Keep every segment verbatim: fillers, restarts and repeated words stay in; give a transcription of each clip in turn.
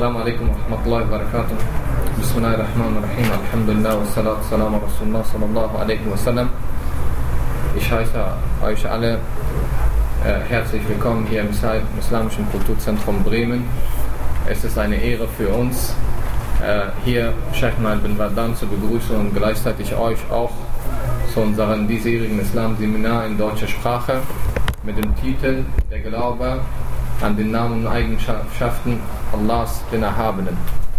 Assalamu alaikum wa rahmatullahi wa barakatuh. Bismillahirrahmanirrahim. Alhamdulillah wa salatu salam wa Rasulullah sallallahu alaihi wa sallam. Ich heiße euch alle äh, herzlich willkommen hier im Islamischen Kulturzentrum Bremen. Es ist eine Ehre für uns, äh, hier Sheikh Naid bin Wardan zu begrüßen und gleichzeitig euch auch zu unserem diesjährigen Islam-Seminar in deutscher Sprache mit dem Titel Der Glaube an den Namen und Eigenschaften Allahs, den Erhabenen.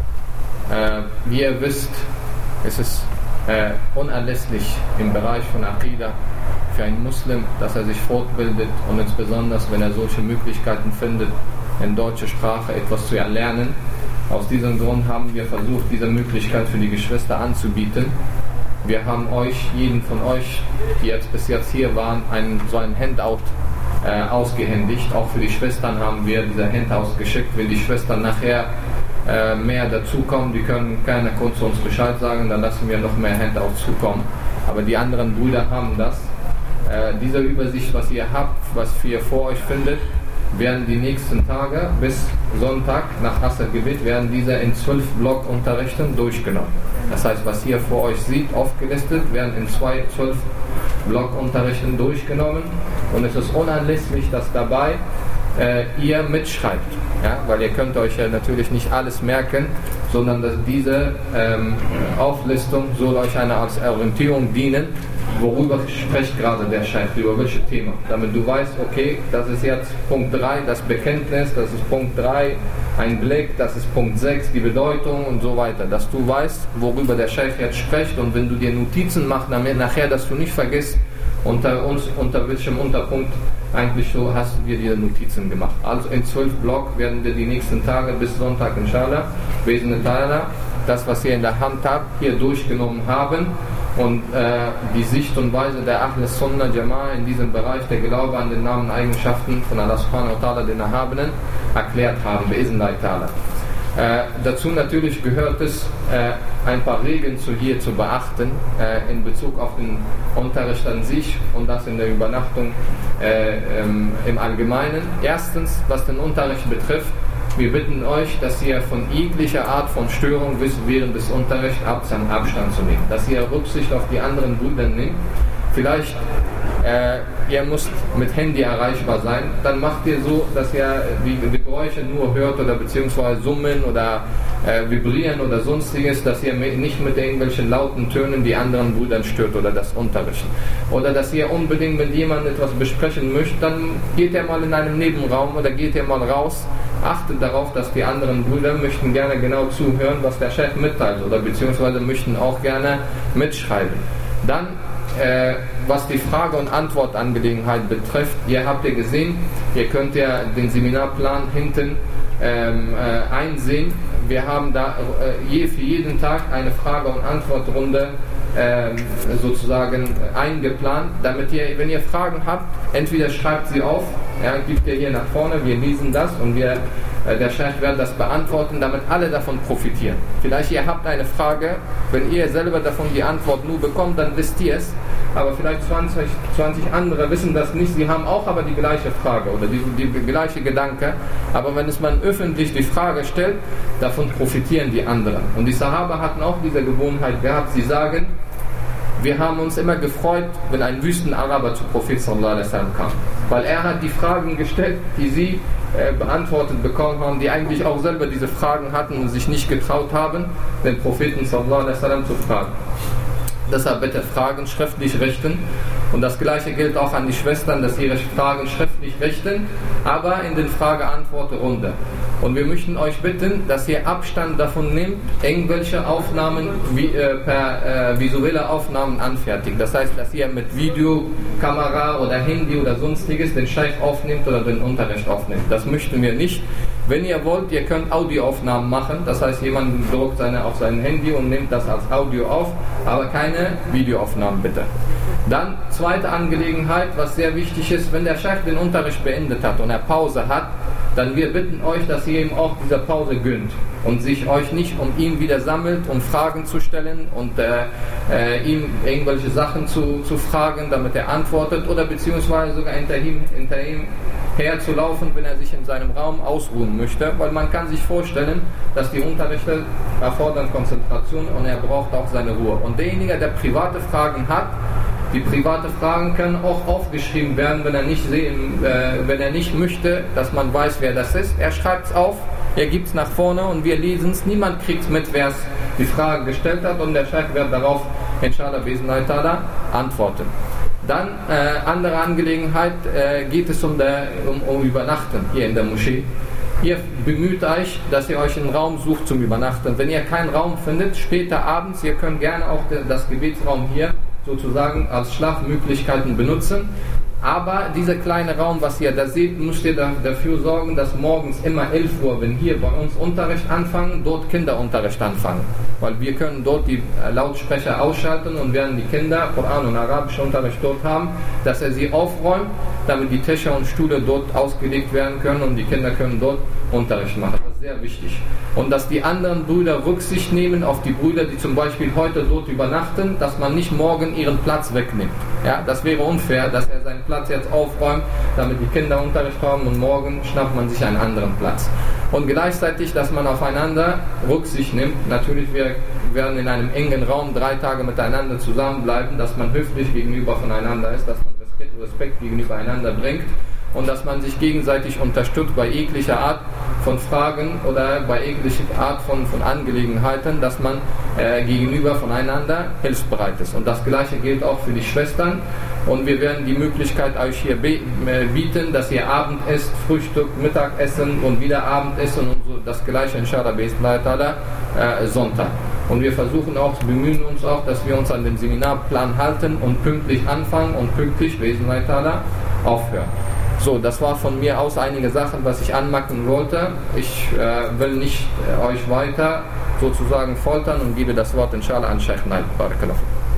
Äh, wie ihr wisst, ist es äh, unerlässlich im Bereich von Aqidah für einen Muslim, dass er sich fortbildet und insbesondere, wenn er solche Möglichkeiten findet, in deutscher Sprache etwas zu erlernen. Aus diesem Grund haben wir versucht, diese Möglichkeit für die Geschwister anzubieten. Wir haben euch, jeden von euch, die jetzt bis jetzt hier waren, einen, so ein Handout äh, ausgehändigt. Auch für die Schwestern haben wir diese Handouts geschickt. Wenn die Schwestern nachher äh, mehr dazukommen, die können keiner kurz uns Bescheid sagen, dann lassen wir noch mehr Handouts zukommen. Aber die anderen Brüder haben das. Äh, diese Übersicht, was ihr habt, was ihr vor euch findet, werden die nächsten Tage bis Sonntag nach Asr-Gebet werden diese in zwölf Blockunterrichten durchgenommen. Das heißt, was ihr vor euch seht, aufgelistet, werden in zwei, zwölf Blockunterrichten durchgenommen und es ist unerlässlich, dass dabei äh, ihr mitschreibt. Ja? Weil ihr könnt euch ja natürlich nicht alles merken, sondern dass diese ähm, Auflistung soll euch eine als Orientierung dienen, worüber spricht gerade der Scheich, über welches Thema. Damit du weißt, okay, das ist jetzt Punkt drei, das Bekenntnis, das ist Punkt drei, ein Blick, das ist Punkt sechs, die Bedeutung und so weiter. Dass du weißt, worüber der Scheich jetzt spricht und wenn du dir Notizen machst, damit nachher, dass du nicht vergisst, unter uns, unter welchem Unterpunkt eigentlich so hast du dir diese Notizen gemacht. Also in zwölf Block werden wir die nächsten Tage bis Sonntag inshallah, das, was ihr in der Hand habt, hier durchgenommen haben und äh, die Sicht und Weise der Ahl Sunnah Jama'a in diesem Bereich, der Glaube an den Namen und Eigenschaften von Allah subhanahu wa ta'ala, den Erhabenen, erklärt haben, bi'iznillah ta'ala. Äh, dazu natürlich gehört es, äh, ein paar Regeln zu hier zu beachten, äh, in Bezug auf den Unterricht an sich und das in der Übernachtung äh, ähm, im Allgemeinen. Erstens, was den Unterricht betrifft, wir bitten euch, dass ihr von jeglicher Art von Störung wisst, während des Unterrichts Abstand zu nehmen. Dass ihr Rücksicht auf die anderen Brüder nehmt. Vielleicht, äh, ihr müsst mit Handy erreichbar sein. Dann macht ihr so, dass ihr die, die Geräusche nur hört oder beziehungsweise summen oder äh, vibrieren oder sonstiges, dass ihr nicht mit irgendwelchen lauten Tönen die anderen Brüder stört oder das Unterrichten. Oder dass ihr unbedingt, wenn jemand etwas besprechen möchte, dann geht ihr mal in einem Nebenraum oder geht ihr mal raus. Achtet darauf, dass die anderen Brüder möchten gerne genau zuhören, was der Chef mitteilt oder beziehungsweise möchten auch gerne mitschreiben. Dann, äh, was die Frage- und Antwortangelegenheit betrifft, ihr habt ja gesehen, ihr könnt ja den Seminarplan hinten ähm, äh, einsehen. Wir haben da äh, je, für jeden Tag eine Frage- und Antwortrunde äh, sozusagen eingeplant, damit ihr, wenn ihr Fragen habt, entweder schreibt sie auf, ja, gibt ihr hier nach vorne, wir lesen das und wir, äh, der Scheich wird das beantworten, damit alle davon profitieren. Vielleicht ihr habt eine Frage, wenn ihr selber davon die Antwort nur bekommt, dann wisst ihr es, aber vielleicht zwanzig, zwanzig andere wissen das nicht, sie haben auch aber die gleiche Frage oder die, die gleiche Gedanke, aber wenn es man öffentlich die Frage stellt, davon profitieren die anderen. Und die Sahaba hatten auch diese Gewohnheit gehabt, sie sagen, wir haben uns immer gefreut, wenn ein Wüstenaraber zu Prophet sallallahu alaihi wasallam kam, weil er hat die Fragen gestellt, die sie äh, beantwortet bekommen haben, die eigentlich auch selber diese Fragen hatten und sich nicht getraut haben, den Propheten sallallahu alaihi wasallam zu fragen. Deshalb bitte Fragen schriftlich richten und das gleiche gilt auch an die Schwestern, dass ihre Fragen schriftlich richten, aber in den Frage-Antwort-Runde. Und wir möchten euch bitten, dass ihr Abstand davon nehmt, irgendwelche Aufnahmen wie, äh, per äh, visuelle Aufnahmen anfertigt. Das heißt, dass ihr mit Videokamera oder Handy oder sonstiges den Scheich aufnimmt oder den Unterricht aufnimmt. Das möchten wir nicht. Wenn ihr wollt, ihr könnt Audioaufnahmen machen. Das heißt, jemand druckt seine, auf sein Handy und nimmt das als Audio auf, aber keine Videoaufnahmen bitte. Dann zweite Angelegenheit, was sehr wichtig ist, wenn der Scheich den Unterricht beendet hat und er Pause hat, dann wir bitten euch, dass ihr ihm auch diese Pause gönnt und sich euch nicht um ihn wieder sammelt, um Fragen zu stellen und äh, äh, ihm irgendwelche Sachen zu, zu fragen, damit er antwortet oder beziehungsweise sogar hinter ihm, hinter ihm herzulaufen, wenn er sich in seinem Raum ausruhen möchte, weil man kann sich vorstellen, dass die Unterrichte erfordern Konzentration und er braucht auch seine Ruhe. Und derjenige, der private Fragen hat, die private Fragen können auch aufgeschrieben werden, wenn er nicht sehen, äh, wenn er nicht möchte, dass man weiß, wer das ist. Er schreibt es auf, er gibt es nach vorne und wir lesen es. Niemand kriegt mit, wer es die Frage gestellt hat und der Scheich wird darauf, inshallah, bismillah ta'ala, antworten. Dann, äh, andere Angelegenheit, äh, geht es um, der, um, um Übernachten hier in der Moschee. Ihr bemüht euch, dass ihr euch einen Raum sucht zum Übernachten. Wenn ihr keinen Raum findet, später abends, ihr könnt gerne auch das Gebetsraum hier sozusagen als Schlafmöglichkeiten benutzen. Aber dieser kleine Raum, was ihr da seht, müsst ihr dafür sorgen, dass morgens immer elf Uhr, wenn hier bei uns Unterricht anfangen, dort Kinderunterricht anfangen. Weil wir können dort die Lautsprecher ausschalten und werden die Kinder Koran und arabischen Unterricht dort haben, dass er sie aufräumt, damit die Tische und Stühle dort ausgelegt werden können und die Kinder können dort Unterricht machen. Das ist sehr wichtig. Und dass die anderen Brüder Rücksicht nehmen auf die Brüder, die zum Beispiel heute dort übernachten, dass man nicht morgen ihren Platz wegnimmt. Ja, das wäre unfair, dass er seinen Platz jetzt aufräumt, damit die Kinder Unterricht haben und morgen schnappt man sich einen anderen Platz. Und gleichzeitig, dass man aufeinander Rücksicht nimmt. Natürlich, wir werden in einem engen Raum drei Tage miteinander zusammenbleiben, dass man höflich gegenüber voneinander ist, dass man Respekt, Respekt gegenüber einander bringt. Und dass man sich gegenseitig unterstützt bei jeglicher Art von Fragen oder bei jeglicher Art von, von Angelegenheiten, dass man äh, gegenüber voneinander hilfsbereit ist. Und das Gleiche gilt auch für die Schwestern. Und wir werden die Möglichkeit euch hier be- äh, bieten, dass ihr Abend esst, Frühstück, Mittagessen und wieder Abendessen und so das Gleiche, inshallah, äh, Sonntag. Und wir versuchen auch, bemühen uns auch, dass wir uns an den Seminarplan halten und pünktlich anfangen und pünktlich, aufhören. So, das war von mir aus einige Sachen, was ich anmerken wollte. Ich äh, will nicht äh, euch weiter sozusagen foltern und gebe das Wort inshallah an Sheikh Nail. Barakallahu.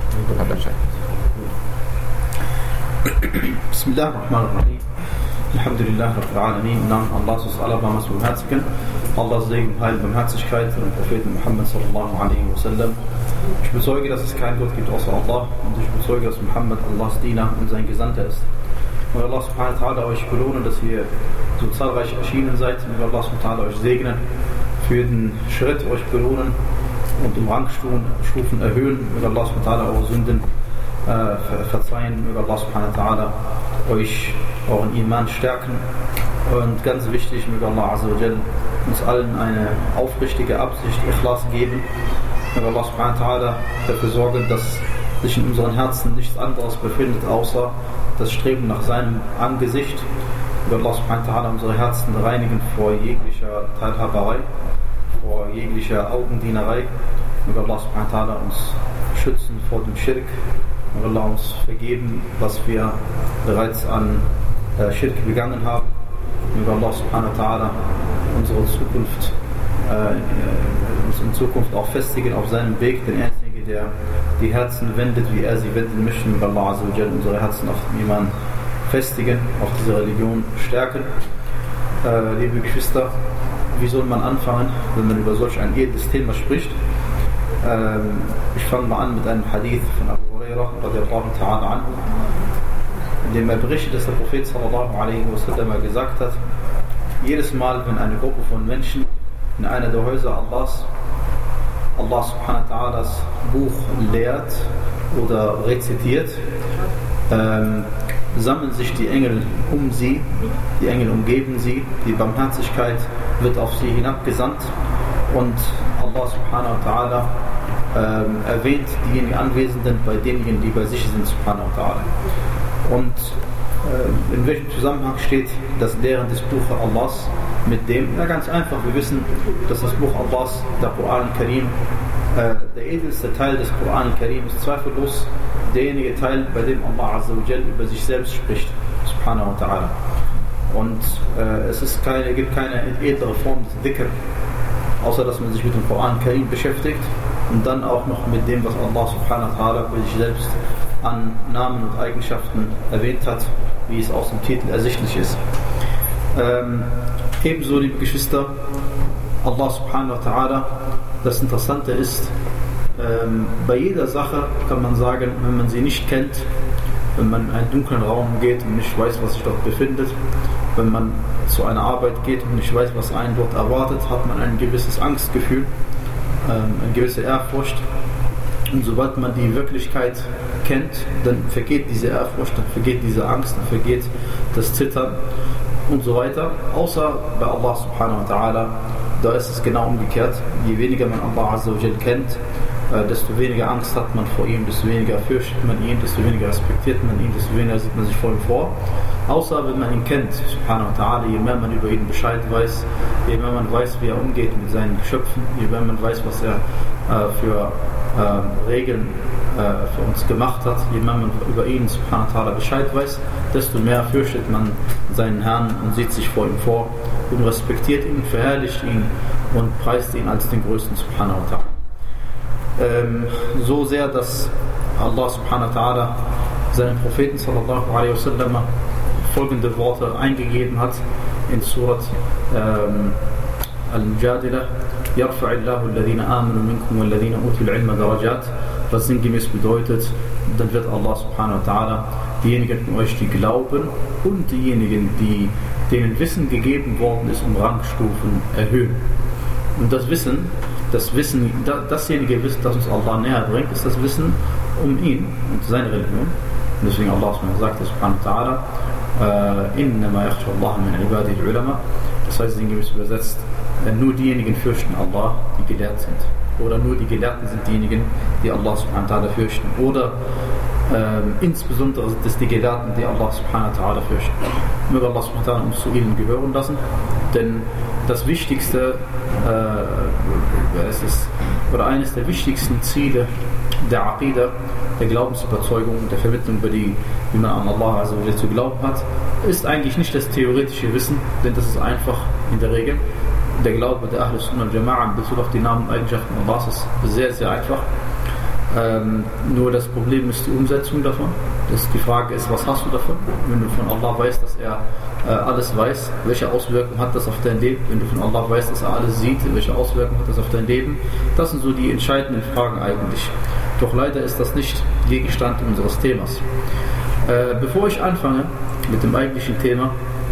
Bismillahirrahmanirrahim. Alhamdulillah Rabbil Alamin. Im Namen Allahs ist aller Barmers Barmherzigen. Allahs Segen, Heil, Barmherzigkeit für den Propheten Muhammad sallallahu alaihi wasallam. Ich bezeuge, dass es keinen Gott gibt außer Allah und ich bezeuge, dass Muhammad Allahs Diener und sein Gesandter ist. Und Allah subhanahu wa ta'ala euch belohnen, dass ihr so zahlreich erschienen seid. Und Allah subhanahu wa ta'ala euch segnen, für den Schritt euch belohnen und um Rangstufen erhöhen. Und Allah subhanahu wa ta'ala eure Sünden äh, verzeihen. Und Allah subhanahu wa ta'ala euch euren Iman stärken. Und ganz wichtig, möge Allah azza wa jal uns allen eine aufrichtige Absicht, Ikhlas geben. Und Allah subhanahu wa ta'ala dafür sorgen, dass sich in unseren Herzen nichts anderes befindet, außer das Streben nach seinem Angesicht. Und Allah subhanahu wa ta'ala unsere Herzen reinigen vor jeglicher Teilhaberei, vor jeglicher Augendienerei. Und Allah subhanahu wa ta'ala uns schützen vor dem Schirk. Und Allah uns vergeben, was wir bereits an äh, Schirk begangen haben. Und Allah subhanahu wa ta'ala unsere Zukunft äh, uns in Zukunft auch festigen auf seinem Weg, den Einzigen, der die Herzen wendet, wie er sie wenden möchte. Mit Allah azza wa jalla unsere Herzen auf Iman festigen, auf diese Religion stärken. Äh, liebe Geschwister, wie soll man anfangen, wenn man über solch ein edles Thema spricht? Ähm, ich fange mal an mit einem Hadith von Abu Hurairah radiallahu ta'ala anhu, in dem er berichtet, dass der Prophet sallallahu alaihi wasallam gesagt hat, jedes Mal, wenn eine Gruppe von Menschen in einer der Häuser Allahs Allah subhanahu wa ta'alas Buch lehrt oder rezitiert, ähm, sammeln sich die Engel um sie, die Engel umgeben sie, die Barmherzigkeit wird auf sie hinabgesandt und Allah subhanahu wa ta'ala ähm, erwähnt diejenigen Anwesenden bei denjenigen, die bei sich sind, subhanahu wa ta'ala. Und äh, in welchem Zusammenhang steht das Lehren des Buches Allahs mit dem? Ja, ganz einfach, wir wissen, dass das Buch Allahs, der Koran al-Karim, äh, der edelste Teil des Koran al-Karim ist zweifellos derjenige Teil, bei dem Allah azza wa jal über sich selbst spricht, subhanahu wa ta'ala. Und äh, es ist keine, gibt keine edlere Form des Dhikr, außer dass man sich mit dem Koran al-Karim beschäftigt und dann auch noch mit dem, was Allah subhanahu wa ta'ala über sich selbst an Namen und Eigenschaften erwähnt hat, wie es aus dem Titel ersichtlich ist. Ähm, ebenso, liebe Geschwister, Allah subhanahu wa ta'ala, das Interessante ist, ähm, bei jeder Sache kann man sagen, wenn man sie nicht kennt, wenn man in einen dunklen Raum geht und nicht weiß, was sich dort befindet, wenn man zu einer Arbeit geht und nicht weiß, was einen dort erwartet, hat man ein gewisses Angstgefühl, eine gewisse Ehrfurcht. Und sobald man die Wirklichkeit kennt, dann vergeht diese Ehrfurcht, dann vergeht diese Angst, dann vergeht das Zittern und so weiter. Außer bei Allah subhanahu wa ta'ala, da ist es genau umgekehrt. Je weniger man Allah azza wa jal kennt, desto weniger Angst hat man vor ihm, desto weniger fürchtet man ihn, desto weniger respektiert man ihn, desto weniger sieht man sich vor ihm vor. Außer wenn man ihn kennt, subhanahu wa ta'ala, je mehr man über ihn Bescheid weiß, je mehr man weiß, wie er umgeht mit seinen Geschöpfen, je mehr man weiß, was er äh, für äh, Regeln äh, für uns gemacht hat, je mehr man über ihn, subhanahu wa ta'ala, Bescheid weiß, desto mehr fürchtet man seinen Herrn und sieht sich vor ihm vor und respektiert ihn, verherrlicht ihn und preist ihn als den Größten, subhanahu wa ta'ala. Ähm, so sehr, dass Allah subhanahu wa ta'ala seinen Propheten sallallahu alaihi wasallam folgende Worte eingegeben hat in Surat ähm, Al-Mujadila: Yarfa'illahu alladhina amanu minkum walladhina utul ilma darajat, was sinngemäß bedeutet, dann wird Allah subhanahu wa ta'ala diejenigen von euch, die glauben, und diejenigen, die denen Wissen gegeben worden ist, um Rangstufen erhöhen. Und das Wissen, das Wissen, dasjenige Wissen, das uns Allah näher bringt, ist das Wissen um ihn und seine Religion. Und deswegen Allah sagt, subhanahu wa ta'ala, innama yakhsha Allah min ibadihi al-ulama. Das heißt, sinngemäß übersetzt, nur diejenigen fürchten Allah, die gelehrt sind. Oder nur die Gelehrten sind diejenigen, die Allah subhanahu wa ta'ala fürchten. Oder ähm, insbesondere sind es die Gelehrten, die Allah subhanahu wa ta'ala fürchten. Möge Allah subhanahu wa ta'ala uns zu ihnen gehören lassen, denn das wichtigste äh, es ist, oder eines der wichtigsten Ziele der Aqidah, der Glaubensüberzeugung, der Vermittlung, über die, wie man an Allah also zu glauben hat, ist eigentlich nicht das theoretische Wissen, denn das ist einfach in der Regel. Der Glaube der Ahlus Sunnah al-Jama'a in Bezug auf die Namen und Eigenschaften Allahs ist sehr, sehr einfach. Ähm, nur das Problem ist die Umsetzung davon. Das, die Frage ist, was hast du davon? Wenn du von Allah weißt, dass er äh, alles weiß, welche Auswirkungen hat das auf dein Leben? Wenn du von Allah weißt, dass er alles sieht, welche Auswirkungen hat das auf dein Leben? Das sind so die entscheidenden Fragen eigentlich. Doch leider ist das nicht Gegenstand unseres Themas. Äh, bevor ich anfange mit dem eigentlichen Thema,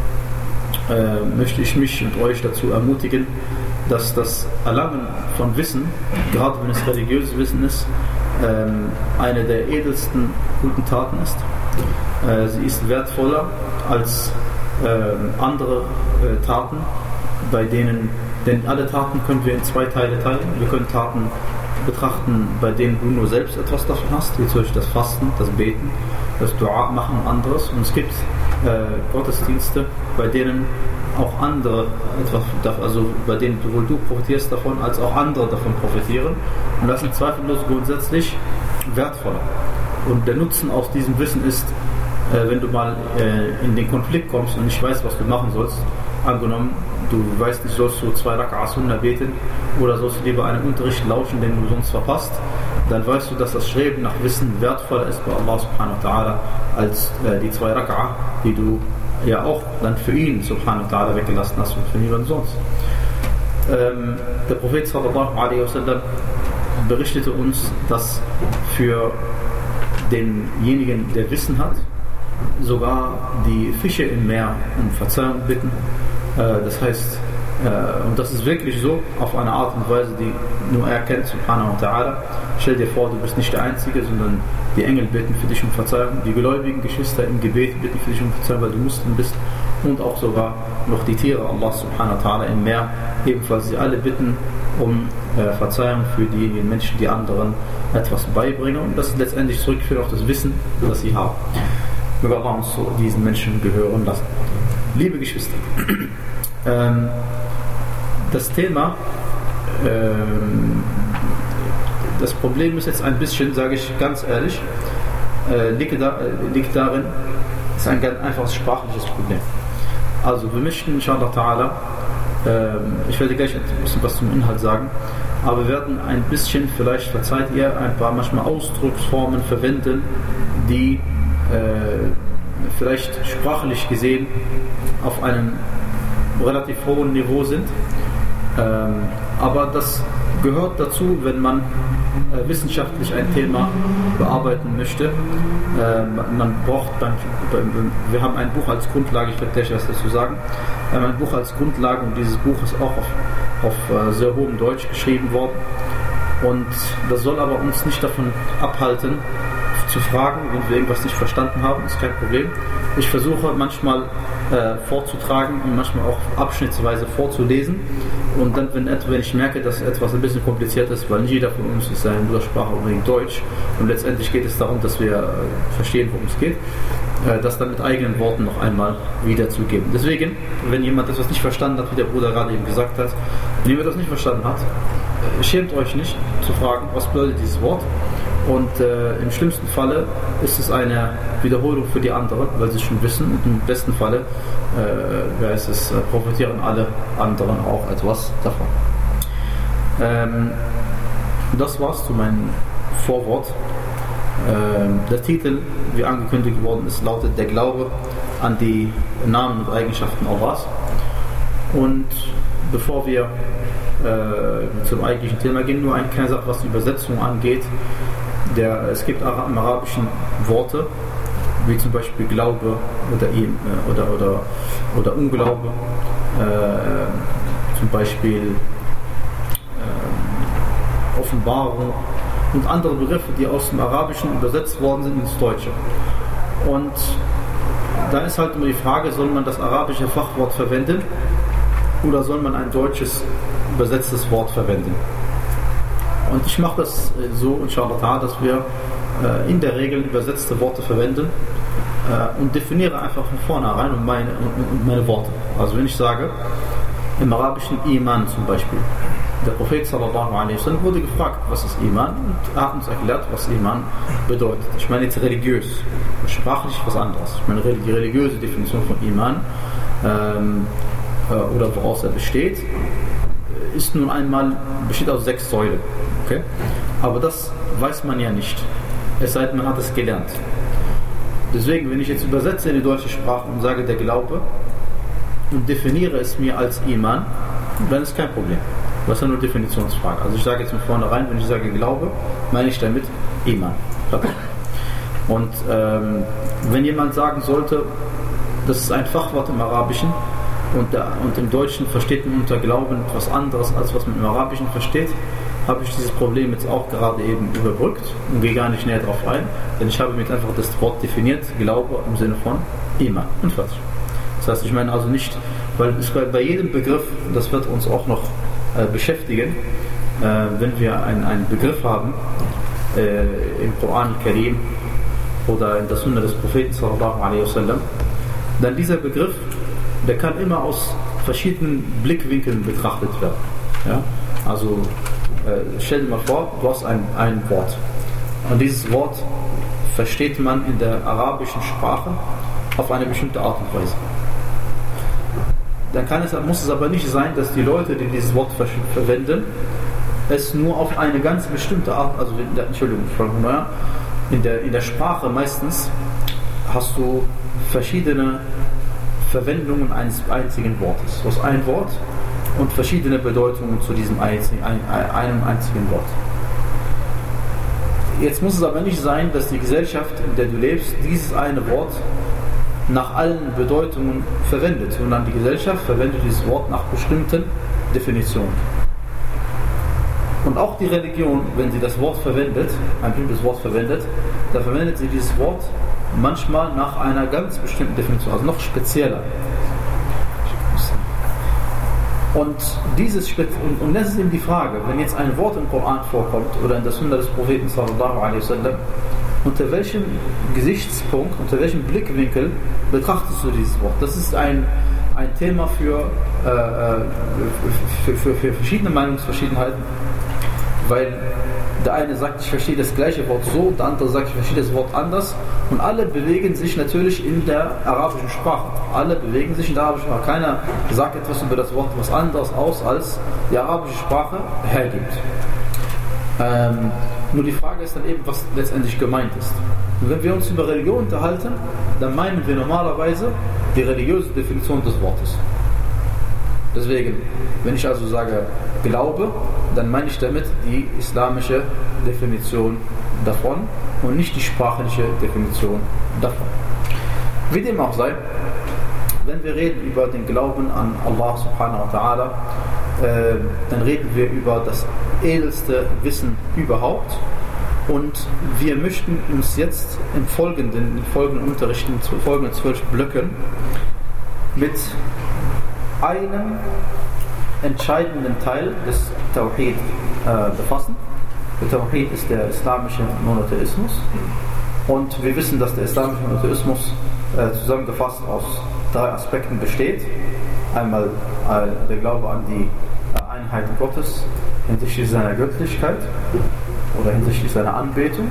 äh, möchte ich mich und euch dazu ermutigen, dass das Erlangen von Wissen, gerade wenn es religiöses Wissen ist, ähm, eine der edelsten guten Taten ist. Äh, sie ist wertvoller als äh, andere äh, Taten, bei denen, denn alle Taten können wir in zwei Teile teilen. Wir können Taten betrachten, bei denen du nur selbst etwas davon hast, wie zum Beispiel das Fasten, das Beten, das Dua machen und anderes. Und es gibt äh, Gottesdienste, bei denen auch andere etwas, also bei denen sowohl du profitierst davon, als auch andere davon profitieren. Und das sind zweifellos grundsätzlich wertvoller. Und der Nutzen aus diesem Wissen ist, äh, wenn du mal äh, in den Konflikt kommst und nicht weißt, was du machen sollst, angenommen, du weißt nicht, sollst du zwei Raka'a Sunnah beten oder sollst du lieber einen Unterricht lauschen, den du sonst verpasst, dann weißt du, dass das Streben nach Wissen wertvoller ist bei Allah subhanahu wa ta'ala als äh, die zwei Raka'a, die du ja auch dann für ihn subhanahu wa ta'ala weggelassen hast und für niemanden sonst. Ähm, der Prophet sallallahu alaihi wasallam berichtete uns, dass für denjenigen, der Wissen hat, sogar die Fische im Meer um Verzeihung bitten. Äh, das heißt, äh, und das ist wirklich so, auf eine Art und Weise, die nur er kennt, subhanahu wa ta'ala. Stell dir vor, du bist nicht der Einzige, sondern die Engel beten für dich um Verzeihung, die gläubigen Geschwister im Gebet beten für dich um Verzeihung, weil du Muslim bist, und auch sogar noch die Tiere Allah subhanahu wa ta'ala im Meer, ebenfalls sie alle bitten um äh, Verzeihung für diejenigen Menschen, die anderen etwas beibringen, und das ist letztendlich zurückführt auf das Wissen, das sie haben. Möge Allah uns zu diesen Menschen gehören lassen. Liebe Geschwister, ähm, das Thema, ähm, das Problem ist jetzt ein bisschen, sage ich ganz ehrlich, äh, liegt, da, äh, liegt darin, es ist ein ganz einfaches sprachliches Problem. Also wir möchten inshallah ta'ala, äh, ich werde gleich ein bisschen was zum Inhalt sagen, aber wir werden ein bisschen, vielleicht verzeiht ihr, ein paar manchmal Ausdrucksformen verwenden, die äh, vielleicht sprachlich gesehen auf einem relativ hohen Niveau sind. Ähm, aber das gehört dazu, wenn man äh, wissenschaftlich ein Thema bearbeiten möchte, äh, man braucht beim, beim, wir haben ein Buch als Grundlage, ich werde gleich was dazu sagen, wir haben ein Buch als Grundlage und dieses Buch ist auch auf, auf äh, sehr hohem Deutsch geschrieben worden und das soll aber uns nicht davon abhalten, zu fragen, wenn wir irgendwas nicht verstanden haben, ist kein Problem. Ich versuche manchmal äh, vorzutragen und manchmal auch abschnittsweise vorzulesen und dann, wenn, wenn ich merke, dass etwas ein bisschen kompliziert ist, weil nicht jeder von uns ist seine Muttersprache unbedingt Deutsch und letztendlich geht es darum, dass wir äh, verstehen, worum es geht, äh, das dann mit eigenen Worten noch einmal wiederzugeben. Deswegen, wenn jemand etwas nicht verstanden hat, wie der Bruder gerade eben gesagt hat, wenn jemand das nicht verstanden hat, äh, schämt euch nicht zu fragen, was bedeutet dieses Wort. Und äh, im schlimmsten Falle ist es eine Wiederholung für die anderen, weil sie es schon wissen. Und im besten Falle äh, ist es, äh, profitieren alle anderen auch etwas davon. Ähm, das war's zu meinem Vorwort. Ähm, der Titel, wie angekündigt worden ist, lautet Der Glaube an die Namen und Eigenschaften Allahs. Und bevor wir äh, zum eigentlichen Thema gehen, nur eine kleine Sache, was die Übersetzung angeht. Der, es gibt im Arabischen Worte, wie zum Beispiel Glaube oder, oder, oder, oder Unglaube, äh, zum Beispiel äh, Offenbarung und andere Begriffe, die aus dem Arabischen übersetzt worden sind ins Deutsche. Und da ist halt immer die Frage, soll man das arabische Fachwort verwenden oder soll man ein deutsches übersetztes Wort verwenden? Und ich mache das so, inshallah, dass wir äh, in der Regel übersetzte Worte verwenden äh, und definiere einfach von vornherein und meine, und, und meine Worte. Also wenn ich sage, im arabischen Iman zum Beispiel, der Prophet sallallahu alaihi wasallam wurde gefragt, was ist Iman? Und er hat uns erklärt, was Iman bedeutet. Ich meine jetzt religiös, sprachlich was anderes. Ich meine die religiöse Definition von Iman ähm, äh, oder woraus er besteht, ist nun einmal, besteht aus sechs Säulen. Okay? Aber das weiß man ja nicht. Es sei denn, man hat es gelernt. Deswegen, wenn ich jetzt übersetze in die deutsche Sprache und sage der Glaube und definiere es mir als Iman, dann ist kein Problem. Das ist ja nur Definitionsfrage. Also ich sage jetzt von vornherein, wenn ich sage Glaube, meine ich damit Iman. Und ähm, wenn jemand sagen sollte, das ist ein Fachwort im Arabischen und, der, und im Deutschen versteht man unter Glauben etwas anderes, als was man im Arabischen versteht, habe ich dieses Problem jetzt auch gerade eben überbrückt und gehe gar nicht näher drauf ein, denn ich habe mir einfach das Wort definiert, Glaube im Sinne von Iman und fertig. Das heißt, ich meine also nicht, weil es bei, bei jedem Begriff, das wird uns auch noch äh, beschäftigen, äh, wenn wir ein, einen Begriff haben äh, im Koran al-Karim oder in der Sunna des Propheten sallallahu alaihi wasallam, dann dieser Begriff, der kann immer aus verschiedenen Blickwinkeln betrachtet werden. Ja? Also äh, stell dir mal vor, du hast ein, ein Wort und dieses Wort versteht man in der arabischen Sprache auf eine bestimmte Art und Weise. Dann kann es, muss es aber nicht sein, dass die Leute, die dieses Wort ver- verwenden, es nur auf eine ganz bestimmte Art, also in der, Entschuldigung, in der, in der Sprache meistens hast du verschiedene Verwendungen eines einzigen Wortes. Du hast ein Wort und verschiedene Bedeutungen zu diesem einzigen, ein, einem einzigen Wort. Jetzt muss es aber nicht sein, dass die Gesellschaft, in der du lebst, dieses eine Wort nach allen Bedeutungen verwendet, sondern die Gesellschaft verwendet dieses Wort nach bestimmten Definitionen. Und auch die Religion, wenn sie das Wort verwendet, ein bestimmtes Wort verwendet, dann verwendet sie dieses Wort manchmal nach einer ganz bestimmten Definition, also noch spezieller. Und dieses und, und das ist eben die Frage, wenn jetzt ein Wort im Koran vorkommt oder in der Sunna des Propheten sallallahu alaihi wasallam, unter welchem Gesichtspunkt, unter welchem Blickwinkel betrachtest du dieses Wort? Das ist ein, ein Thema für, äh, für, für, für verschiedene Meinungsverschiedenheiten, weil der eine sagt, ich verstehe das gleiche Wort so, der andere sagt, ich verstehe das Wort anders und alle bewegen sich natürlich in der arabischen Sprache. Alle bewegen sich in der arabischen Sprache. Keiner sagt etwas über das Wort was anderes aus, als die arabische Sprache hergibt. Ähm, nur die Frage ist dann eben, was letztendlich gemeint ist. Und wenn wir uns über Religion unterhalten, dann meinen wir normalerweise die religiöse Definition des Wortes. Deswegen, wenn ich also sage Glaube, dann meine ich damit die islamische Definition davon und nicht die sprachliche Definition davon. Wie dem auch sei, wenn wir reden über den Glauben an Allah subhanahu wa ta'ala, äh, dann reden wir über das edelste Wissen überhaupt. Und wir möchten uns jetzt im folgenden, in folgenden Unterrichten, zu folgenden zwölf Blöcken mit einem entscheidenden Teil des Tawhid äh, befassen. Der Tawhid ist der islamische Monotheismus. Und wir wissen, dass der islamische Monotheismus äh, zusammengefasst aus drei Aspekten besteht. Einmal äh, der Glaube an die äh, Einheit Gottes hinsichtlich seiner Göttlichkeit oder hinsichtlich seiner Anbetung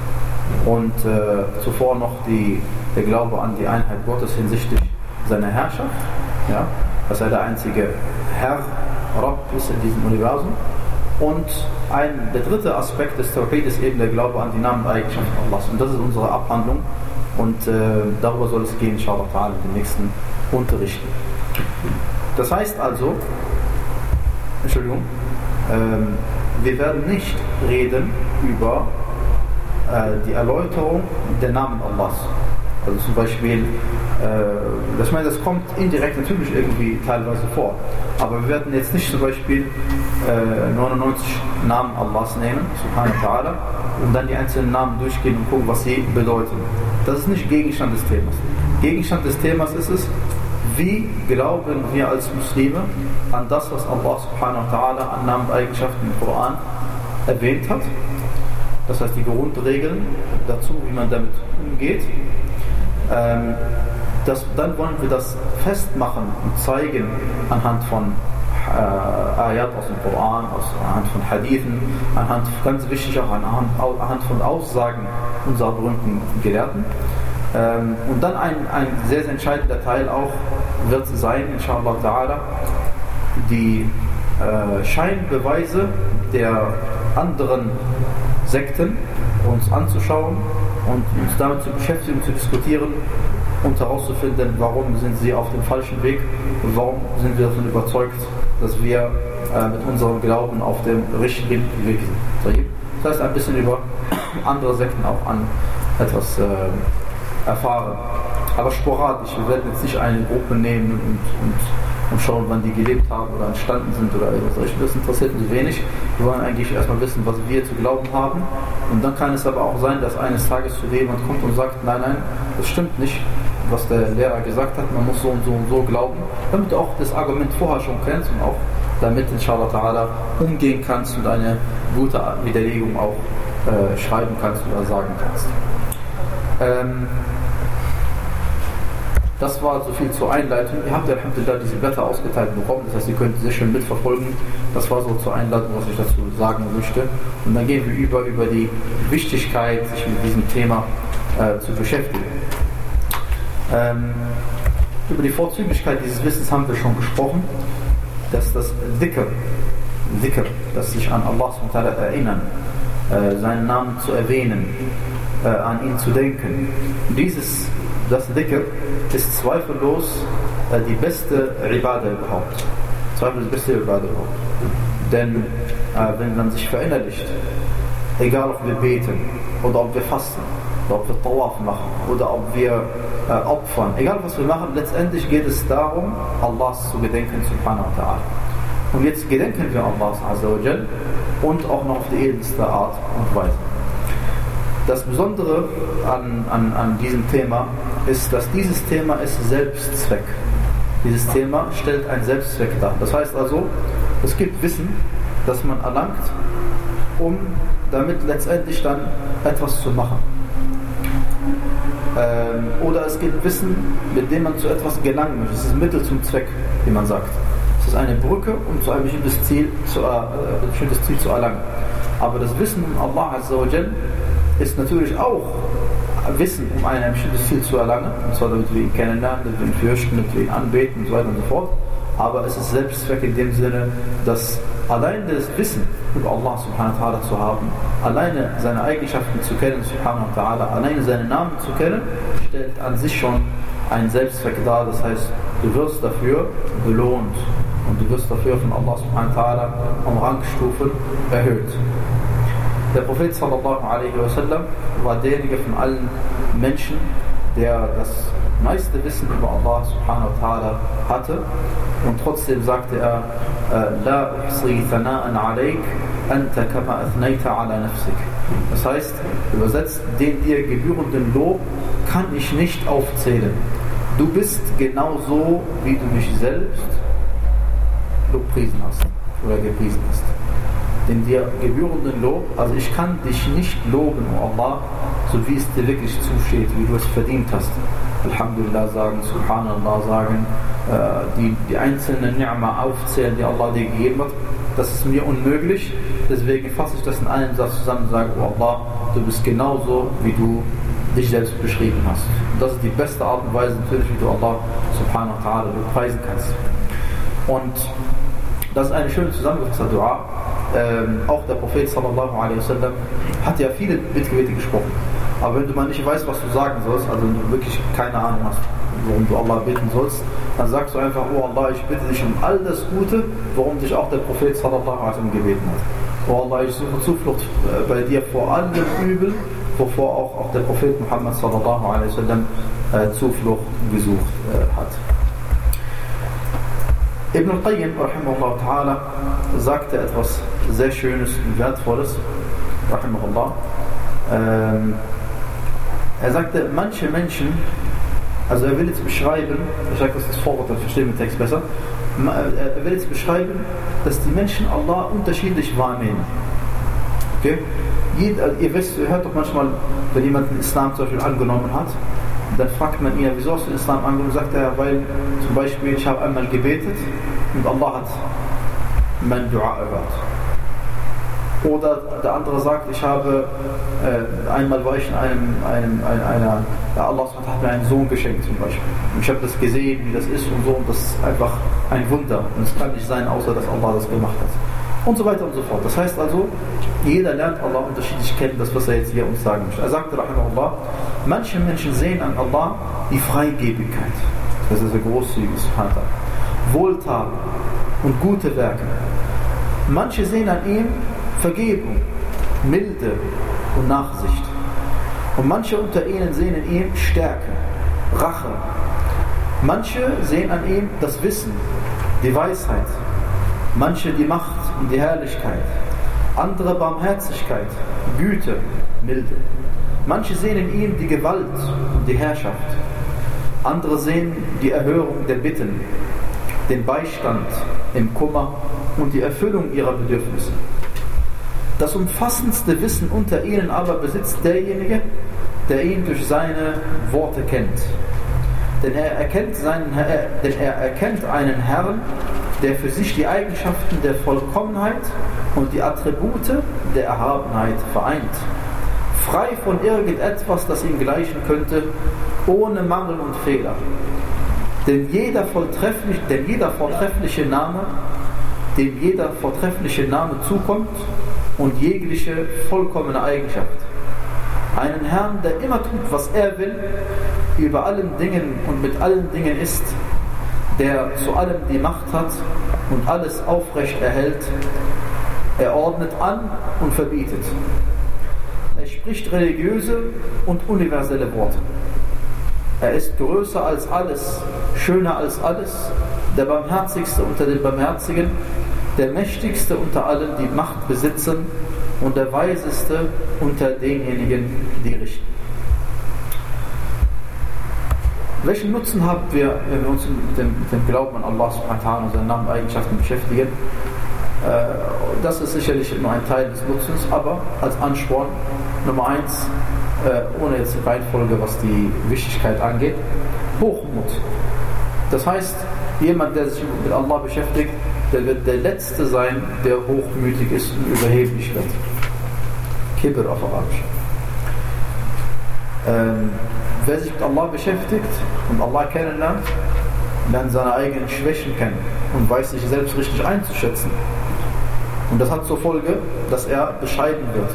und äh, zuvor noch die, der Glaube an die Einheit Gottes hinsichtlich seiner Herrschaft, ja, dass er der einzige Herr, Rabb ist in diesem Universum. Und ein, der dritte Aspekt des Tawhid ist eben der Glaube an die Namen und Eigenschaften Allahs. Und das ist unsere Abhandlung und äh, darüber soll es gehen, inshallah ta'ala, in den nächsten Unterrichten. Das heißt also, Entschuldigung, ähm, wir werden nicht reden über äh, die Erläuterung der Namen Allahs. Also zum Beispiel, äh, das, meine, das kommt indirekt natürlich irgendwie teilweise vor. Aber wir werden jetzt nicht zum Beispiel äh, neunundneunzig Namen Allahs nehmen, subhanahu wa ta'ala, und dann die einzelnen Namen durchgehen und gucken, was sie bedeuten. Das ist nicht Gegenstand des Themas. Gegenstand des Themas ist es, wie glauben wir als Muslime an das, was Allah subhanahu wa ta'ala an Namen und Eigenschaften im Koran erwähnt hat. Das heißt die Grundregeln dazu, wie man damit umgeht. Ähm, das, dann wollen wir das festmachen und zeigen anhand von äh, Ayat aus dem Koran, aus, anhand von Hadithen, anhand, ganz wichtig auch anhand, anhand von Aussagen unserer berühmten Gelehrten. Ähm, und dann ein, ein sehr, sehr entscheidender Teil auch wird sein, inshallah ta'ala, die äh, Scheinbeweise der anderen Sekten uns anzuschauen und uns damit zu beschäftigen, zu diskutieren und herauszufinden, warum sind sie auf dem falschen Weg und warum sind wir davon überzeugt, dass wir äh, mit unserem Glauben auf dem richtigen Weg sind. Das heißt, ein bisschen über andere Sekten auch an etwas äh, erfahren. Aber sporadisch, wir werden jetzt nicht eine Gruppe nehmen und, und, und schauen, wann die gelebt haben oder entstanden sind oder irgendwas. Das interessiert uns wenig. Wir wollen eigentlich erstmal wissen, was wir zu glauben haben. Und dann kann es aber auch sein, dass eines Tages zu jemand kommt und sagt, nein, nein, das stimmt nicht, was der Lehrer gesagt hat, man muss so und so und so glauben, damit du auch das Argument vorher schon kennst und auch damit, inshallah ta'ala, umgehen kannst und eine gute Widerlegung auch äh, schreiben kannst oder sagen kannst. Ähm, Das war so viel zur Einleitung. Ihr habt ja alhamdulillah diese Blätter ausgeteilt bekommen, das heißt, ihr könnt sehr schön mitverfolgen. Das war so zur Einleitung, was ich dazu sagen möchte. Und dann gehen wir über, über die Wichtigkeit, sich mit diesem Thema äh, zu beschäftigen. Ähm, über die Vorzüglichkeit dieses Wissens haben wir schon gesprochen, dass das Dhikr, Dhikr, das sich an Allah subhanahu wa ta'ala erinnern, äh, seinen Namen zu erwähnen, äh, an ihn zu denken. Dieses Das Dhikr ist zweifellos äh, die beste Ibadah überhaupt. Zweifellos die beste Ibadah überhaupt. Denn äh, wenn man sich verinnerlicht, egal ob wir beten oder ob wir fasten, oder ob wir Tawaf machen oder ob wir äh, opfern, egal was wir machen, letztendlich geht es darum, Allahs zu gedenken, subhanahu wa ta'ala. Und jetzt gedenken wir Allahs azza wa jal und auch noch auf die edelste Art und Weise. Das Besondere an, an, an diesem Thema ist, dass dieses Thema ist Selbstzweck. Dieses Thema stellt einen Selbstzweck dar. Das heißt also, es gibt Wissen, das man erlangt, um damit letztendlich dann etwas zu machen. Ähm, oder es gibt Wissen, mit dem man zu etwas gelangen möchte. Es ist ein Mittel zum Zweck, wie man sagt. Es ist eine Brücke, um zu einem bestimmtes Ziel zu, äh, ein bestimmtes Ziel zu erlangen. Aber das Wissen um Allah azza wa jal ist natürlich auch Wissen, um ein bestimmtes Ziel zu erlangen, und zwar damit wir ihn kennenlernen, damit wir ihn fürchten, damit wir ihn anbeten und so weiter und so fort. Aber es ist Selbstzweck in dem Sinne, dass allein das Wissen über Allah subhanahu wa ta'ala zu haben, alleine seine Eigenschaften zu kennen, subhanahu wa ta'ala, alleine seine Namen zu kennen, stellt an sich schon einen Selbstzweck dar. Das heißt, du wirst dafür belohnt. und du wirst dafür von Allah subhanahu wa ta'ala um Rangstufen erhöht. Der Prophet sallallahu alaihi wasallam war derjenige von allen Menschen, der das meiste Wissen über Allah subhanahu wa ta'ala hatte, und trotzdem sagte er: La uhsi thana'an alayk anta kama athnayta ala nafsik. Das heißt, übersetzt, den dir gebührenden Lob kann ich nicht aufzählen. Du bist genauso, wie du mich selbst lobpriesen hast oder gepriesen hast. Den dir gebührenden Lob, also ich kann dich nicht loben, O Allah, so wie es dir wirklich zusteht, wie du es verdient hast. Alhamdulillah sagen, Subhanallah sagen, äh, die, die einzelnen Ni'ma aufzählen, die Allah dir gegeben hat. Das ist mir unmöglich, deswegen fasse ich das in einem Satz zusammen und sage: O Allah, du bist genauso, wie du dich selbst beschrieben hast. Und das ist die beste Art und Weise natürlich, wie du Allah subhanahu wa ta'ala bepreisen kannst. Und das ist eine schöne zusammengefasste Dua. Ähm, auch der Prophet sallallahu alaihi wasallam hat ja viele Bittgebete gesprochen. Aber wenn du mal nicht weißt, was du sagen sollst, also wenn du wirklich keine Ahnung hast, worum du Allah bitten sollst, dann sagst du einfach: Oh Allah, ich bitte dich um all das Gute, worum dich auch der Prophet sallallahu alaihi wasallam gebeten hat. Oh Allah, ich suche Zuflucht bei dir vor allem Übel, wovor auch, auch der Prophet Muhammad sallallahu alaihi wasallam äh, Zuflucht gesucht äh, hat. Ibn al-Qayyim rahimahullah ta'ala sagte etwas sehr Schönes und Wertvolles, rahimahullah. Ähm, er sagte, manche Menschen, also er will jetzt beschreiben, ich sage das als Vorwort, dann verstehen wir den Text besser, er will jetzt beschreiben, dass die Menschen Allah unterschiedlich wahrnehmen. Okay? Jeder, ihr wisst, ihr hört doch manchmal, wenn jemand den Islam zum Beispiel angenommen hat, dann fragt man ihn: Wieso hast du den Islam angenommen? Sagt er: Weil zum Beispiel ich habe einmal gebetet und Allah hat mein Dua erhört. Oder der andere sagt: Ich habe äh, einmal war ich in einem, einem, einem einer, ja, Allah hat mir einen Sohn geschenkt zum Beispiel. Und ich habe das gesehen, wie das ist und so, und das ist einfach ein Wunder. Und es kann nicht sein, außer dass Allah das gemacht hat. Und so weiter und so fort. Das heißt also, jeder lernt Allah unterschiedlich kennen, das was er jetzt hier uns sagen möchte. Er sagte, rahimahullah, manche Menschen sehen an Allah die Freigebigkeit, das ist ein großzügiges Vater, Wohltaten und gute Werke. Manche sehen an ihm Vergebung, Milde und Nachsicht. Und manche unter ihnen sehen in ihm Stärke, Rache. Manche sehen an ihm das Wissen, die Weisheit. Manche die Macht und die Herrlichkeit. Andere Barmherzigkeit, Güte, Milde. Manche sehen in ihm die Gewalt und die Herrschaft. Andere sehen die Erhörung der Bitten, den Beistand im Kummer und die Erfüllung ihrer Bedürfnisse. Das umfassendste Wissen unter ihnen aber besitzt derjenige, der ihn durch seine Worte kennt. Denn er erkennt, seinen, denn er erkennt einen Herrn, der für sich die Eigenschaften der Vollkommenheit und die Attribute der Erhabenheit vereint. Frei von irgendetwas, das ihm gleichen könnte, ohne Mangel und Fehler. Denn jeder vortreffliche, denn jeder vortreffliche Name, dem jeder vortreffliche Name zukommt und jegliche vollkommene Eigenschaft. Einen Herrn, der immer tut, was er will, über allen Dingen und mit allen Dingen ist, der zu allem die Macht hat und alles aufrecht erhält. Er ordnet an und verbietet. Er spricht religiöse und universelle Worte. Er ist größer als alles, schöner als alles, der Barmherzigste unter den Barmherzigen, der Mächtigste unter allen, die Macht besitzen, und der Weiseste unter denjenigen, die richten. Welchen Nutzen haben wir, wenn wir uns mit dem, mit dem Glauben an Allah subhanahu wa ta'ala und seinen Namen und Eigenschaften beschäftigen? Das ist sicherlich nur ein Teil des Nutzens, aber als Ansporn Nummer eins, ohne jetzt die Reihenfolge, was die Wichtigkeit angeht, Hochmut. Das heißt, jemand, der sich mit Allah beschäftigt, der wird der Letzte sein, der hochmütig ist und überheblich wird. Kibr auf Arabisch. Ähm, wer sich mit Allah beschäftigt und Allah kennenlernt, lernt seine eigenen Schwächen kennen und weiß sich selbst richtig einzuschätzen. Und das hat zur Folge, dass er bescheiden wird.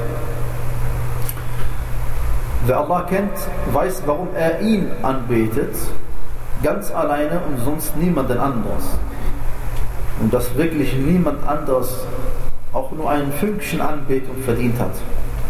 Wer Allah kennt, weiß, warum er ihn anbetet, ganz alleine und sonst niemanden anderes. und dass wirklich niemand anderes auch nur ein Fünkchen Anbetung verdient hat.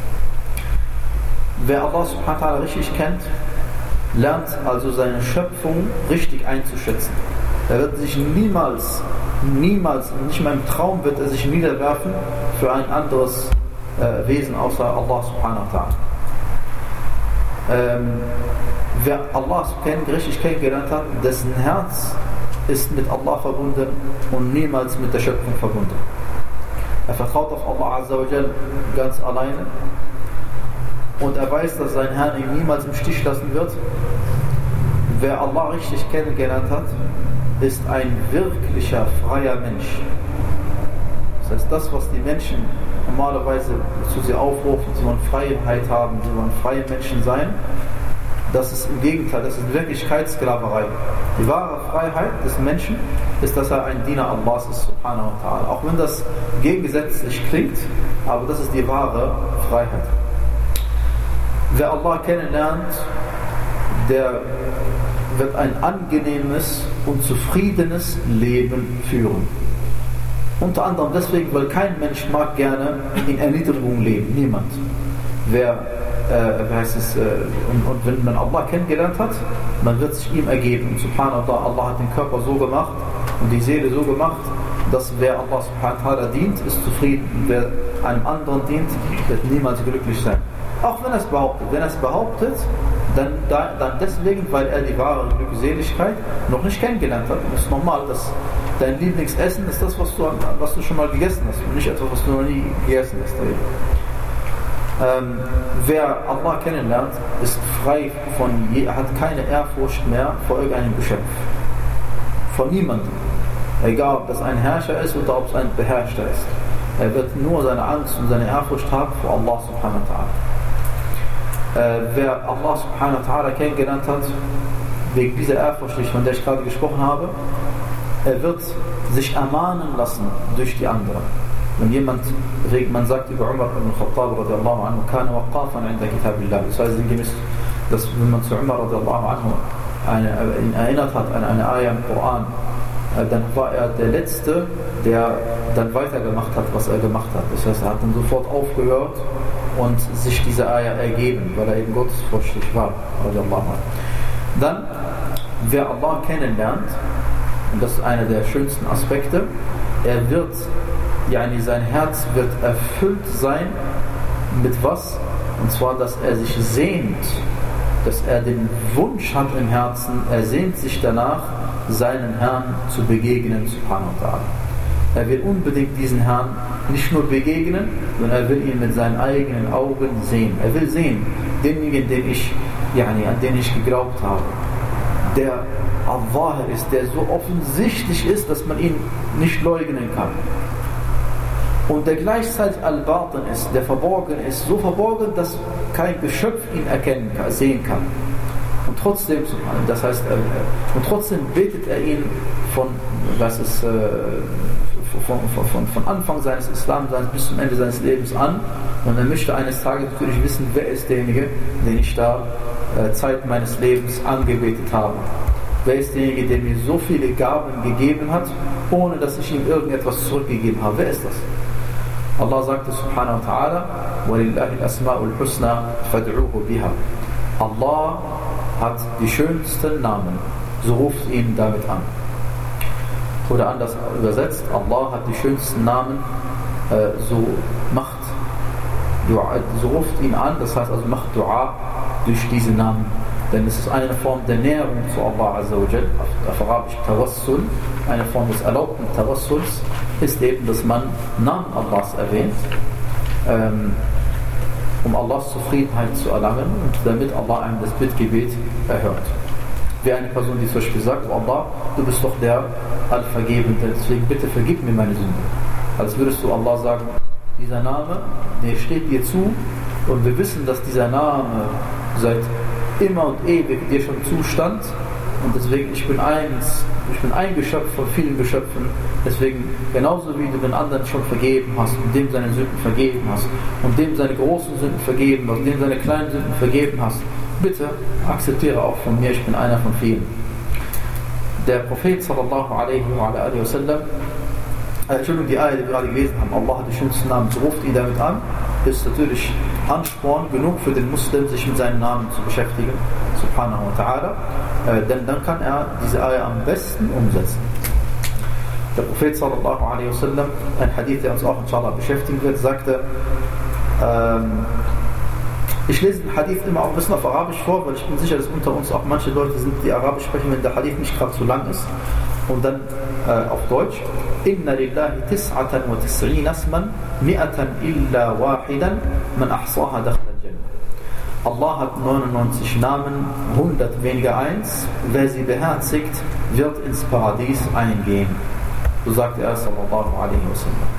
Wer Allah subhanahu wa ta'ala richtig kennt, lernt also seine Schöpfung richtig einzuschätzen. Er wird sich niemals, niemals, nicht mal im Traum wird er sich niederwerfen für ein anderes äh, Wesen außer Allah subhanahu wa ta'ala. Ähm, wer Allah richtig kennengelernt hat, dessen Herz ist mit Allah verbunden und niemals mit der Schöpfung verbunden. Er vertraut auf Allah Azza wa Jal ganz alleine und er weiß, dass sein Herr ihn niemals im Stich lassen wird. Wer Allah richtig kennengelernt hat, ist ein wirklicher freier Mensch. Das heißt, das, was die Menschen normalerweise zu sie aufrufen, sie wollen Freiheit haben, sie wollen freie Menschen sein, das ist im Gegenteil, das ist in Wirklichkeit Sklaverei. Die wahre Freiheit des Menschen ist, dass er ein Diener Allahs ist, subhanahu wa ta'ala. Auch wenn das gegensätzlich klingt, aber das ist die wahre Freiheit. Wer Allah kennenlernt, der wird ein angenehmes und zufriedenes Leben führen. Unter anderem deswegen, weil kein Mensch mag gerne in Erniedrigung leben. Niemand. Wer Äh, heißt es, äh, und, und wenn man Allah kennengelernt hat, man wird sich ihm ergeben. Subhanallah, Allah hat den Körper so gemacht und die Seele so gemacht, dass wer Allah subhanahu wa ta'ala dient, ist zufrieden. Und wer einem anderen dient, wird niemals glücklich sein. Auch wenn er es behauptet. Wenn er es behauptet, dann, dann deswegen, weil er die wahre Glückseligkeit noch nicht kennengelernt hat. Und es ist normal, dass dein Lieblingsessen ist das, was du, was du schon mal gegessen hast und nicht etwas, was du noch nie gegessen hast. Ähm, wer Allah kennenlernt, ist frei von je, hat keine Ehrfurcht mehr vor irgendeinem Geschöpf. Von niemandem. Egal, ob das ein Herrscher ist oder ob es ein Beherrschter ist. Er wird nur seine Angst und seine Ehrfurcht haben vor Allah subhanahu wa ta'ala. Äh, wer Allah subhanahu wa ta'ala kennengelernt hat, wegen dieser Ehrfurcht, von der ich gerade gesprochen habe, er wird sich ermahnen lassen durch die anderen. Wenn jemand, man sagt über Umar ibn Khattab radiallahu anhu, kana waqafan inda kitabillah. Das heißt, dass wenn man zu Umar radiallahu anhu eine, ihn erinnert hat an eine Ayah im Koran, dann war er der Letzte, der dann weitergemacht hat, was er gemacht hat. Das heißt, er hat dann sofort aufgehört und sich diese Ayah ergeben, weil er eben gottesfürchtig war. Radiallahu anhu. Dann, wer Allah kennenlernt, und das ist einer der schönsten Aspekte, er wird Yani sein Herz wird erfüllt sein mit was? Und zwar, dass er sich sehnt, dass er den Wunsch hat im Herzen, er sehnt sich danach, seinen Herrn zu begegnen, subhanahu wa ta'ala. Er will unbedingt diesen Herrn nicht nur begegnen, sondern er will ihn mit seinen eigenen Augen sehen. Er will sehen, denjenigen, den ich, yani, an den ich geglaubt habe, der Allah ist, der so offensichtlich ist, dass man ihn nicht leugnen kann. Und der gleichzeitig Al-Batin ist, der verborgen ist, so verborgen, dass kein Geschöpf ihn erkennen kann, sehen kann. Und trotzdem, das heißt, und trotzdem betet er ihn von, was ist, von, von, von, von Anfang seines Islamseins bis zum Ende seines Lebens an. Und er möchte eines Tages natürlich wissen, wer ist derjenige, den ich da Zeit meines Lebens angebetet habe. Wer ist derjenige, der mir so viele Gaben gegeben hat, ohne dass ich ihm irgendetwas zurückgegeben habe? Wer ist das? Allah sagte subhanahu wa ta'ala, وَلِلَّهِ الْأَسْمَاءُ الْحُسْنَى فَادْعُوهُ بِهَا. Allah hat die schönsten Namen, so ruft ihn damit an. Oder anders übersetzt, Allah hat die schönsten Namen, äh, so macht Dua, so ruft ihn an, das heißt also macht Dua durch diese Namen. Denn es ist eine Form der Näherung zu Allah Azza wa Jal, auf Arabisch Tawassul, eine Form des erlaubten Tawassuls, ist eben, dass man Namen Allahs erwähnt, ähm, um Allahs Zufriedenheit zu erlangen und damit Allah einem das Bittgebet erhört. Wie eine Person, die zum Beispiel sagt, oh Allah, du bist doch der Allvergebende, deswegen bitte vergib mir meine Sünde. Als würdest du Allah sagen, dieser Name, der steht dir zu und wir wissen, dass dieser Name seit immer und ewig dir schon zustand und deswegen, ich bin eins, ich bin ein Geschöpf von vielen Geschöpfen, deswegen genauso wie du den anderen schon vergeben hast und dem seine Sünden vergeben hast und dem seine großen Sünden vergeben hast und dem seine kleinen Sünden vergeben hast, bitte akzeptiere auch von mir, ich bin einer von vielen. Der Prophet sallallahu alaihi wa sallam äh, Entschuldigung, die Ayah, die wir gerade gelesen haben, Allah hat die schönsten Namen, so ruft ihn damit an, ist natürlich Ansporn genug für den Muslim, sich mit seinen Namen zu beschäftigen, subhanahu wa ta'ala, äh, denn dann kann er diese Ayah am besten umsetzen. Der Prophet sallallahu alaihi wasallam, ein Hadith, der uns auch inshallah beschäftigen wird, sagte, ähm, ich lese den Hadith immer auch ein bisschen auf Arabisch vor, weil ich bin sicher, dass unter uns auch manche Leute sind, die Arabisch sprechen, wenn der Hadith nicht gerade zu lang ist. Und dann äh, auf Deutsch. Inna lillahi tis'atan wa tis'ina asman mi'atan illa wahidan man ahsaha dakhla al-jannah. Allah hat neunundneunzig Namen, hundert weniger eins. Wer sie beherzigt, wird ins Paradies eingehen. So sagt er sallallahu alaihi wasallam.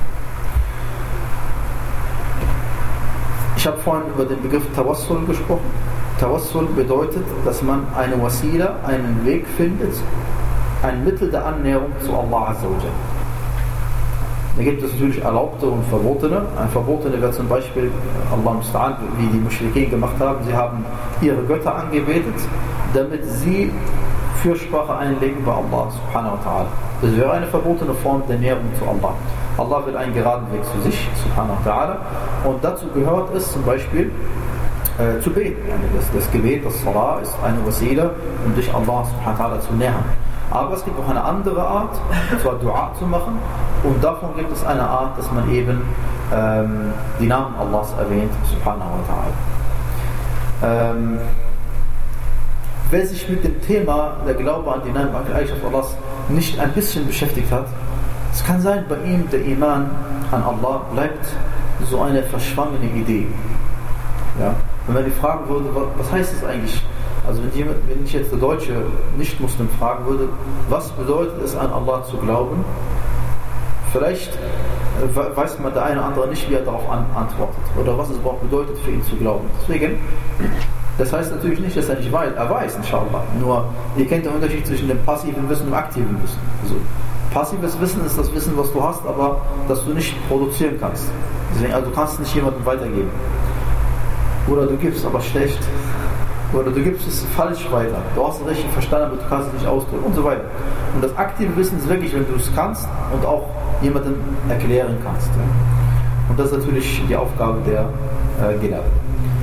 Ich habe vorhin über den Begriff Tawassul gesprochen. Tawassul bedeutet, dass man eine Wasila, einen Weg findet, ein Mittel der Annäherung zu Allah Azza wa Jalla. Da gibt es natürlich Erlaubte und Verbotene. Ein Verbotene wäre zum Beispiel, Allah musta'an, wie die Mushrikeen gemacht haben, sie haben ihre Götter angebetet, damit sie Fürsprache einlegen bei Allah subhanahu wa ta'ala. Das wäre eine verbotene Form der Näherung zu Allah. Allah will einen geraden Weg zu sich, subhanahu wa ta'ala. Und dazu gehört es zum Beispiel äh, zu beten. Das, das Gebet, das Salah ist eine Wasila, um dich Allah subhanahu wa ta'ala zu nähern. Aber es gibt auch eine andere Art, und zwar Dua zu machen. Und davon gibt es eine Art, dass man eben ähm, die Namen Allahs erwähnt, subhanahu wa ta'ala. Ähm, wer sich mit dem Thema der Glaube an die Namen und Eigenschaften Allahs nicht ein bisschen beschäftigt hat, es kann sein, bei ihm der Iman an Allah bleibt so eine verschwommene Idee. Ja? Wenn man die fragen würde, was heißt es eigentlich? Also wenn, jemand, wenn ich jetzt der deutsche Nicht-Muslim fragen würde, was bedeutet es an Allah zu glauben? Vielleicht weiß man der eine oder andere nicht, wie er darauf an, antwortet. Oder was es überhaupt bedeutet für ihn zu glauben. Deswegen, das heißt natürlich nicht, dass er nicht weiß. Er weiß, inshallah. Nur, ihr kennt den Unterschied zwischen dem passiven Wissen und dem aktiven Wissen. Also, passives Wissen ist das Wissen, was du hast, aber das du nicht produzieren kannst. Deswegen, also du kannst es nicht jemandem weitergeben. Oder du gibst aber schlecht. Oder du gibst es falsch weiter. Du hast es richtig verstanden, aber du kannst es nicht ausdrücken und so weiter. Und das aktive Wissen ist wirklich, wenn du es kannst und auch jemandem erklären kannst. Ja. Und das ist natürlich die Aufgabe der äh, Gelehrten.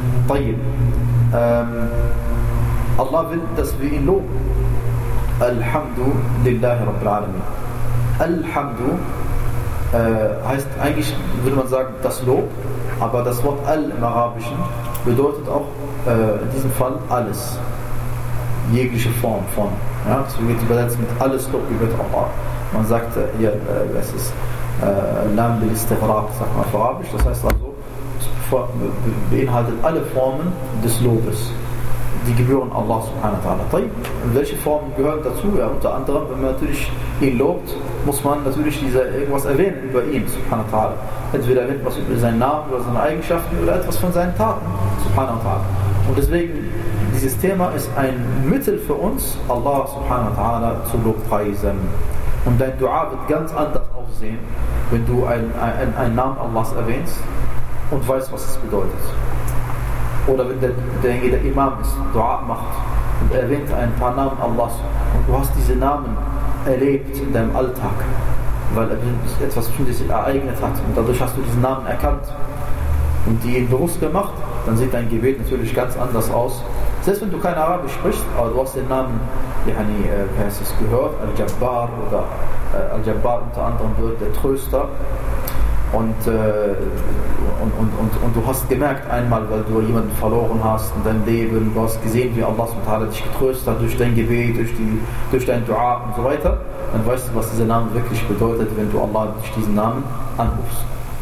Ähm, Allah will, dass wir ihn loben. Alhamdulillahi Rabbil Alamin. Alhamdu äh, heißt eigentlich, würde man sagen, das Lob, aber das Wort Al im Arabischen bedeutet auch äh, in diesem Fall alles. Jegliche Form von. Ja, das wird übersetzt mit alles Lob über Allah. Man sagt äh, hier, äh, es ist Lam bil Istighraq, sagt man auf Arabisch, das heißt also, es beinhaltet alle Formen des Lobes. Die gebühren Allah subhanahu wa ta'ala. Und welche Formen gehören dazu? Ja, unter anderem, wenn man natürlich ihn lobt, muss man natürlich diese, irgendwas erwähnen über ihn subhanahu wa ta'ala. Entweder erwähnt was über seinen Namen, oder seine Eigenschaften oder etwas von seinen Taten subhanahu wa ta'ala. Und deswegen, dieses Thema ist ein Mittel für uns, Allah subhanahu wa ta'ala zu lobpreisen. Und dein Dua wird ganz anders aussehen, wenn du einen ein, ein Namen Allahs erwähnst und weißt, was es bedeutet. Oder wenn der, derjenige, der Imam ist, Dua macht und erwähnt ein paar Namen Allahs und du hast diese Namen erlebt in deinem Alltag, weil er etwas Bestimmtes ereignet hat und dadurch hast du diesen Namen erkannt und die ihn bewusst gemacht, dann sieht dein Gebet natürlich ganz anders aus. Selbst wenn du kein Arabisch sprichst, aber du hast den Namen, yani, äh, wie heißt es, gehört, Al-Jabbar oder äh, Al-Jabbar unter anderem wird der Tröster. Und, äh, und, und, und, und du hast gemerkt einmal, weil du jemanden verloren hast in deinem Leben, du hast gesehen, wie Allah subhanahu wa ta'ala dich getröstet hat durch dein Gebet, durch, die, durch dein Dua und so weiter, dann weißt du, was dieser Name wirklich bedeutet, wenn du Allah durch diesen Namen anrufst.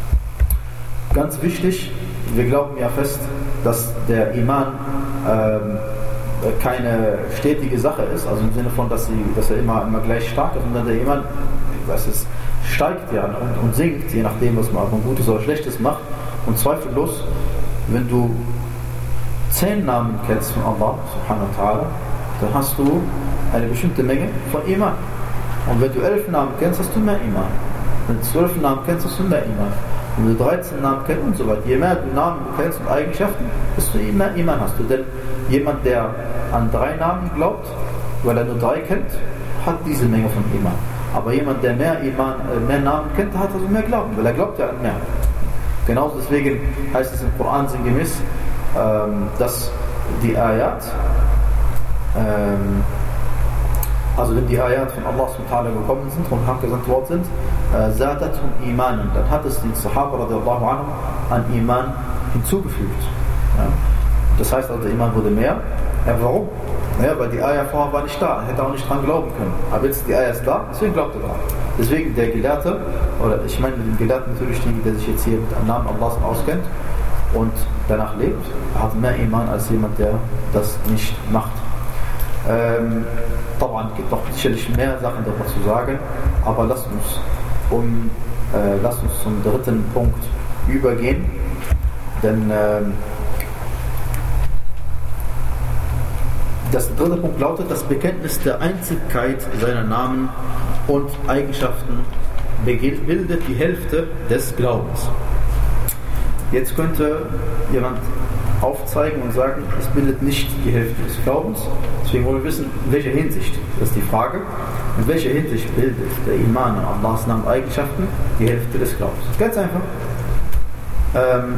Ganz wichtig, wir glauben ja fest, dass der Iman ähm, keine stetige Sache ist, also im Sinne von, dass, sie, dass er immer, immer gleich stark ist, sondern der Iman, was ist, steigt ja und, und sinkt, je nachdem, was man Gutes oder Schlechtes macht. Und zweifellos, wenn du zehn Namen kennst von Allah, subhanahu wa ta'ala, dann hast du eine bestimmte Menge von Iman. Und wenn du elf Namen kennst, hast du mehr Iman. Wenn du zwölf Namen kennst, hast du mehr Iman. Und wenn du dreizehn Namen kennst und so weiter, je mehr du Namen du kennst und Eigenschaften, desto mehr Iman hast du. Denn jemand, der an drei Namen glaubt, weil er nur drei kennt, hat diese Menge von Iman. Aber jemand, der mehr Iman, mehr Namen kennt, hat also mehr Glauben, weil er glaubt ja an mehr. Genauso deswegen heißt es im Koran sinngemäß, ähm, dass die Ayat, ähm, also wenn die Ayat von Allah subhanahu wa ta'ala gekommen sind und abgesandt worden sind, Zadathum Imanan, dann hat es den Sahaba radiallahu anhum an Iman hinzugefügt. Ja. Das heißt also, der Iman wurde mehr. Ja, warum? Naja, weil die Ayah vorher war nicht da, er hätte auch nicht dran glauben können. Aber jetzt die Ayah ist da, deswegen glaubt er dran. Deswegen der Gelehrte, oder ich meine mit dem Gelehrten natürlich den, der sich jetzt hier mit dem Namen Allahs auskennt und danach lebt, hat mehr Iman als jemand, der das nicht macht. Ähm, es gibt noch sicherlich mehr Sachen darüber zu sagen, aber lasst uns, um, äh, lasst uns zum dritten Punkt übergehen, denn ähm, das dritte Punkt lautet, das Bekenntnis der Einzigkeit seiner Namen und Eigenschaften bildet die Hälfte des Glaubens. Jetzt könnte jemand aufzeigen und sagen, es bildet nicht die Hälfte des Glaubens. Deswegen wollen wir wissen, in welcher Hinsicht, das ist die Frage, in welcher Hinsicht bildet der Iman an Allahs Namen und Eigenschaften die Hälfte des Glaubens. Ganz einfach. Ähm,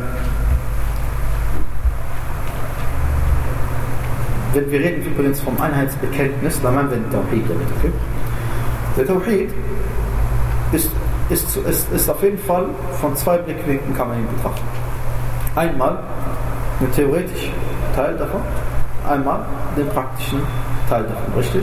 wenn wir reden übrigens vom Einheitsbekenntnis, dann meinen wir den Tawhid damit. Okay? Der Tawhid ist, ist, ist, ist auf jeden Fall von zwei Blickwinkeln kann man ihn betrachten. Einmal den theoretischen Teil davon, einmal den praktischen Teil davon, richtig?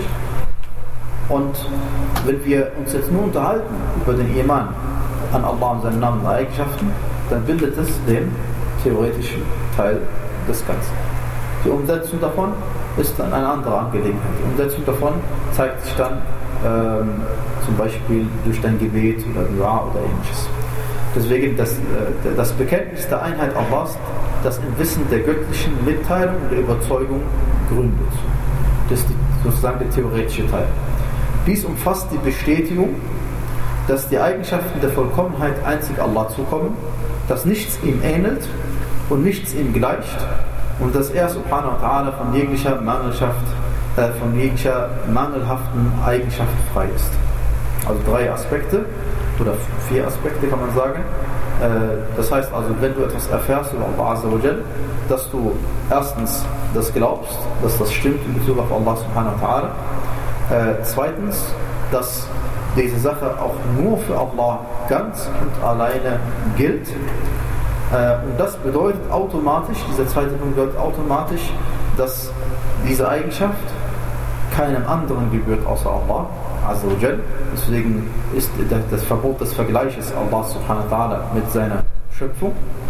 Und wenn wir uns jetzt nur unterhalten über den Iman an Allah und seinen Namen und Eigenschaften, dann bildet es den theoretischen Teil des Ganzen. Die Umsetzung davon ist dann eine andere Angelegenheit. Die Umsetzung davon zeigt sich dann ähm, zum Beispiel durch dein Gebet oder Dua oder ähnliches. Deswegen das, äh, das Bekenntnis der Einheit Allahs, das im Wissen der göttlichen Mitteilung und der Überzeugung gründet. Das ist die, sozusagen der theoretische Teil. Dies umfasst die Bestätigung, dass die Eigenschaften der Vollkommenheit einzig Allah zukommen, dass nichts ihm ähnelt und nichts ihm gleicht und dass er subhanahu wa ta'ala von jeglicher Mangelschaft, äh, von jeglicher mangelhaften Eigenschaft frei ist. Also drei Aspekte oder vier Aspekte kann man sagen. Äh, das heißt also, wenn du etwas erfährst über Allah Azza wa Jal, dass du erstens das glaubst, dass das stimmt in Bezug auf Allah subhanahu wa ta'ala. Äh, zweitens, dass diese Sache auch nur für Allah ganz und alleine gilt. Äh, und das bedeutet automatisch, dieser zweite Punkt bedeutet automatisch, dass diese Eigenschaft keinem anderen gebührt außer Allah Azza wa Jal. Deswegen ist das Verbot des Vergleiches Allah subhanahu wa ta'ala mit seiner Schöpfung.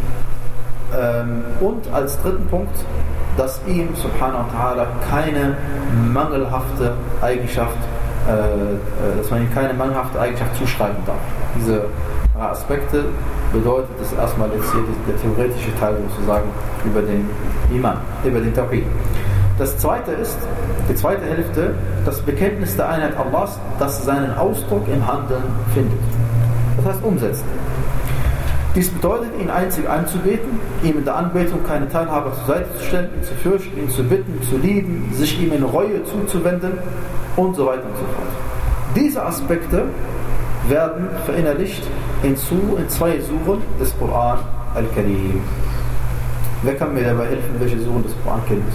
Ähm, und als dritten Punkt, dass ihm subhanahu wa ta'ala keine mangelhafte Eigenschaft, äh, dass man ihm keine mangelhafte Eigenschaft zuschreiben darf. Diese Aspekte bedeutet es erstmal jetzt hier der theoretische Teil sozusagen über den Iman, über den Tawhid. Das zweite ist, die zweite Hälfte, das Bekenntnis der Einheit Allahs, das seinen Ausdruck im Handeln findet. Das heißt umsetzen. Dies bedeutet, ihn einzig anzubeten, ihm in der Anbetung keine Teilhaber zur Seite zu stellen, ihn zu fürchten, ihn zu bitten, zu lieben, sich ihm in Reue zuzuwenden und so weiter und so fort. Diese Aspekte werden verinnerlicht in, in zwei Suren des Koran al-Karim. Wer kann mir dabei helfen, welche Suren des Koran kennen?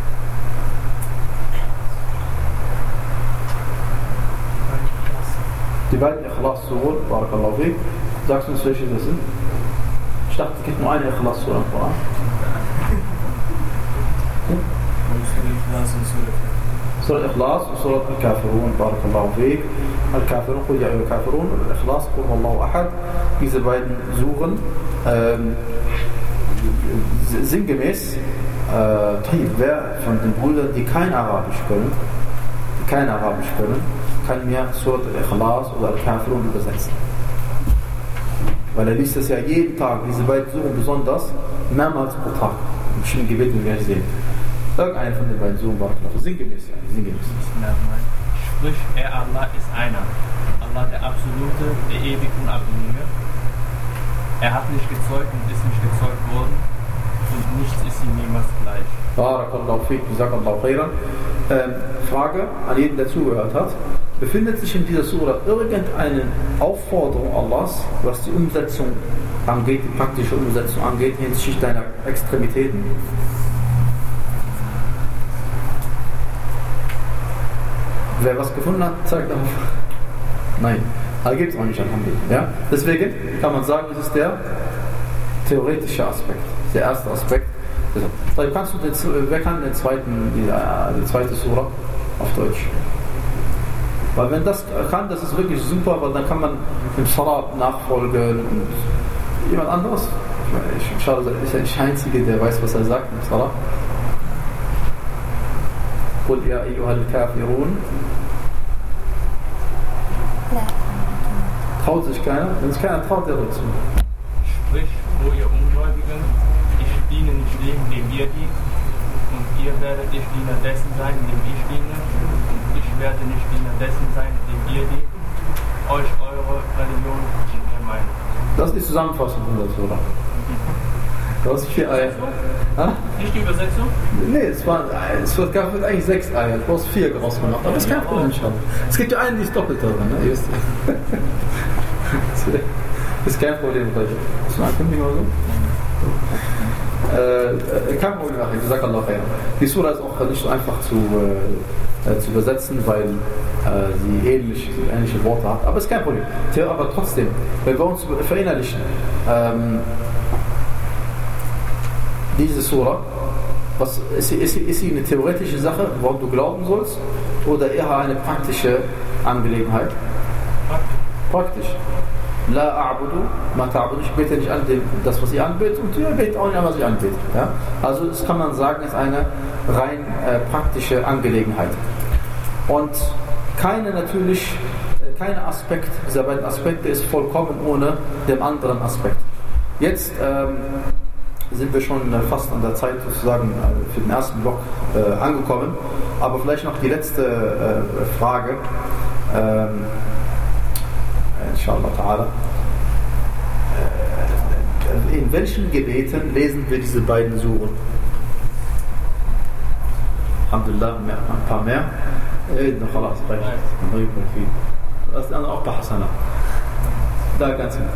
Die beiden Ikhlas-Suren, Barakallahu fiik. Sagst du uns, welche das sind? Ich dachte, es gibt nur eine Ikhlas-Sura im Koran. Surah Ikhlas und Surah Al-Kafirun, Barakallahu fiik. Al-Kafirun, Qul ya ayyuhal Kafirun, und Ikhlas, Qul huwallahu ahad. Diese beiden Suren, ähm, sinngemäß, äh, wer von den Brüdern, die kein Arabisch können, die kein Arabisch können, kann mir Surah Al-Ikhlas oder Al-Kafirun übersetzen. Weil er liest das ja jeden Tag, diese beiden Suren besonders, mehrmals pro Tag. Im bestimmten Gebet, wie wir sehen. Irgendeine von den beiden Suren war klar. Sinngemäß, ja. Sinngemäß. Sprich, er Allah ist einer. Allah der Absolute, der ewig Unabhängige. Er hat nicht gezeugt und ist nicht gezeugt worden. Und nichts ist ihm niemals gleich. Barakallahu fiik, Jazakallahu khairan. Ähm, Frage an jeden, der zugehört hat. befindet sich in dieser Sura irgendeine Aufforderung Allahs, was die Umsetzung angeht, die praktische Umsetzung angeht, hinsichtlich deiner Extremitäten? Wer was gefunden hat, zeigt auf. Nein, da gibt es auch nicht, Alhamdulillah. Ja? Deswegen kann man sagen, das ist der theoretische Aspekt, der erste Aspekt. Also, kannst du den, wer kann den zweiten, die, die zweite Sura auf Deutsch? Weil wenn das kann, das ist wirklich super, weil dann kann man im Salat nachfolgen und jemand anderes. Ich schaue, das ist ja nicht der Einzige, der weiß, was er sagt im Salat. Qul ya ayyuhal kafirun. Traut sich keiner? Wenn sich keiner traut, der wird zu. Sprich, wo ihr Ungläubigen, ich diene nicht dem, dem ihr dient, und ihr werdet nicht Diener dessen sein, dem ich diene, und ich werde nicht Diener dessen sein, dem ihr dient. Euch eure Religion und ihr meine. Das ist die Zusammenfassung von der Sura. Das ist vier Eier. Nicht die Übersetzung? Nee, es, war, es gab eigentlich sechs Eier. Du hast vier rausgemacht. Aber das ist kein Problem schon. Es gibt ja einen, die ist doppelt drin. Ne? Just. Das ist kein Problem. Hast du eine Ankündigung oder so? Äh, kein Problem, ich sage Allah khair. Die Sura ist auch nicht so einfach zu, äh, zu übersetzen, weil äh, sie ähnliche, ähnliche Worte hat. Aber es ist kein Problem. Aber trotzdem, wenn wir uns verinnerlichen, ähm, diese Sura, was, ist, sie, ist, sie, ist sie eine theoretische Sache, woran du glauben sollst, oder eher eine praktische Angelegenheit? Praktisch. La a'budu ma ta'budu. Ich bete nicht an dem, das, was ihr anbetet, und ihr betet auch nicht an, was ihr anbetet. Ja? Also das kann man sagen, ist eine rein äh, praktische Angelegenheit. Und keine natürlich, kein Aspekt dieser beiden Aspekte ist vollkommen ohne den anderen Aspekt. Jetzt ähm, sind wir schon fast an der Zeit sozusagen für den ersten Block äh, angekommen. Aber vielleicht noch die letzte äh, Frage. Ähm, inshallah ta'ala. Äh, in welchen Gebeten lesen wir diese beiden Suren? Alhamdulillah, mehr, ein paar mehr. Äh, noch Allah, das reicht. Das ist auch bei Hasana. Da ganz genau.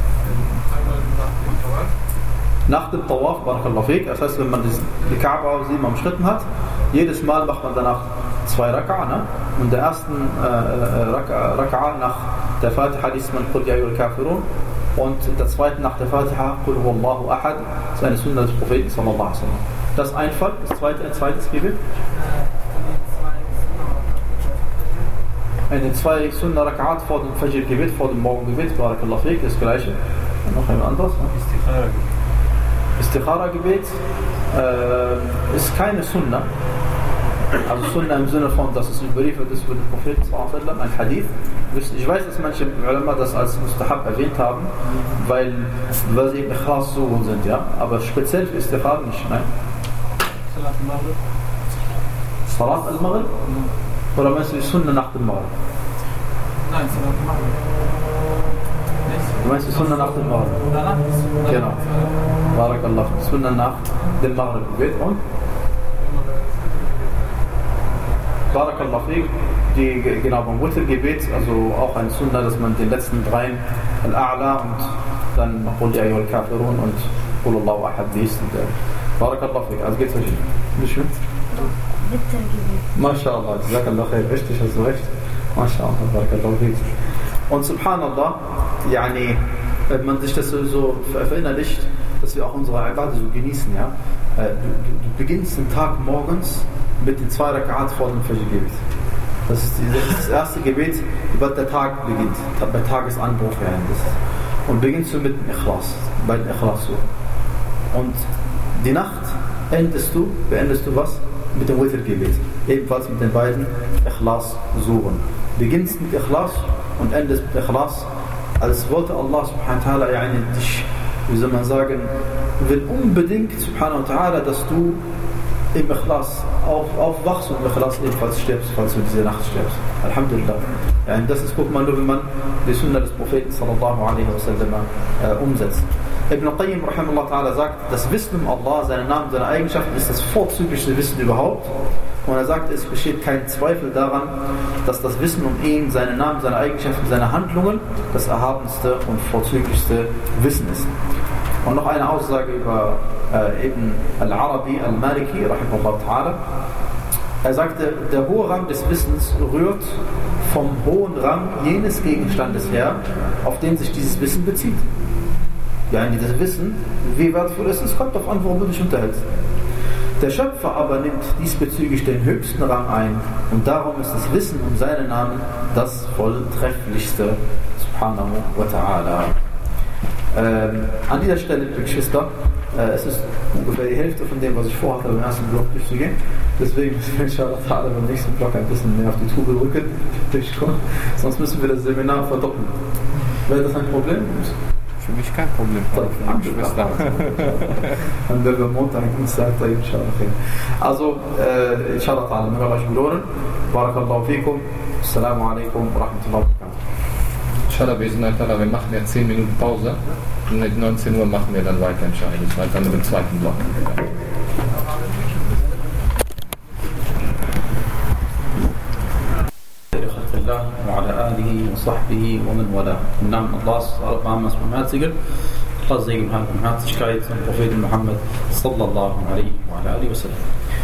Nach dem Tawaf, Barakallahu Fik, das heißt, wenn man die Kaaba siebenmal umschritten hat, jedes Mal macht man danach zwei Raka'a, ne? Und der ersten äh, Raka'a, Raka'a nach der Fatiha liest man Qul ya ayyuhal kafirun, und der zweiten nach der Fatiha Qul huwallahu ahad. Das ist eine Sunna des Propheten sallallahu alaihi wasallam. Das ist ein Fall, das zweite, ein zweites Gebet. Eine zwei Sunna Raka'at vor dem Fajr Gebet, vor dem Morgengebet, Barakallahu Fik, das gleiche. Und noch ein anderes. Ne? Istikhara-Gebet äh, ist keine Sunna. Also Sunna im Sinne von, dass es überliefert ist für den Propheten sallallahu alaihi wasallam, ein Hadith. Ich weiß, dass manche Ulama das als Mustahab erwähnt haben, weil, weil sie im Ikhlas so sind, ja. Aber speziell für Istikhara nicht, nein. Salat al-Maghrib? Salat al-Maghrib? Oder meinst du die Sunna nach dem Maghrib? Nein, Salat al-Maghrib. Du meinst die Sunna nach dem Maghrib? Genau. Barakallah. Sunna nach dem Maghrib. Und? Barakallah fiqh. Die, genau, beim Witr-Gebet, also auch ein Sunna, dass man den letzten dreien Al-A'la und dann Qul ya ayyuhal kafirun und Qul Allahu ahad liest. Barakallah fiqh. Also geht's euch nicht schön? Witr-Gebet. MashaAllah. Jazakallah khair. Richtig, hast du recht. MashaAllah. Barakallah fiqh. Und subhanallah, yani, wenn man sich das so verinnerlicht, dass wir auch unsere Ibadah so genießen, ja. Du, du, du beginnst den Tag morgens mit den zwei Raka'at vor dem Fajr-Gebet. Das ist, die, das ist das erste Gebet, sobald der Tag beginnt, bei Tagesanbruch. Ja, und beginnst du mit dem Ikhlas, bei dem Ikhlas so. Und die Nacht endest du, beendest du was? Mit dem Witr-Gebet. Ebenfalls mit den beiden Ikhlas-Suren. Beginnst mit Ikhlas und endest mit Ikhlas, als wollte Allah subhanahu wa ta'ala yani, dich, wie soll man sagen, will unbedingt subhanahu wa ta'ala, dass du im Ikhlas auf, aufwachst und im Ikhlas ebenfalls stirbst, falls du diese Nacht stirbst. Alhamdulillah. Yani, das ist, guck mal, nur wenn man die Sunna des Propheten sallallahu alaihi wasallam äh, umsetzt. Ibn Qayyim rahimahullah ta'ala sagt, das Wissen um Allah, seine Namen, seine Eigenschaften ist das vorzüglichste Wissen überhaupt. Und er sagt, es besteht kein Zweifel daran, dass das Wissen um ihn, seine Namen, seine Eigenschaften, seine Handlungen das erhabenste und vorzüglichste Wissen ist. Und noch eine Aussage über äh, Ibn al-Arabi al-Maliki, rahimahullah ta'ala. Er sagte, der hohe Rang des Wissens rührt vom hohen Rang jenes Gegenstandes her, auf den sich dieses Wissen bezieht. Ja, in dieses Wissen, wie wertvoll es ist, kommt darauf an, worum du dich unterhältst. Der Schöpfer aber nimmt diesbezüglich den höchsten Rang ein und darum ist das Wissen um seinen Namen das volltrefflichste, subhanahu wa ta'ala. Ähm, an dieser Stelle, liebe Geschwister, äh, es ist ungefähr die Hälfte von dem, was ich vorhatte, im ersten Block durchzugehen. Deswegen müssen wir inshallah ta'ala beim nächsten Block ein bisschen mehr auf die Tube rücken, sonst müssen wir das Seminar verdoppeln. Wäre das ein Problem? Für mich kein Problem. Geschwister. Dann werden wir Montag, Dienstag, inshallah. Also, äh, inshallah ta'ala, wir euch belohnen. Barakallahu fikum. Assalamu alaikum wa rahmatullahi wa barakatuh. Inshallah, wir machen jetzt zehn Minuten Pause. Und um neunzehn Uhr machen wir dann weiter, inshallah. Weiter mit dem zweiten Block. وعلى آله وصحبه ومن والاه. Im Namen Allahs, Allahs Barmherzigen, Allah Segen und Barmherzigkeit und Propheten Muhammad sallallahu alaihi wa sallam.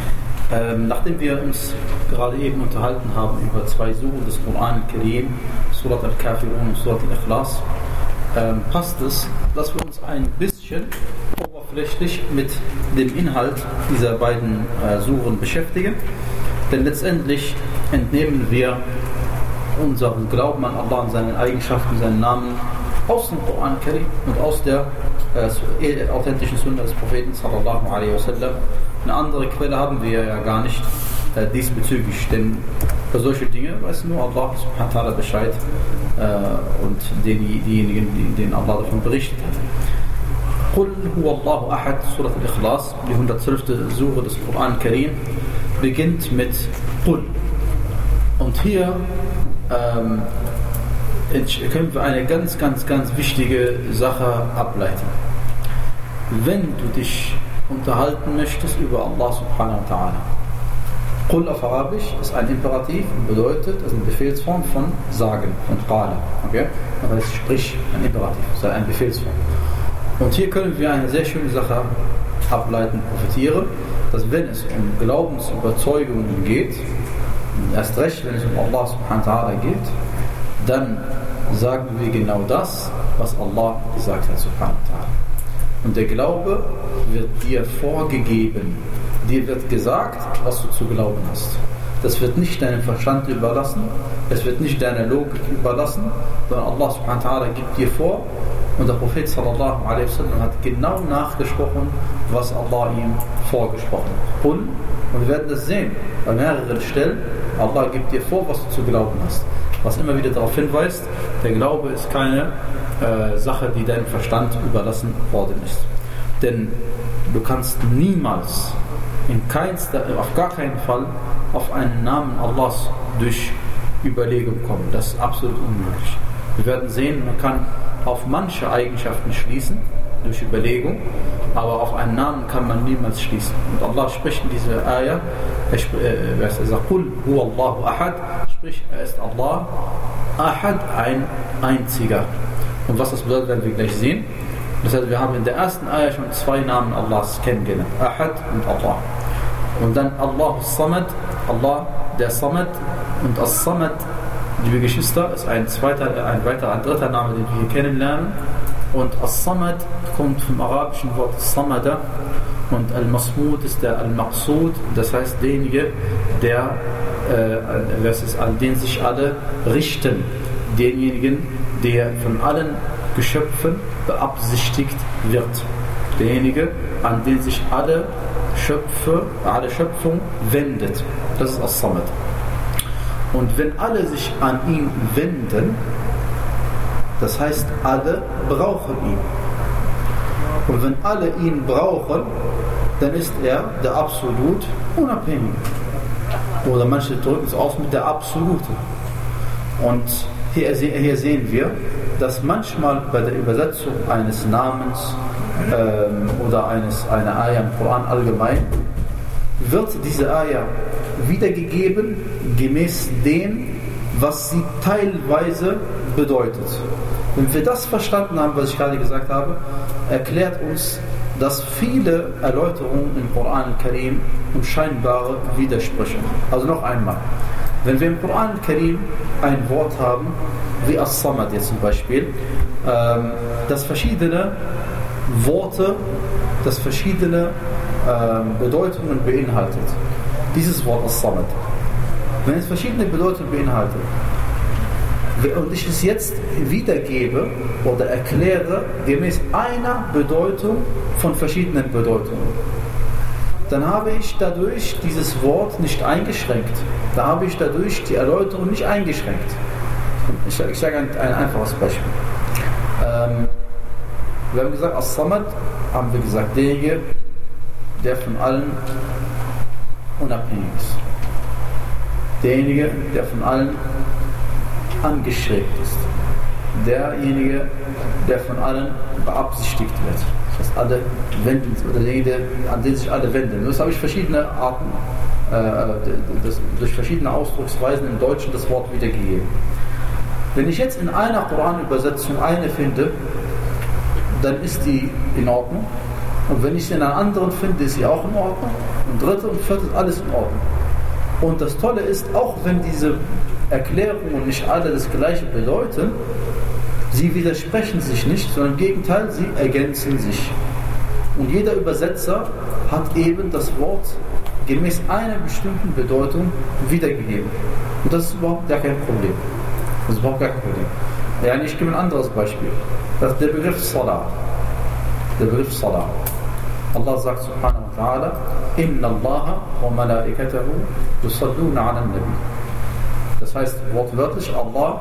Ähm, nachdem wir uns gerade eben unterhalten haben über zwei Suren des Koran al-Karim, Surat al-Kafirun und Surat al-Ikhlas, ähm, passt es, dass wir uns ein bisschen oberflächlich mit dem Inhalt dieser beiden äh, Suren beschäftigen, denn letztendlich entnehmen wir unseren Glauben an Allah und seinen Eigenschaften, seinen Namen aus dem Koran al-Karim und aus der äh, authentischen Sunna des Propheten sallallahu alaihi wasallam. Eine andere Quelle haben wir ja gar nicht äh, diesbezüglich, denn für solche Dinge weiß nur Allah subhanahu wa ta'ala Bescheid äh, und die, diejenigen, denen Allah davon berichtet hat. Qul huwa Allahu ahad, Surat al-Ikhlas, die hundertzwölfte Sure des Koran al-Karim, beginnt mit Qul. Und hier ähm, können wir eine ganz, ganz, ganz wichtige Sache ableiten. Wenn du dich unterhalten möchtest über Allah subhanahu wa ta'ala, Qul auf Arabisch ist ein Imperativ und bedeutet, es ist eine Befehlsform von Sagen, von Qala. Okay? Das heißt, sprich, ein Imperativ, das ist eine Befehlsform. Und hier können wir eine sehr schöne Sache ableiten, profitieren, dass wenn es um Glaubensüberzeugungen geht, erst recht, wenn es um Allah subhanahu wa ta'ala geht, dann sagen wir genau das, was Allah gesagt hat subhanahu wa ta'ala. Und der Glaube wird dir vorgegeben. Dir wird gesagt, was du zu glauben hast. Das wird nicht deinem Verstand überlassen, es wird nicht deiner Logik überlassen, sondern Allah subhanahu wa ta'ala gibt dir vor und der Prophet sallallahu alaihi wasallam hat genau nachgesprochen, was Allah ihm vorgesprochen hat. Und wir werden das sehen, bei mehreren Stellen, Allah gibt dir vor, was du zu glauben hast. Was immer wieder darauf hinweist, der Glaube ist keine äh, Sache, die deinem Verstand überlassen worden ist. Denn du kannst niemals, in keinster, auf gar keinen Fall, auf einen Namen Allahs durch Überlegung kommen. Das ist absolut unmöglich. Wir werden sehen, man kann auf manche Eigenschaften schließen, durch Überlegung, aber auf einen Namen kann man niemals schließen. Und Allah spricht in dieser Ayah, er sagt, Qul huwa Allahu ahad, sprich, er ist Allah, ahad, ein einziger. Und was das bedeutet, werden wir gleich sehen. Das heißt, wir haben in der ersten Ayah schon zwei Namen Allahs kennengelernt, Ahad und Allah. Und dann Allah Samad, Allah der Samad, und As-Samad, liebe Geschwister, ist ein zweiter, ein weiterer, ein dritter Name, den wir hier kennenlernen. Und As-Samad kommt vom arabischen Wort Samada und Al-Masmud ist der Al-Maqsud, das heißt derjenige, der, äh, ist, an den sich alle richten, denjenigen, der von allen Geschöpfen beabsichtigt wird, derjenige, an den sich alle Schöpfe, alle Schöpfung wendet. Das ist As-Samad. Und wenn alle sich an ihn wenden, das heißt, alle brauchen ihn. Und wenn alle ihn brauchen, dann ist er der absolut Unabhängige. Oder manche drücken es aus mit der Absolute. Und hier, hier sehen wir, dass manchmal bei der Übersetzung eines Namens ähm, oder eines, einer Ayah im Koran allgemein, wird diese Ayah wiedergegeben gemäß dem, was sie teilweise bedeutet. Wenn wir das verstanden haben, was ich gerade gesagt habe, erklärt uns, dass viele Erläuterungen im Koran al-Karim und scheinbare widersprechen. Also noch einmal, wenn wir im Koran al-Karim ein Wort haben, wie As-Samad jetzt zum Beispiel, ähm, das verschiedene Worte, das verschiedene ähm, Bedeutungen beinhaltet. Dieses Wort As-Samad. Wenn es verschiedene Bedeutungen beinhaltet und ich es jetzt wiedergebe oder erkläre gemäß einer Bedeutung von verschiedenen Bedeutungen, dann habe ich dadurch dieses Wort nicht eingeschränkt. Da habe ich dadurch die Erläuterung nicht eingeschränkt. Ich, ich sage ein, ein einfaches Beispiel. Ähm, wir haben gesagt, As-Samad, haben wir gesagt, derjenige, der von allen unabhängig ist. Derjenige, der von allen angestrebt ist. Derjenige, der von allen beabsichtigt wird. Das heißt, alle wenden, oder derjenige, an den sich alle wenden. Das habe ich verschiedene Arten, äh, das, durch verschiedene Ausdrucksweisen im Deutschen das Wort wiedergegeben. Wenn ich jetzt in einer Koranübersetzung eine finde, dann ist die in Ordnung. Und wenn ich sie in einer anderen finde, ist sie auch in Ordnung. Und dritte und vierte ist alles in Ordnung. Und das Tolle ist, auch wenn diese Erklärungen nicht alle das Gleiche bedeuten, sie widersprechen sich nicht, sondern im Gegenteil, sie ergänzen sich. Und jeder Übersetzer hat eben das Wort gemäß einer bestimmten Bedeutung wiedergegeben. Und das ist überhaupt gar kein Problem. Das ist überhaupt gar kein Problem. Ja, ich gebe ein anderes Beispiel. Das ist der Begriff Salah. Der Begriff Salah. Allah sagt subhanahu wa ta'ala: Inna Allaha wa malaikatahu yusalluna ala nabi. Das heißt wortwörtlich, Allah,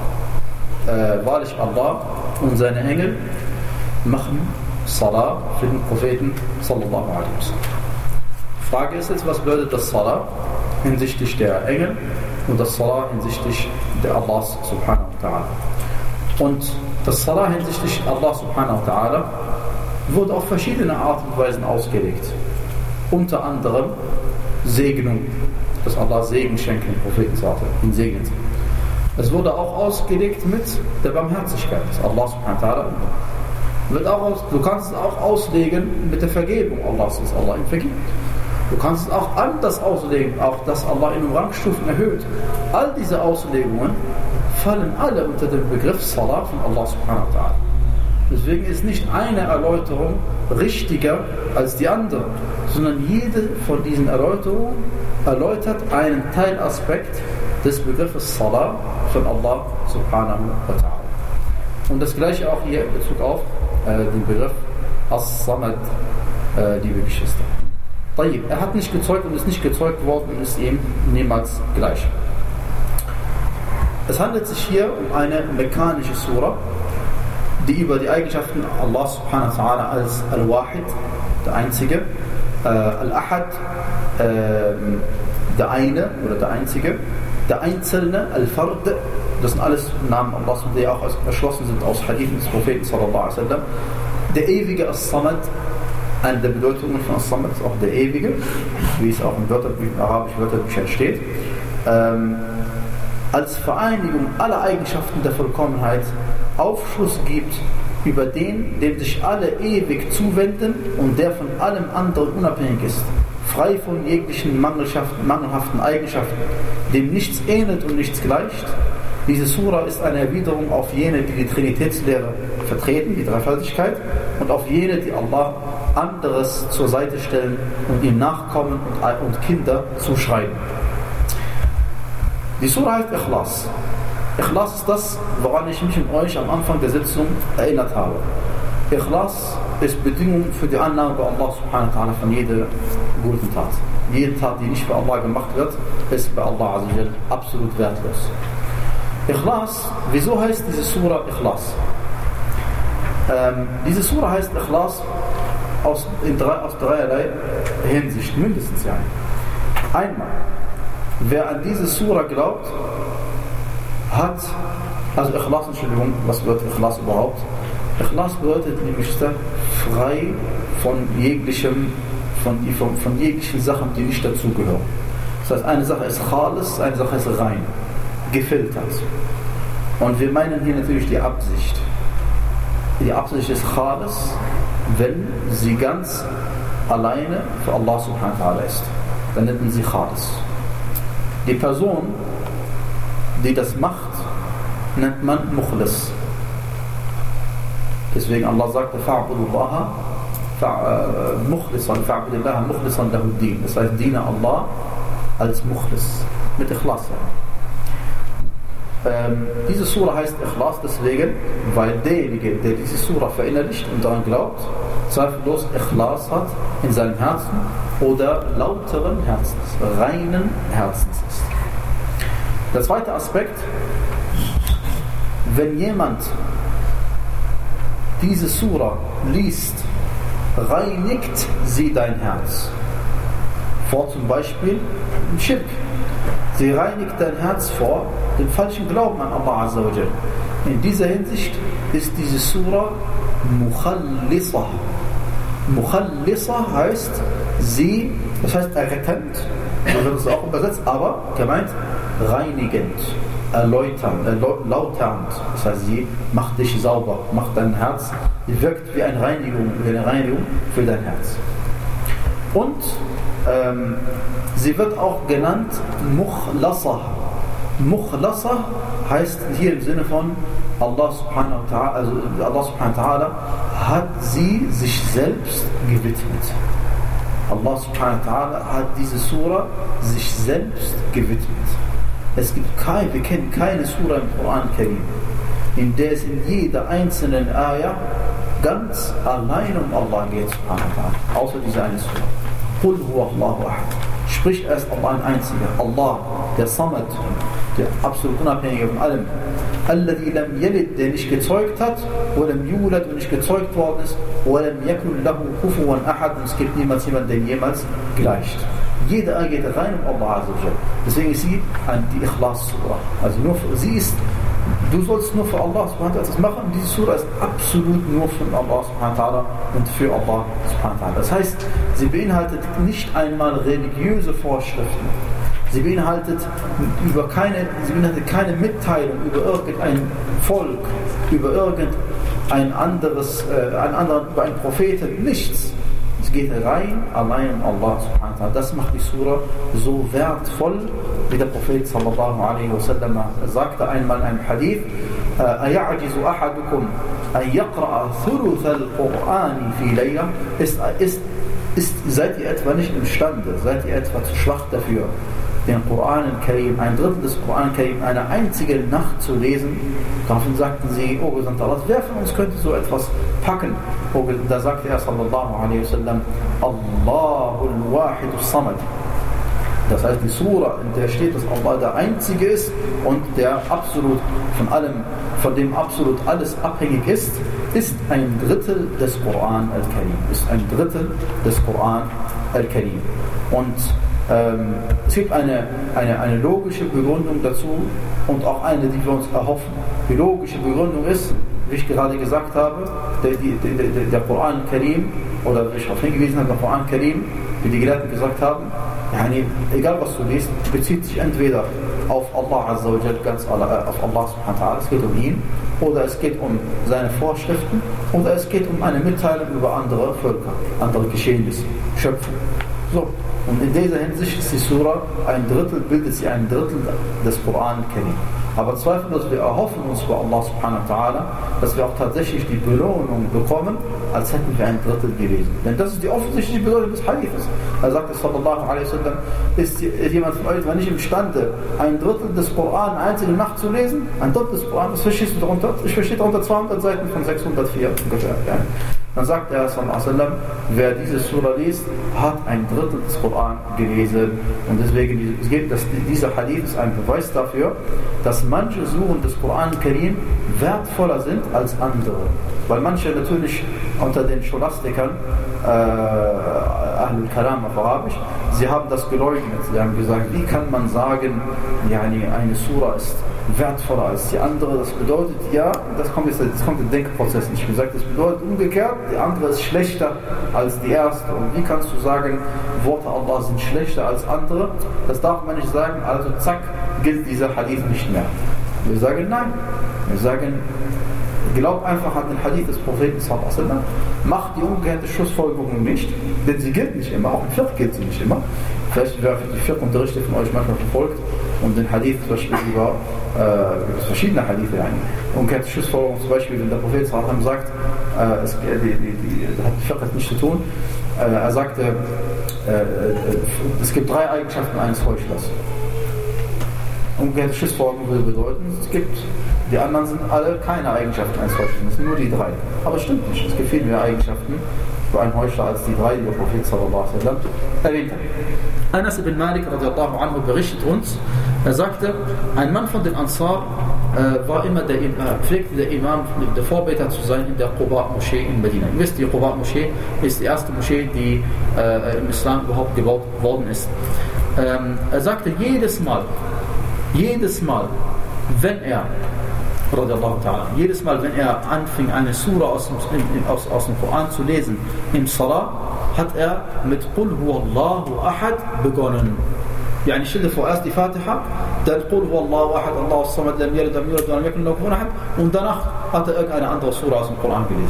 äh, wahrlich Allah und seine Engel machen Salah für den Propheten sallallahu alaihi wasallam. Die Frage ist jetzt, was bedeutet das Salah hinsichtlich der Engel und das Salah hinsichtlich der Allah subhanahu wa ta'ala. Und das Salah hinsichtlich Allah subhanahu wa ta'ala wurde auf verschiedene Arten und Weisen ausgelegt. Unter anderem Segnung, dass Allah Segen schenkt den Propheten, ihn segnet. Es wurde auch ausgelegt mit der Barmherzigkeit, dass Allah subhanahu wa ta'ala wird auch aus, du kannst es auch auslegen mit der Vergebung Allahs, dass Allah ihn vergibt. Du kannst es auch anders auslegen, auch dass Allah ihn um Rangstufen erhöht. All diese Auslegungen fallen alle unter den Begriff Salah von Allah subhanahu wa ta'ala. Deswegen ist nicht eine Erläuterung richtiger als die andere, sondern jede von diesen Erläuterungen erläutert einen Teilaspekt des Begriffes Salah von Allah subhanahu wa ta'ala. Und das gleiche auch hier in Bezug auf äh, den Begriff As-Samad, äh, liebe Geschwister. Er hat nicht gezeugt und ist nicht gezeugt worden und ist ihm niemals gleich. Es handelt sich hier um eine mekkanische Sura, die über die Eigenschaften Allah subhanahu wa ta'ala als Al-Wahid, der Einzige, äh, Al-Ahad, äh, der Eine oder der Einzige, der Einzelne, Al-Fard, das sind alles Namen Allahs, die auch erschlossen sind aus Hadithen des Propheten sallallahu alaihi wasallam. Der Ewige As-Samad, eine der Bedeutungen von As-Samad ist auch der Ewige, wie es auch in Wörterbüchern, arabischen Wörterbüchern steht, ähm, als Vereinigung aller Eigenschaften der Vollkommenheit Aufschluss gibt über den, dem sich alle ewig zuwenden und der von allem anderen unabhängig ist, frei von jeglichen mangelhaften Eigenschaften, dem nichts ähnelt und nichts gleicht. Diese Sura ist eine Erwiderung auf jene, die die Trinitätslehre vertreten, die Dreifaltigkeit, und auf jene, die Allah anderes zur Seite stellen und ihm Nachkommen und, und Kinder zuschreiben. Die Sura heißt Ikhlas. Ikhlas ist das, woran ich mich und euch am Anfang der Sitzung erinnert habe. Ikhlas ist Bedingung für die Annahme bei Allah subhanahu wa ta'ala von jeder guten Tat. Jede Tat, die nicht für Allah gemacht wird, ist bei Allah absolut wertlos. Ikhlas, wieso heißt diese Sura Ikhlas? Ähm, diese Sura heißt Ikhlas aus, in drei, aus dreierlei Hinsicht, mindestens ja. Einmal, wer an diese Sura glaubt, hat, also Ikhlas, Entschuldigung, was bedeutet Ikhlas überhaupt? Ikhlas bedeutet, liebe Geschwister, frei von jeglichem, von, von, von jeglichen Sachen, die nicht dazugehören. Das heißt, eine Sache ist Khalis, eine Sache ist rein, gefiltert. Und wir meinen hier natürlich die Absicht. Die Absicht ist Khalis, wenn sie ganz alleine für Allah subhanahu wa ta'ala ist. Dann nennt man sie Khalis. Die Person, die das macht, nennt man Mukhlis. Deswegen Allah sagte, fa'budullaha mukhlisan, fa'budillaha mukhlisan lahu din. Das heißt, diene Allah als Mukhlis, mit Ikhlas. Ähm, diese Sura heißt Ikhlas deswegen, weil derjenige, der diese Sura verinnerlicht und daran glaubt, zweifellos Ikhlas hat in seinem Herzen oder lauteren Herzens, reinen Herzens ist. Der zweite Aspekt, wenn jemand diese Sura liest, reinigt sie dein Herz. Vor zum Beispiel Schirk. Sie reinigt dein Herz vor dem falschen Glauben an Allah Azza wa Jal. In dieser Hinsicht ist diese Sura Mukhallisa. Mukhallisa heißt sie, das heißt errettend, so wird es auch übersetzt, aber gemeint reinigend, erläuternd, lauternd. Das heißt, sie macht dich sauber, macht dein Herz, sie wirkt wie eine Reinigung, wie eine Reinigung für dein Herz. Und ähm, sie wird auch genannt Mukhlasa. Mukhlasa heißt hier im Sinne von Allah subhanahu wa ta'ala, also Allah subhanahu wa ta'ala hat sie sich selbst gewidmet. Allah subhanahu wa ta'ala hat diese Sura sich selbst gewidmet. Es gibt kein, wir kennen keine Sura im Koran Karim, in der es in jeder einzelnen Ayah ganz allein um Allah geht, subhanahu wa ta'ala, außer diese eine Sura. Qul huwa Allahu ahad. Sprich erst Allah ein einziger, Allah, der Samad, der absolut Unabhängige von allem. Alladhi lam yalid, der nicht gezeugt hat, wa lam yulad, und nicht gezeugt worden ist, wa lam yakun lahu kufuwan ahad, und es gibt niemals jemanden, der jemals gleicht. Jede Ayah geht rein um Allah Azza wa Jal. Deswegen ist sie an die Ikhlas-Surah. Also nur für, sie ist, du sollst nur für Allah subhanahu wa ta'ala das machen. Diese Surah ist absolut nur von Allah subhanahu wa ta'ala und für Allah subhanahu wa ta'ala. Das heißt, sie beinhaltet nicht einmal religiöse Vorschriften. Sie beinhaltet über keine, sie beinhaltet keine Mitteilung über irgendein Volk, über irgendein anderes, äh, ein anderer, über einen Propheten, nichts. Es geht rein allein um Allah subhanahu wa ta'ala. Das macht die Surah so wertvoll, wie der Prophet sallallahu alaihi wasallam sagte einmal in einem Hadith: أَيَعْجِزُ أَحَدُكُمْ أَنْ يَقْرَأَ ثُلُثَ الْقُرْآنِ فِي لَيْلَةٍ. Ist, ist, ist, seid ihr etwa nicht imstande, seid ihr etwa zu schwach dafür, den Koran Karim, ein Drittel des Koran Karim, eine einzige Nacht zu lesen? Daraufhin sagten sie, oh Gesandter Allah, wer von uns könnte so etwas packen? Da sagte er sallallahu alaihi wasallam, Allahul Wahidus Samad. Das heißt, die Surah, in der steht, dass Allah der Einzige ist und der absolut von allem, von dem absolut alles abhängig ist, ist ein Drittel des Koran al-Karim. Ist ein Drittel des Koran al-Karim. Und ähm, es gibt eine, eine, eine logische Begründung dazu und auch eine, die wir uns erhoffen. Die logische Begründung ist, wie ich gerade gesagt habe, der, der, der, der Koran al-Karim, oder wie ich darauf hingewiesen habe, der Koran al-Karim, wie die Gelehrten gesagt haben, yani, egal was du liest, bezieht sich entweder auf Allah Azza wa Jal, ganz auf Allah subhanahu wa ta'ala, es geht um ihn, oder es geht um seine Vorschriften, oder es geht um eine Mitteilung über andere Völker, andere Geschehnisse, Schöpfung. So. Und in dieser Hinsicht ist die Surah ein Drittel, bildet sie ein Drittel des Koran Karim. Aber zweifellos, wir erhoffen uns bei Allah subhanahu wa ta'ala, dass wir auch tatsächlich die Belohnung bekommen, als hätten wir ein Drittel gelesen. Denn das ist die offensichtliche Bedeutung des Hadithes. Er sagte sallallahu alaihi wasallam, ist jemand von euch nicht imstande, ein Drittel des Koran eine einzige Nacht zu lesen? Ein Drittel des Koran, was verstehst du darunter? Ich verstehe darunter zweihundert Seiten von sechshundertvier ungefähr. Ja. Dann sagt er sallallahu alaihi wasallam, wer diese Surah liest, hat ein Drittel des Koran gelesen. Und deswegen geht das, dieser Hadith ist ein Beweis dafür, dass manche Suren des Koran Karim wertvoller sind als andere. Weil manche natürlich unter den Scholastikern, äh, Ahlul Kalam auf Arabisch, sie haben das geleugnet. Sie haben gesagt, wie kann man sagen, yani eine Surah ist wertvoller als die andere. Das bedeutet, ja, das kommt jetzt, das kommt im Denkprozess nicht gesagt, das bedeutet umgekehrt, die andere ist schlechter als die erste. Und wie kannst du sagen, Worte Allah sind schlechter als andere? Das darf man nicht sagen, also zack, gilt dieser Hadith nicht mehr. Wir sagen nein. Wir sagen, glaub einfach an den Hadith des Propheten sallallahu alaihi wasallam, mach die umgekehrte Schlussfolgerung nicht, denn sie gilt nicht immer, auch im Fiqh gilt sie nicht immer. Vielleicht wer die Fiqh-Unterrichte von euch manchmal verfolgt und den Hadith zum Beispiel über, äh, über verschiedene Hadithe ein. Umgekehrte Schlussfolgerung zum Beispiel, wenn der Prophet sallallahu alaihi wasallam sagt, äh, es die, die, die, hat Fiqh nicht zu tun, äh, er sagte, äh, äh, es gibt drei Eigenschaften eines Heuchlers. Umgekehrte Schlussfolgerung würde bedeuten, es gibt, die anderen sind alle keine Eigenschaften eines Heuchlers, es sind nur die drei. Aber es stimmt nicht, es gibt viel mehr Eigenschaften für einen Heuchler als die drei, die der Prophet sallallahu alaihi wasallam erwähnt hat. Anas ibn Malik radiallahu anhu berichtet uns, er sagte, ein Mann von den Ansar äh, war immer der, äh, pflegte der Imam, der Vorbeter zu sein in der Quba-Moschee in Medina. Ihr wisst, die Quba-Moschee ist die erste Moschee, die äh, im Islam überhaupt gebaut worden ist. Ähm, er sagte jedes Mal, jedes Mal, wenn er jedes Mal, wenn er anfing, eine Sura aus dem, aus, aus dem Koran zu lesen, im Salah, hat er mit Qul huwallahu ahad begonnen. Ja, ich stelle vorerst die Fatiha, dann Qul huwallahu ahad, Allahu samad, lam yalid, lam yulad, lam yakun lahu kufuwan ahad, und danach hat er irgendeine andere Sura aus dem Koran gelesen.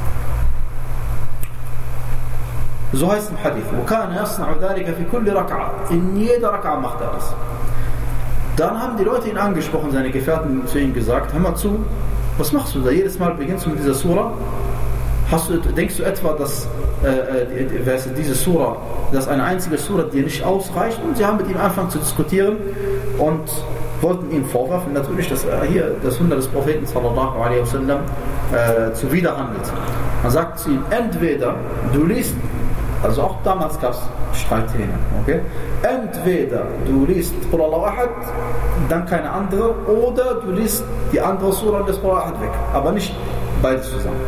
So heißt im Hadith, وَكَانَ يَصْنَعُ ذَلِكَ فِي كُلِّ رَكْعَةٍ. In jeder Rak'a macht er das. Dann haben die Leute ihn angesprochen, seine Gefährten zu ihm gesagt, hör mal zu, was machst du da? Jedes Mal beginnst du mit dieser Sura. Hast du, denkst du etwa, dass äh, diese Sura, dass eine einzige Sura dir nicht ausreicht? Und sie haben mit ihm angefangen zu diskutieren und wollten ihm vorwerfen, natürlich, dass er hier das Sunna des Propheten sallallahu alaihi wasallam äh, zuwiderhandelt. Man sagt zu ihm, entweder du liest, also auch damals gab es Streithähne, okay? Entweder du liest Qul Allahu Ahad, dann keine andere, oder du liest die andere Surah des Qul Allahu Ahad weg, aber nicht beides zusammen.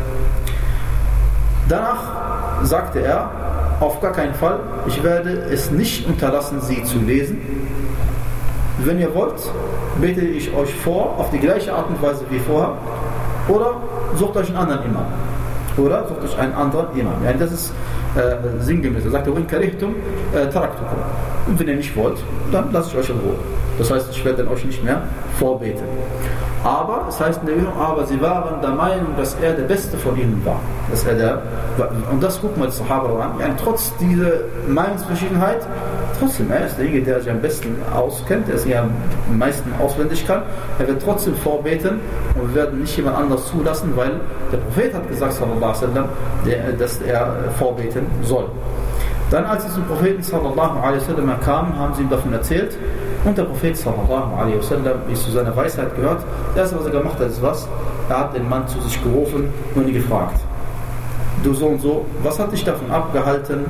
Danach sagte er, auf gar keinen Fall, ich werde es nicht unterlassen, sie zu lesen. Wenn ihr wollt, bete ich euch vor, auf die gleiche Art und Weise wie vorher, oder sucht euch einen anderen Imam. Oder sucht euch einen anderen Imam. Ja, das ist äh, sinngemäß. Er sagte, äh, und wenn ihr nicht wollt, dann lasst ich euch in Ruhe. Das heißt, ich werde dann euch nicht mehr vorbeten. Aber, es heißt in der Übung, aber sie waren der Meinung, dass er der Beste von ihnen war. Dass er der, und das gucken wir die Sahaba an. Ja, trotz dieser Meinungsverschiedenheit, trotzdem, er ist derjenige, der sich am besten auskennt, der sich am meisten auswendig kann. Er wird trotzdem vorbeten und wir werden nicht jemand anders zulassen, weil der Prophet hat gesagt, sallallahu alaihi wasallam, dass er vorbeten soll. Dann, als sie zum Propheten sallallahu alaihi wasallam kamen, haben sie ihm davon erzählt. Und der Prophet sallallahu alaihi wasallam, wie es zu seiner Weisheit gehört, das erste, was er gemacht hat, ist was? Er hat den Mann zu sich gerufen und ihn gefragt: Du so und so, was hat dich davon abgehalten,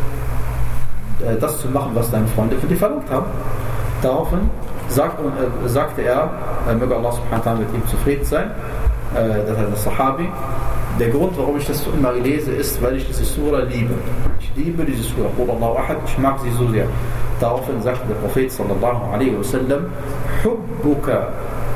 das zu machen, was deine Freunde für dich verlangt haben? Daraufhin sagt, äh, sagte er, äh, möge Allah subhanahu wa ta'ala mit ihm zufrieden sein, äh, das heißt der Sahabi, der Grund, warum ich das so immer lese, ist, weil ich diese Sura liebe. Ich liebe diese Sura, Qul Allahu Ahad, ich mag sie so sehr. Daraufhin sagte der Prophet sallallahu alaihi wasallam: Hubbuka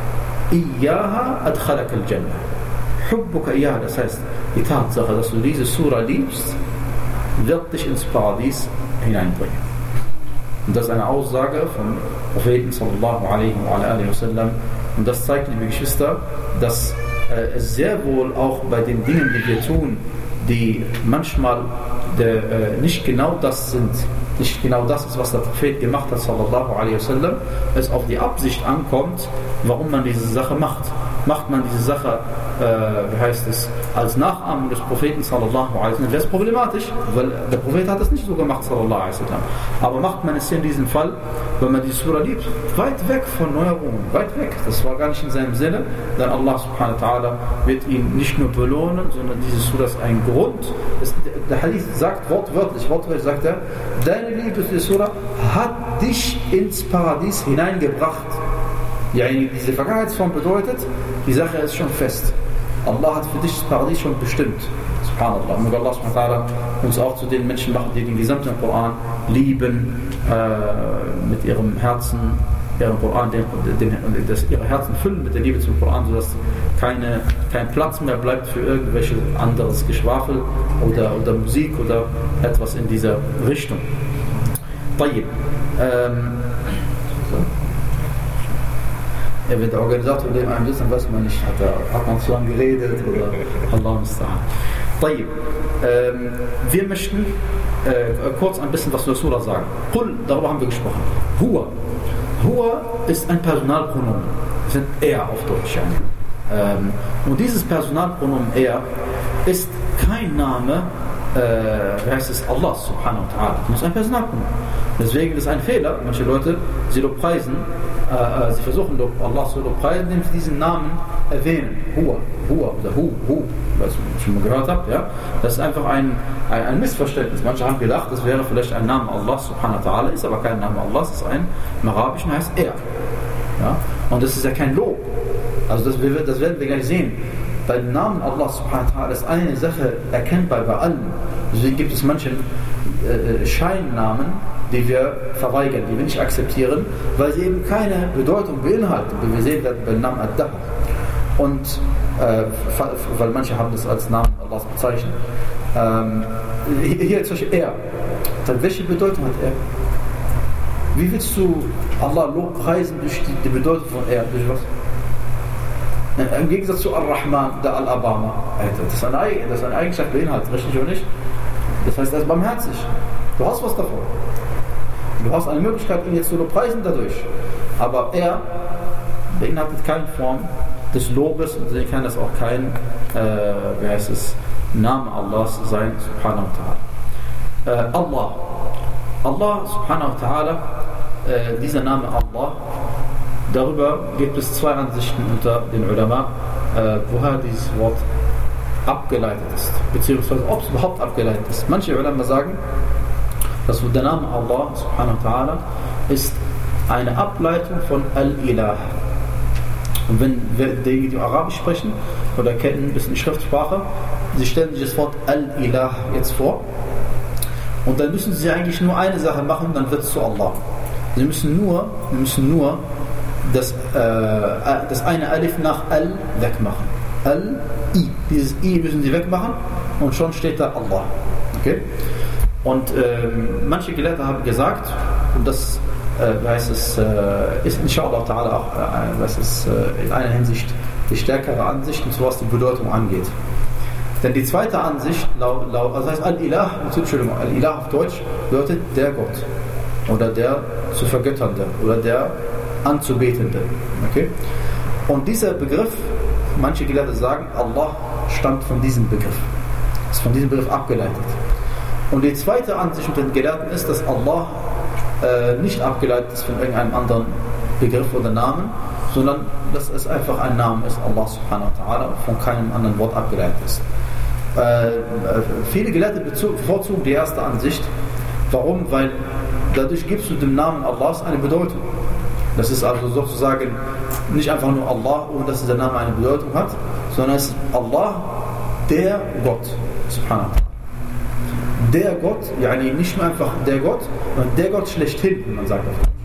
iyyaha adkhalaka al-Jannah. Hubbuka iyyaha, das heißt, die Tatsache, dass du diese Sura liebst, wird dich ins Paradies hineinbringen. Und das ist eine Aussage vom Propheten sallallahu alaihi wasallam. Und das zeigt, liebe Geschwister, dass äh, es sehr wohl auch bei den Dingen, die wir tun, die manchmal der, äh, nicht genau das sind, nicht genau das ist, was der Prophet gemacht hat, sallallahu alaihi wasallam, es auf die Absicht ankommt, warum man diese Sache macht. Macht man diese Sache, äh, wie heißt es, als Nachahmung des Propheten, sallallahu alaihi wasallam, wäre es problematisch, weil der Prophet hat es nicht so gemacht, sallallahu alaihi wasallam. Aber macht man es hier in diesem Fall, wenn man die Sura liebt, weit weg von Neuerungen, weit weg, das war gar nicht in seinem Sinne, dann Allah subhanahu wa ta'ala wird ihn nicht nur belohnen, sondern diese Sura ist ein Grund. Es, der Hadith sagt wortwörtlich, wortwörtlich sagt er, deine Liebe für die Sura hat dich ins Paradies hineingebracht. Ja, diese Vergangenheitsform bedeutet, die Sache ist schon fest. Allah hat für dich das Paradies schon bestimmt. Subhanallah. Möge Allah subhanahu wa ta'ala uns auch zu den Menschen machen, die den gesamten Koran lieben, äh, mit ihrem Herzen ihren Koran, den, den, das, ihre Herzen füllen mit der Liebe zum Koran, sodass keine, kein Platz mehr bleibt für irgendwelche anderes Geschwafel oder, oder Musik oder etwas in dieser Richtung. طيب. Ähm, Ja, wenn der Organisator dem einen wissen, weiß man nicht, hat, er, hat man zu lange geredet oder Allah musta'an. Ähm, wir möchten äh, kurz ein bisschen was zur Surah sagen. Qul, darüber haben wir gesprochen. Huwa. Huwa ist ein Personalpronomen. Das sind er auf Deutsch. Ähm, und dieses Personalpronomen er ist kein Name, äh, wie heißt es, Allah subhanahu wa ta'ala. Das ist ein Personalpronomen. Deswegen ist es ein Fehler. Manche Leute, sie preisen, äh, sie versuchen Allah zu preisen, indem sie diesen Namen erwähnen. Huwa, Huwa oder Hu, Hu, was ich schon mal gehört habe. Ja? Das ist einfach ein, ein, ein Missverständnis. Manche haben gedacht, das wäre vielleicht ein Name Allah subhanahu wa ta'ala, ist aber kein Name Allah, es ist ein, im Arabischen heißt er. Ja? Und das ist ja kein Lob. Also das, das werden wir gleich sehen. Bei dem Namen Allah subhanahu wa ta'ala ist eine Sache erkennbar bei allen. Deswegen gibt es manche äh, Scheinnamen, die wir verweigern, die wir nicht akzeptieren, weil sie eben keine Bedeutung beinhalten. Wie wir sehen, beim Namen Ad-Dahr. Und äh, weil manche haben das als Namen Allahs bezeichnet. Ähm, hier zum Beispiel er. Dann welche Bedeutung hat er? Wie willst du Allah Lob preisen durch die, die Bedeutung von er? Durch was? Im Gegensatz zu Ar-Rahman, der Al-Abama. Das ist eine, das ist eine Eigenschaft beinhaltet, richtig oder nicht? Das heißt, er ist barmherzig. Du hast was davon. Du hast eine Möglichkeit, ihn jetzt zu preisen dadurch. Aber er beinhaltet keine Form des Lobes und deswegen kann das auch kein, äh, wie heißt es, Name Allahs sein, subhanahu wa ta'ala. Äh, Allah. Allah, subhanahu wa ta'ala, äh, dieser Name Allah, darüber gibt es zwei Ansichten unter den Ulama, äh, woher dieses Wort abgeleitet ist, beziehungsweise ob es überhaupt abgeleitet ist. Manche Ulama sagen, dass der Name Allah subhanahu wa ta'ala ist eine Ableitung von Al-Ilah. Und wenn die, die Arabisch sprechen oder kennen ein bisschen Schriftsprache, sie stellen sich das Wort Al-Ilah jetzt vor und dann müssen sie eigentlich nur eine Sache machen, dann wird es zu Allah. Sie müssen nur, sie müssen nur das, äh, das eine Alif nach Al wegmachen. Al-I. Dieses I müssen sie wegmachen und schon steht da Allah. Okay? Und äh, manche Gelehrte haben gesagt, und das äh, heißt es, äh, ist inshallah ta'ala auch äh, das ist, äh, in einer Hinsicht die stärkere Ansicht, und so was die Bedeutung angeht. Denn die zweite Ansicht, laut, laut, also das heißt Al-Ilah, Entschuldigung, Al-Ilah auf Deutsch bedeutet der Gott oder der zu vergötternde oder der anzubetende. Okay? Und dieser Begriff, manche Gelehrte sagen, Allah stammt von diesem Begriff, ist von diesem Begriff abgeleitet. Und die zweite Ansicht unter den Gelehrten ist, dass Allah äh, nicht abgeleitet ist von irgendeinem anderen Begriff oder Namen, sondern dass es einfach ein Name ist, Allah subhanahu wa ta'ala, und von keinem anderen Wort abgeleitet ist. Äh, äh, viele Gelehrte bevorzugen die erste Ansicht. Warum? Weil dadurch gibst du dem Namen Allahs eine Bedeutung. Das ist also sozusagen nicht einfach nur Allah, ohne dass der Name eine Bedeutung hat, sondern es ist Allah, der Gott subhanahu wa ta'ala. Der Gott, yani nicht nur einfach der Gott, sondern der Gott schlechthin, wie man sagt.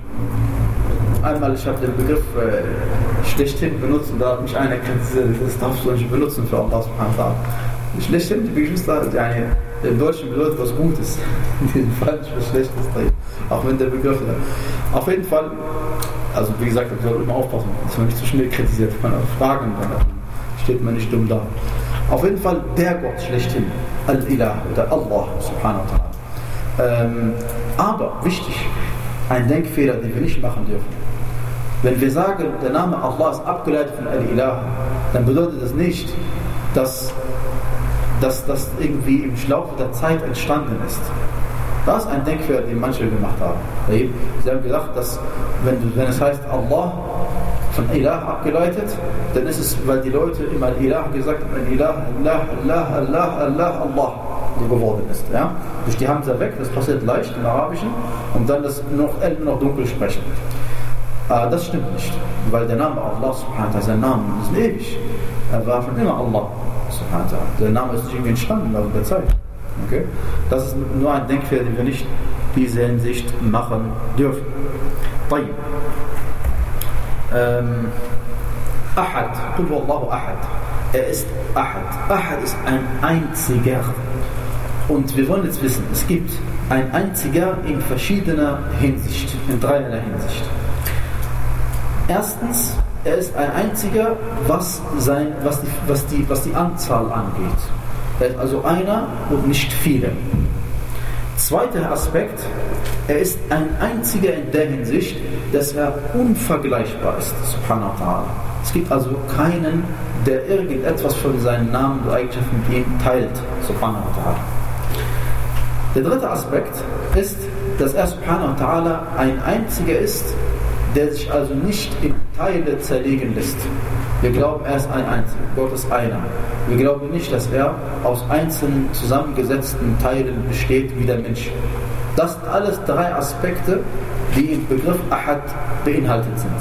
Einmal, ich habe den Begriff äh, schlechthin benutzt und da hat mich einer kritisiert, das darfst du nicht benutzen für Allah subhanahu wa ta'ala. Schlechthin, die Begriffsler, yani, im Deutschen bedeutet was Gutes. In diesem Fall nicht was Schlechtes drin. Auch wenn der Begriff, äh, auf jeden Fall, also wie gesagt, man soll immer aufpassen, dass man nicht zu schnell kritisiert, man auch fragen, dann steht man nicht dumm da. Auf jeden Fall der Gott schlechthin, Al-Ilah oder Allah subhanahu wa ta'ala. Ähm, aber wichtig, ein Denkfehler, den wir nicht machen dürfen. Wenn wir sagen, der Name Allah ist abgeleitet von Al-Ilah, dann bedeutet das nicht, dass dass das irgendwie im Laufe der Zeit entstanden ist. Das ist ein Denkfehler, den manche gemacht haben. Sie haben gesagt, dass wenn, wenn es heißt Allah von Ilah abgeleitet, dann ist es, weil die Leute immer Ilah gesagt haben, Ilah, Allah, Allah, Allah, Allah, Allah so geworden ist. Ja? Durch die Hamza weg, das passiert leicht im Arabischen, und dann das noch L noch dunkel sprechen. Aber das stimmt nicht, weil der Name Allah subhanahu wa ta'ala, sein Name ist ewig. Er war schon immer Allah subhanahu wa ta'ala. Der Name ist nicht irgendwie entstanden aus der Zeit. Okay? Das ist nur ein Denkfehler, den wir nicht in dieser Hinsicht machen dürfen. ähm, Ahad, Qul huwallahu Ahad. Er ist Ahad. Ahad ist ein einziger. Und wir wollen jetzt wissen, es gibt ein einziger in verschiedener Hinsicht, in dreierlei Hinsicht. Erstens, er ist ein einziger, was, sein, was, die, was, die, was die Anzahl angeht. Er ist also einer und nicht viele. Zweiter Aspekt, er ist ein einziger in der Hinsicht, dass er unvergleichbar ist, subhanahu wa ta'ala. Es gibt also keinen, der irgendetwas von seinen Namen und Eigenschaften mit ihm teilt, subhanahu wa ta'ala. Der dritte Aspekt ist, dass er subhanahu wa ta'ala ein einziger ist, der sich also nicht in Teile zerlegen lässt. Wir glauben, er ist ein einziger, Gott ist einer. Wir glauben nicht, dass er aus einzelnen zusammengesetzten Teilen besteht wie der Mensch. Das sind alles drei Aspekte, die im Begriff Ahad beinhaltet sind.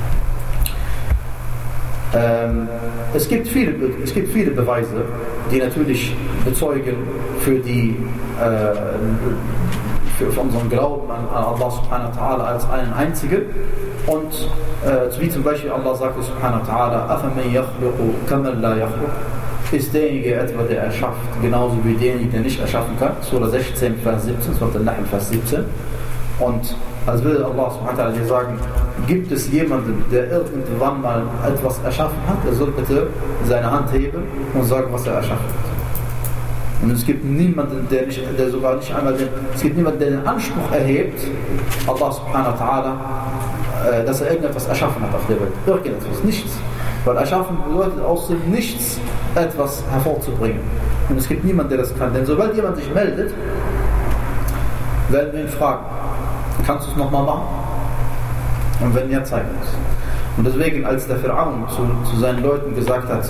Ähm, es, gibt viele, es gibt viele Beweise, die natürlich bezeugen für, die, äh, für, für unseren Glauben an Allah subhanahu wa ta'ala als einen einzigen. Und äh, wie zum Beispiel Allah sagt subhanahu wa ta'ala, أَفَمَنْ يَخْلُقُ كَمَنْ لَا يَخْلُقُ. Ist derjenige etwa, der erschafft, genauso wie derjenige, der nicht erschaffen kann. Surah sechzehn, Vers siebzehn, Surah Al-Nahl, Vers siebzehn. Und als würde Allah subhanahu wa ta'ala dir sagen, gibt es jemanden, der irgendwann mal etwas erschaffen hat, er soll bitte seine Hand heben und sagen, was er erschaffen hat. Und es gibt niemanden, der, nicht, der sogar nicht einmal den, es gibt niemanden, der den Anspruch erhebt, Allah subhanahu wa ta'ala, dass er irgendetwas erschaffen hat auf der Welt. Irgendetwas, nichts. Weil erschaffen bedeutet aus dem Nichts etwas hervorzubringen. Und es gibt niemanden, der das kann. Denn sobald jemand sich meldet, werden wir ihn fragen, kannst du es nochmal machen? Und wenn ja, zeig uns. Und deswegen, als der Pharaon zu, zu seinen Leuten gesagt hat,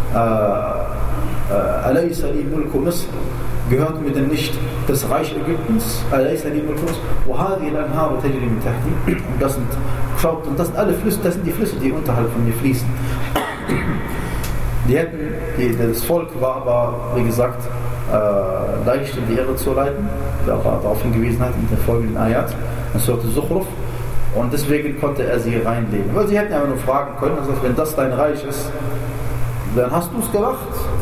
Alaysa li mulku Misr, gehört mir denn nicht das Reich Ägyptens? Alaysa li mulku Misr, wa hadhihi al-anharu tajri min tahti. Und das sind, schaut, und das sind alle Flüsse, das sind die Flüsse, die unterhalb von mir fließen. Die hätten, die, das Volk war aber, wie gesagt, äh, leicht in die Irre zu leiten, der Allah darauf hingewiesen hat in der folgenden Ayat, in Surah Al-Zukhruf. Und deswegen konnte er sie reinlegen. Weil sie hätten aber nur fragen können, also wenn das dein Reich ist, dann hast du es gemacht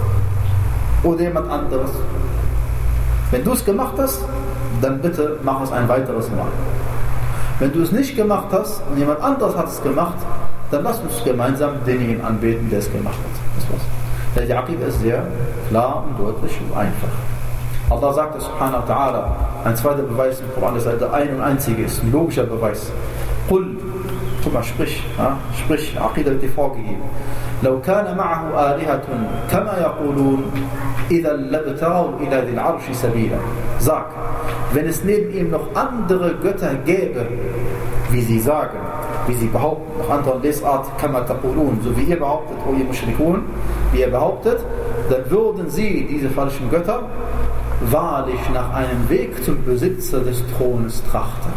oder jemand anderes. Wenn du es gemacht hast, dann bitte mach es ein weiteres Mal. Wenn du es nicht gemacht hast und jemand anderes hat es gemacht, dann lass uns gemeinsam denjenigen anbeten, der es gemacht hat. Das war's. Denn die Aqida ist sehr klar und deutlich und einfach. Allah sagt subhanahu wa ta'ala, ein zweiter Beweis im Koran, dass er der ein und einzige ist, ein logischer Beweis. Qul, guck mal, sprich, ja, sprich, Aqida wird dir vorgegeben. لو كان معه آلهة كما يقولون إذا لابتغوا إلى ذي العرش سبيلا. Sag, wenn es neben ihm noch andere Götter gäbe, wie sie sagen, wie sie behaupten, nach anderen Lesart, كما تقولون, so wie ihr behauptet, O ihr Mushrikun, wie ihr behauptet, dann würden sie, diese falschen Götter, wahrlich nach einem Weg zum Besitzer des Thrones trachten.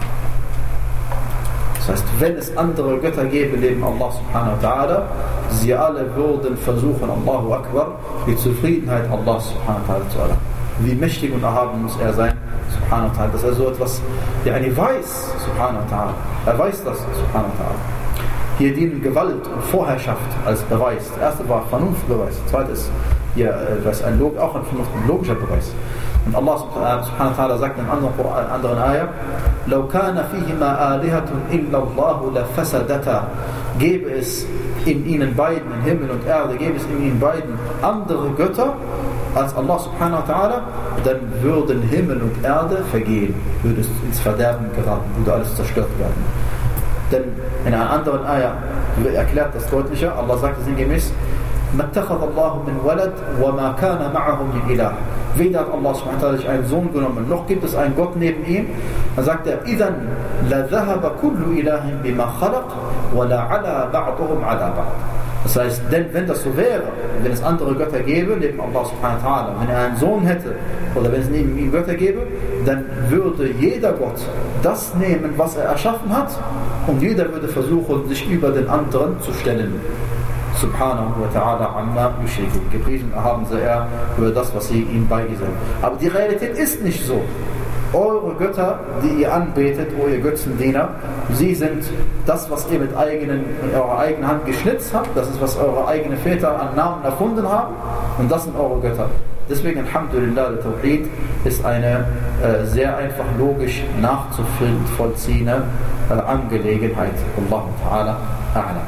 Das heißt, wenn es andere Götter gäbe neben Allah subhanahu wa ta'ala, sie alle würden versuchen, Allahu Akbar, die Zufriedenheit Allah subhanahu wa ta'ala zu erlangen. Wie mächtig und erhaben muss er sein, subhanahu wa ta'ala, dass er so etwas, der eine weiß, subhanahu wa ta'ala, er weiß das, subhanahu wa ta'ala. Hier dienen Gewalt und Vorherrschaft als Beweis. Der erste war Vernunftbeweis, der zweite ist hier, das ist ein Log, auch ein Vernunft, ein logischer Beweis. Und Allah subhanahu wa ta'ala sagt in einem anderen, anderen Ayah, لو كان فيهما آلهة إلا الله لفسدتا. Gäbe es in ihnen beiden, in Himmel und Erde, gäbe es in ihnen beiden andere Götter als Allah subhanahu wa ta'ala, dann würden Himmel und Erde vergehen, würde es ins Verderben geraten, würde alles zerstört werden. Denn in einer anderen Ayah erklärt das deutlicher, Allah sagt sinngemäß, ما اتخذ الله من ولد وما كان معه من إله. Weder hat Allah subhanahu wa ta'ala sich einen Sohn genommen, noch gibt es einen Gott neben ihm. Dann sagt er, إذن لذهب كل إله بما خلق ولا على بعضهم على بعض. Das heißt, denn wenn das so wäre, wenn es andere Götter gäbe neben Allah subhanahu wa ta'ala, wenn er einen Sohn hätte oder wenn es neben ihm Götter gäbe, dann würde jeder Gott das nehmen, was er erschaffen hat, und jeder würde versuchen, sich über den anderen zu stellen. Subhanahu wa ta'ala amma yushriku. Gepriesen haben sie er über das, was sie ihm beigesellen. Aber die Realität ist nicht so. eure Götter, die ihr anbetet, o ihr Götzendiener, sie sind das, was ihr mit, eigenen, mit eurer eigenen Hand geschnitzt habt, das ist, was eure eigenen Väter an Namen erfunden haben, und das sind eure Götter. Deswegen, Alhamdulillah, der Tawhid ist eine äh, sehr einfach logisch nachzuvollziehende äh, Angelegenheit. Allahu ta'ala a'lam.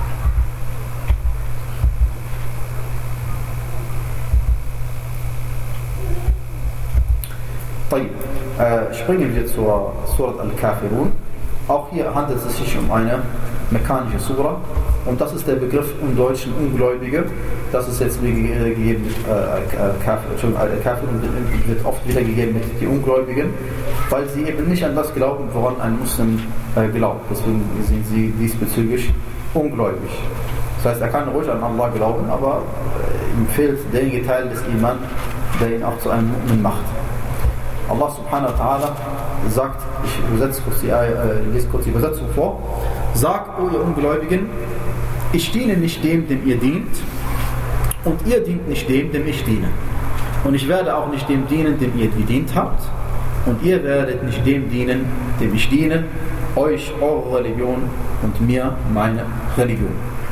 Äh, springen wir zur Surat Al-Kafirun. Auch hier handelt es sich um eine mekanische Sura, und das ist der Begriff im Deutschen Ungläubige. Das ist jetzt wiedergegeben, äh, Kafirun wird oft wiedergegeben mit die Ungläubigen, weil sie eben nicht an das glauben, woran ein Muslim äh, glaubt. Deswegen sind sie diesbezüglich ungläubig. Das heißt, er kann ruhig an Allah glauben, aber äh, ihm fehlt derjenige Teil des Iman, der ihn auch zu einem Mu'min macht. Allah subhanahu wa ta'ala sagt, ich übersetze kurz die, äh, lese kurz die Übersetzung vor: Sagt, o ihr Ungläubigen, ich diene nicht dem, dem ihr dient, und ihr dient nicht dem, dem ich diene. Und ich werde auch nicht dem dienen, dem ihr gedient habt, und ihr werdet nicht dem dienen, dem ich diene, euch eure Religion und mir meine Religion.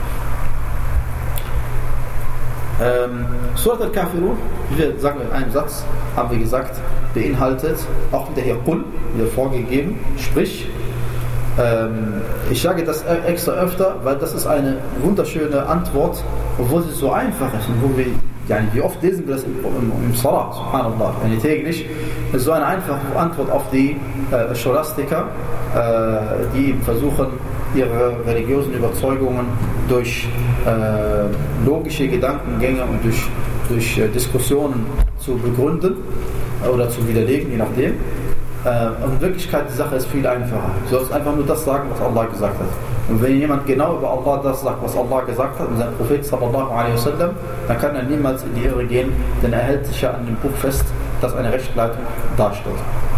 Ähm, Surat Al-Kafirun, wie wir sagen in einem Satz, haben wir gesagt, beinhaltet auch wieder hier Qul, wieder vorgegeben, sprich, ähm, ich sage das extra öfter, weil das ist eine wunderschöne Antwort, obwohl sie so einfach ist und wo wir, ja, wie oft lesen wir das im, im, im Salah, subhanallah, wenn täglich, ist so eine einfache Antwort auf die äh, Scholastiker, äh, die eben versuchen, ihre religiösen Überzeugungen durch äh, logische Gedankengänge und durch, durch äh, Diskussionen zu begründen oder zu widerlegen, je nachdem. Äh, in Wirklichkeit, die Sache ist viel einfacher. Du sollst einfach nur das sagen, was Allah gesagt hat. Und wenn jemand genau über Allah das sagt, was Allah gesagt hat, und sein Prophet sallallahu alaihi wasallam, dann kann er niemals in die Irre gehen, denn er hält sich ja an dem Buch fest, das eine Rechtsleitung darstellt.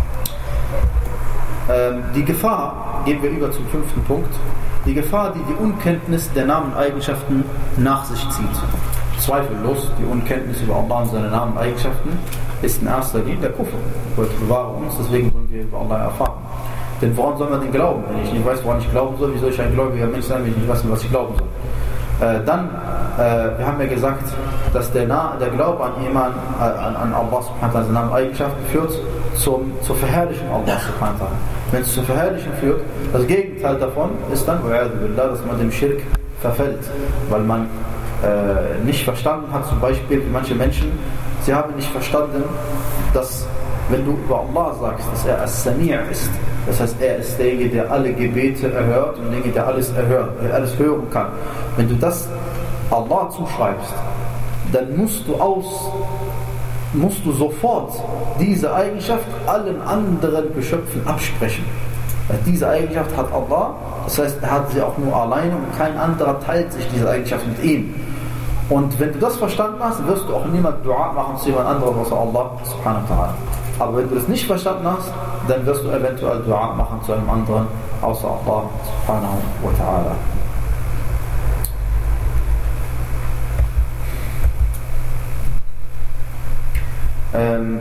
Ähm, die Gefahr, gehen wir über zum fünften Punkt, die Gefahr, die die Unkenntnis der Namen und Eigenschaften nach sich zieht. Zweifellos, die Unkenntnis über Allah und seine Namen und Eigenschaften ist in erster Linie der Kufr. Gott bewahre uns, deswegen wollen wir über Allah erfahren. Denn woran soll man denn glauben? Wenn ich nicht weiß, woran ich glauben soll, wie soll ich ein gläubiger Mensch sein, wenn ich nicht weiß, was ich glauben soll? Äh, dann, äh, wir haben ja gesagt, dass der, Na- der Glaube an Iman, äh, an, an Allah subhanahu wa ta'ala, seine Namen und Eigenschaften, führt zum, zur Verherrlichung Allah subhanahu wa ta'ala. Wenn es zur Verherrlichung führt, das Gegenteil davon ist dann, dass man dem Schirk verfällt, weil man äh, nicht verstanden hat, zum Beispiel wie manche Menschen, sie haben nicht verstanden, dass wenn du über Allah sagst, dass er As-Sami' ist, das heißt, er ist derjenige, der alle Gebete erhört und derjenige, der alles erhört, der alles hören kann. Wenn du das Allah zuschreibst, dann musst du aus musst du sofort diese Eigenschaft allen anderen Geschöpfen absprechen. Weil diese Eigenschaft hat Allah, das heißt, er hat sie auch nur alleine und kein anderer teilt sich diese Eigenschaft mit ihm. Und wenn du das verstanden hast, wirst du auch niemand Dua machen zu jemand anderem außer Allah subhanahu wa ta'ala. Aber wenn du das nicht verstanden hast, dann wirst du eventuell Dua machen zu einem anderen außer Allah subhanahu wa ta'ala. Ähm,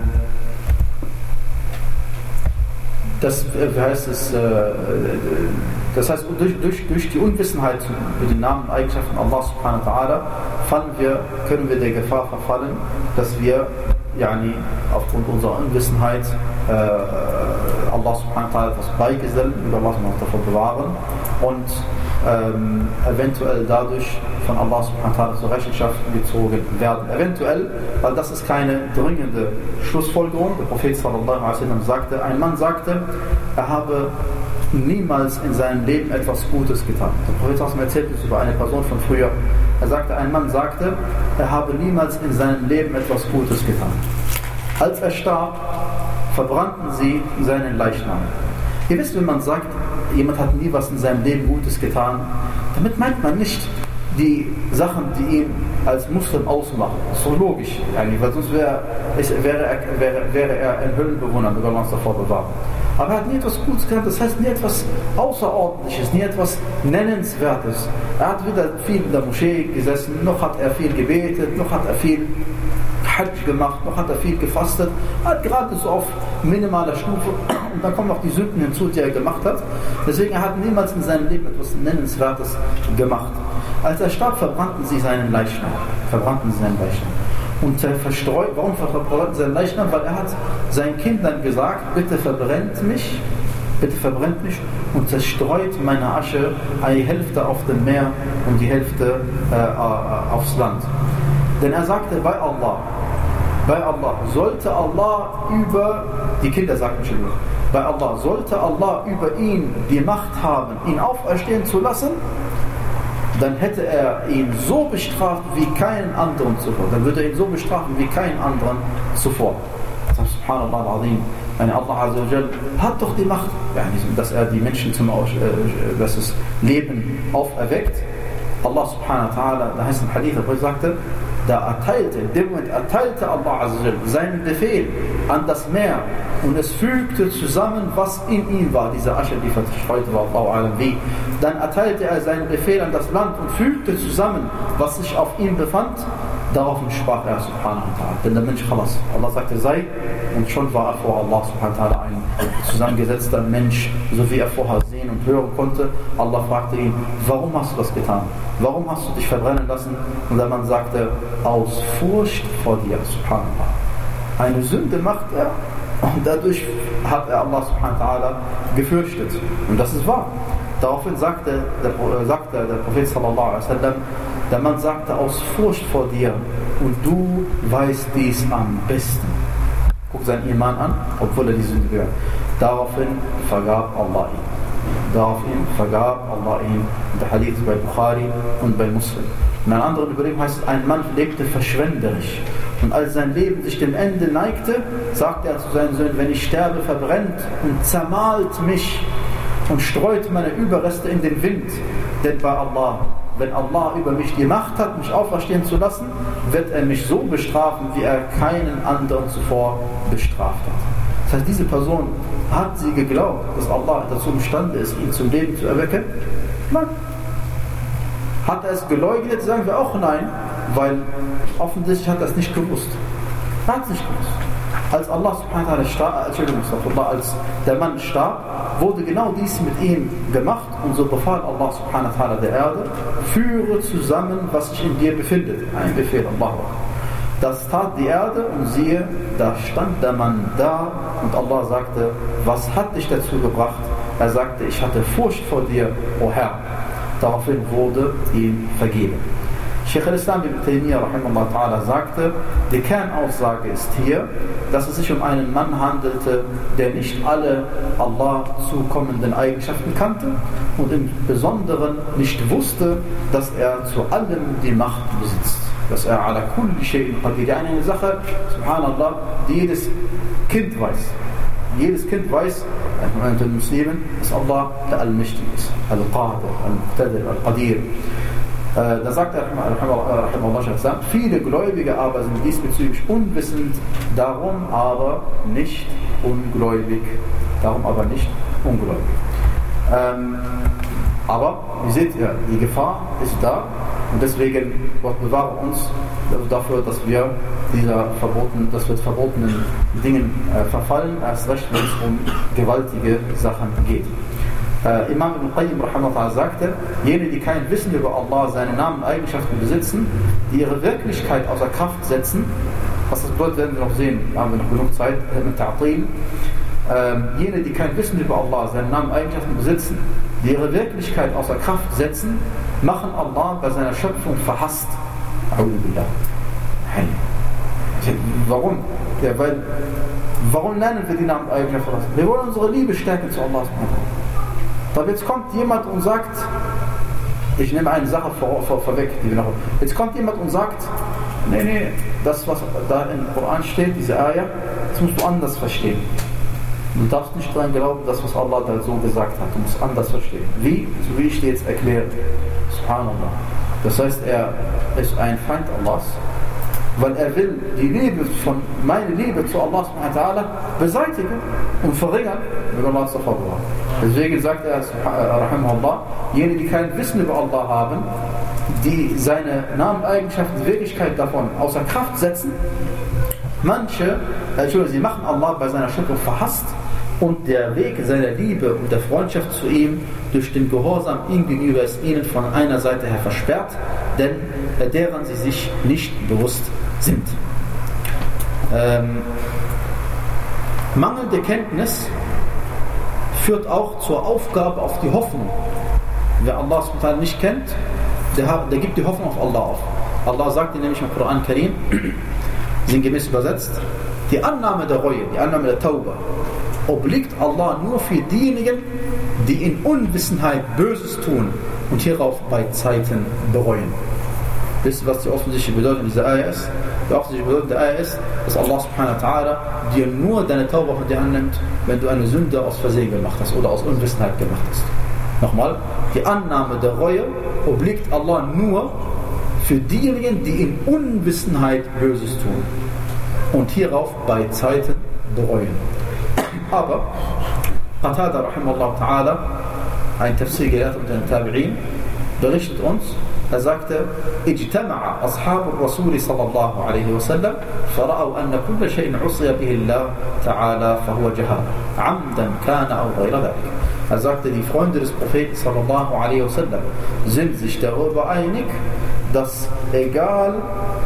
das wie heißt es, äh, das heißt, durch, durch, durch die Unwissenheit über die Namen und Eigenschaften Allah subhanahu wa ta'ala fallen wir, können wir der Gefahr verfallen, dass wir yani, aufgrund unserer Unwissenheit äh, Allah subhanahu wa ta'ala etwas beigesellen, über Allah subhanahu wa ta'ala davor bewahren und ähm, eventuell dadurch von Allah subhanahu wa ta'ala zur Rechenschaft gezogen werden. Eventuell, weil das ist keine dringende Schlussfolgerung. Der Prophet sallallahu alaihi wasallam sagte, ein Mann sagte, er habe niemals in seinem Leben etwas Gutes getan. Der Prophet sallallahu alaihi wasallam erzählt es über eine Person von früher. Er sagte, ein Mann sagte, er habe niemals in seinem Leben etwas Gutes getan. Als er starb, verbrannten sie seinen Leichnam. Ihr wisst, wenn man sagt, jemand hat nie was in seinem Leben Gutes getan, damit meint man nicht die Sachen, die ihn als Muslim ausmachen. Das ist so logisch, weil sonst wäre, wäre, er, wäre, wäre er ein Höllenbewohner, über was davor bewahren. Aber er hat nie etwas Gutes getan, das heißt nie etwas Außerordentliches, nie etwas Nennenswertes. Er hat weder viel in der Moschee gesessen, noch hat er viel gebetet, noch hat er viel Hajj gemacht, noch hat er viel gefastet, hat gerade so auf minimaler Stufe und dann kommen noch die Sünden hinzu, die er gemacht hat. Deswegen er hat niemals in seinem Leben etwas Nennenswertes gemacht. Als er starb, verbrannten sie seinen Leichnam. Verbrannten sie seinen Leichnam. Und er verstreut, warum verbrannten sie seinen Leichnam? Weil er hat seinen Kindern gesagt, bitte verbrennt mich, bitte verbrennt mich und zerstreut meine Asche, eine Hälfte auf dem Meer und die Hälfte äh, aufs Land. Denn er sagte, bei Allah, bei Allah, sollte Allah über, die Kinder sagten schon, bei Allah, sollte Allah über ihn die Macht haben, ihn auferstehen zu lassen, dann hätte er ihn so bestraft wie keinen anderen zuvor. Dann würde er ihn so bestrafen wie keinen anderen zuvor. Subhanallah al-Azim. Allah Azza wa Jal hat doch die Macht, dass er die Menschen zum dass das Leben auferweckt. Allah subhanahu wa ta'ala, da heißt im Hadith, er sagte, da erteilte, in dem Moment erteilte Allah Azza wa Jal seinen Befehl an das Meer und es fügte zusammen, was in ihm war, diese Asche, die verstreut war, Allahu alam wie. Dann erteilte er seinen Befehl an das Land und fügte zusammen, was sich auf ihm befand. Daraufhin sprach er subhanahu wa ta'ala, denn der Mensch khalas. Allah sagte, sei, und schon war er vor Allah subhanahu wa ta'ala ein zusammengesetzter Mensch, so wie er vorher sehen und hören konnte. Allah fragte ihn, warum hast du das getan? Warum hast du dich verbrennen lassen? Und der Mann sagte, aus Furcht vor dir, subhanallah. Eine Sünde macht er und dadurch hat er Allah subhanahu wa ta'ala gefürchtet. Und das ist wahr. Daraufhin sagte der, sagte der Prophet sallallahu alaihi wasallam, der Mann sagte, aus Furcht vor dir und du weißt dies am besten. Guck seinen Iman an, obwohl er die Sünde gehört. Daraufhin vergab Allah ihn. Daraufhin vergab Allah ihn. Der Hadith bei Bukhari und bei Muslim. In einer anderen Überlegung heißt es, ein Mann lebte verschwenderisch. Und als sein Leben sich dem Ende neigte, sagte er zu seinen Söhnen, wenn ich sterbe, verbrennt und zermalt mich und streut meine Überreste in den Wind. Denn bei Allah, wenn Allah über mich die Macht hat, mich auferstehen zu lassen, wird er mich so bestrafen, wie er keinen anderen zuvor bestraft hat. Das heißt, diese Person, hat sie geglaubt, dass Allah dazu imstande ist, ihn zum Leben zu erwecken? Nein. Hat er es geleugnet? Sagen wir auch nein, weil offensichtlich hat er es nicht gewusst. Er hat es nicht gewusst. Als Allah subhanahu wa ta'ala starb, Entschuldigung, als der Mann starb, wurde genau dies mit ihm gemacht und so befahl Allah subhanahu wa ta'ala der Erde, führe zusammen, was sich in dir befindet. Ein Befehl, Allah. Das tat die Erde und siehe, da stand der Mann da und Allah sagte, was hat dich dazu gebracht? Er sagte, ich hatte Furcht vor dir, o Herr. Daraufhin wurde ihm vergeben. Sheikh al-Islam ibn Taymiyyah rahimahullah ta'ala sagte, die Kernaussage ist hier, dass es sich um einen Mann handelte, der nicht alle Allah zukommenden Eigenschaften kannte und im Besonderen nicht wusste, dass er zu allem die Macht besitzt. Dass er ala kulli shay'in qadir. Eine Sache, subhanallah, die jedes Kind weiß. Jedes Kind weiß, unter den Muslimen, dass Allah der Allmächtige ist. Al-Qadir, Al-Muqtadir, Al-Qadir. Da sagt er, viele Gläubige aber sind diesbezüglich unwissend, darum aber nicht ungläubig. Darum aber nicht ungläubig. Ähm, aber, ihr seht ja, die Gefahr ist da und deswegen, Gott bewahre uns dafür, dass wir dieser verboten, dass wir verbotenen Dingen äh, verfallen, erst recht, wenn es um gewaltige Sachen geht. Äh, Imam Ibn Qayyim rahimahullah sagte, jene, die kein Wissen über Allah, seine Namen und Eigenschaften besitzen, die ihre Wirklichkeit außer Kraft setzen, was das bedeutet, werden wir noch sehen, haben wir noch genug Zeit mit Ta'til. Äh, jene, die kein Wissen über Allah, seine Namen und Eigenschaften besitzen, die ihre Wirklichkeit außer Kraft setzen, machen Allah bei seiner Schöpfung verhasst. Warum? Ja, weil, warum lernen wir die Namen und Eigenschaften? Wir wollen unsere Liebe stärken zu Allah. Aber jetzt kommt jemand und sagt, ich nehme eine Sache vor, vor, vorweg, die wir noch. Jetzt kommt jemand und sagt, nee, nee, das, was da im Koran steht, diese Ayah, das musst du anders verstehen. Du darfst nicht daran glauben, das, was Allah da so gesagt hat. Du musst anders verstehen. Wie? So wie ich dir jetzt erkläre. Subhanallah. Das heißt, er ist ein Feind Allahs, weil er will die Liebe von, meine Liebe zu Allah subhanahu wa ta'ala beseitigen und verringern, mit Allah zu verbrauchen. Deswegen sagt er, rahimahullah, jene, die kein Wissen über Allah haben, die seine Namen und Eigenschaften, die Wirklichkeit davon außer Kraft setzen. Manche, Entschuldigung, sie machen Allah bei seiner Schöpfung verhasst und der Weg seiner Liebe und der Freundschaft zu ihm durch den Gehorsam ihm gegenüber ist ihnen von einer Seite her versperrt, denn deren sie sich nicht bewusst sind. Ähm, mangelnde Kenntnis führt auch zur Aufgabe auf die Hoffnung. Wer Allah subhanahu wa ta'ala nicht kennt, der, hat, der gibt die Hoffnung auf Allah auf. Allah sagt nämlich im Koran Karim, sinngemäß übersetzt, die Annahme der Reue, die Annahme der Tauba obliegt Allah nur für diejenigen, die in Unwissenheit Böses tun und hierauf bei Zeiten bereuen. Wisst ihr, was die offensichtliche Bedeutung dieser Ayah ist? Die offensichtliche Bedeutung der Ayah ist, dass Allah subhanahu wa ta'ala dir nur deine Tauba von dir annimmt, wenn du eine Sünde aus Versehen gemacht hast oder aus Unwissenheit gemacht hast. Nochmal, die Annahme der Reue obliegt Allah nur für diejenigen, die in Unwissenheit Böses tun und hierauf bei Zeiten bereuen. Aber Qatada rahimahullah ta'ala, ein Tafsir-Gelehrter unter den Tabi'in, berichtet uns, er sagte, اجتمع أصحاب الرسول صلى الله عليه وسلم فرأوا أن كل شيء عصي به الله تعالى فهو جهالة عمدا كان أو غير ذلك. Er sagte, die Freunde des Propheten sallallahu alaihi wasallam sind sich darüber einig, dass egal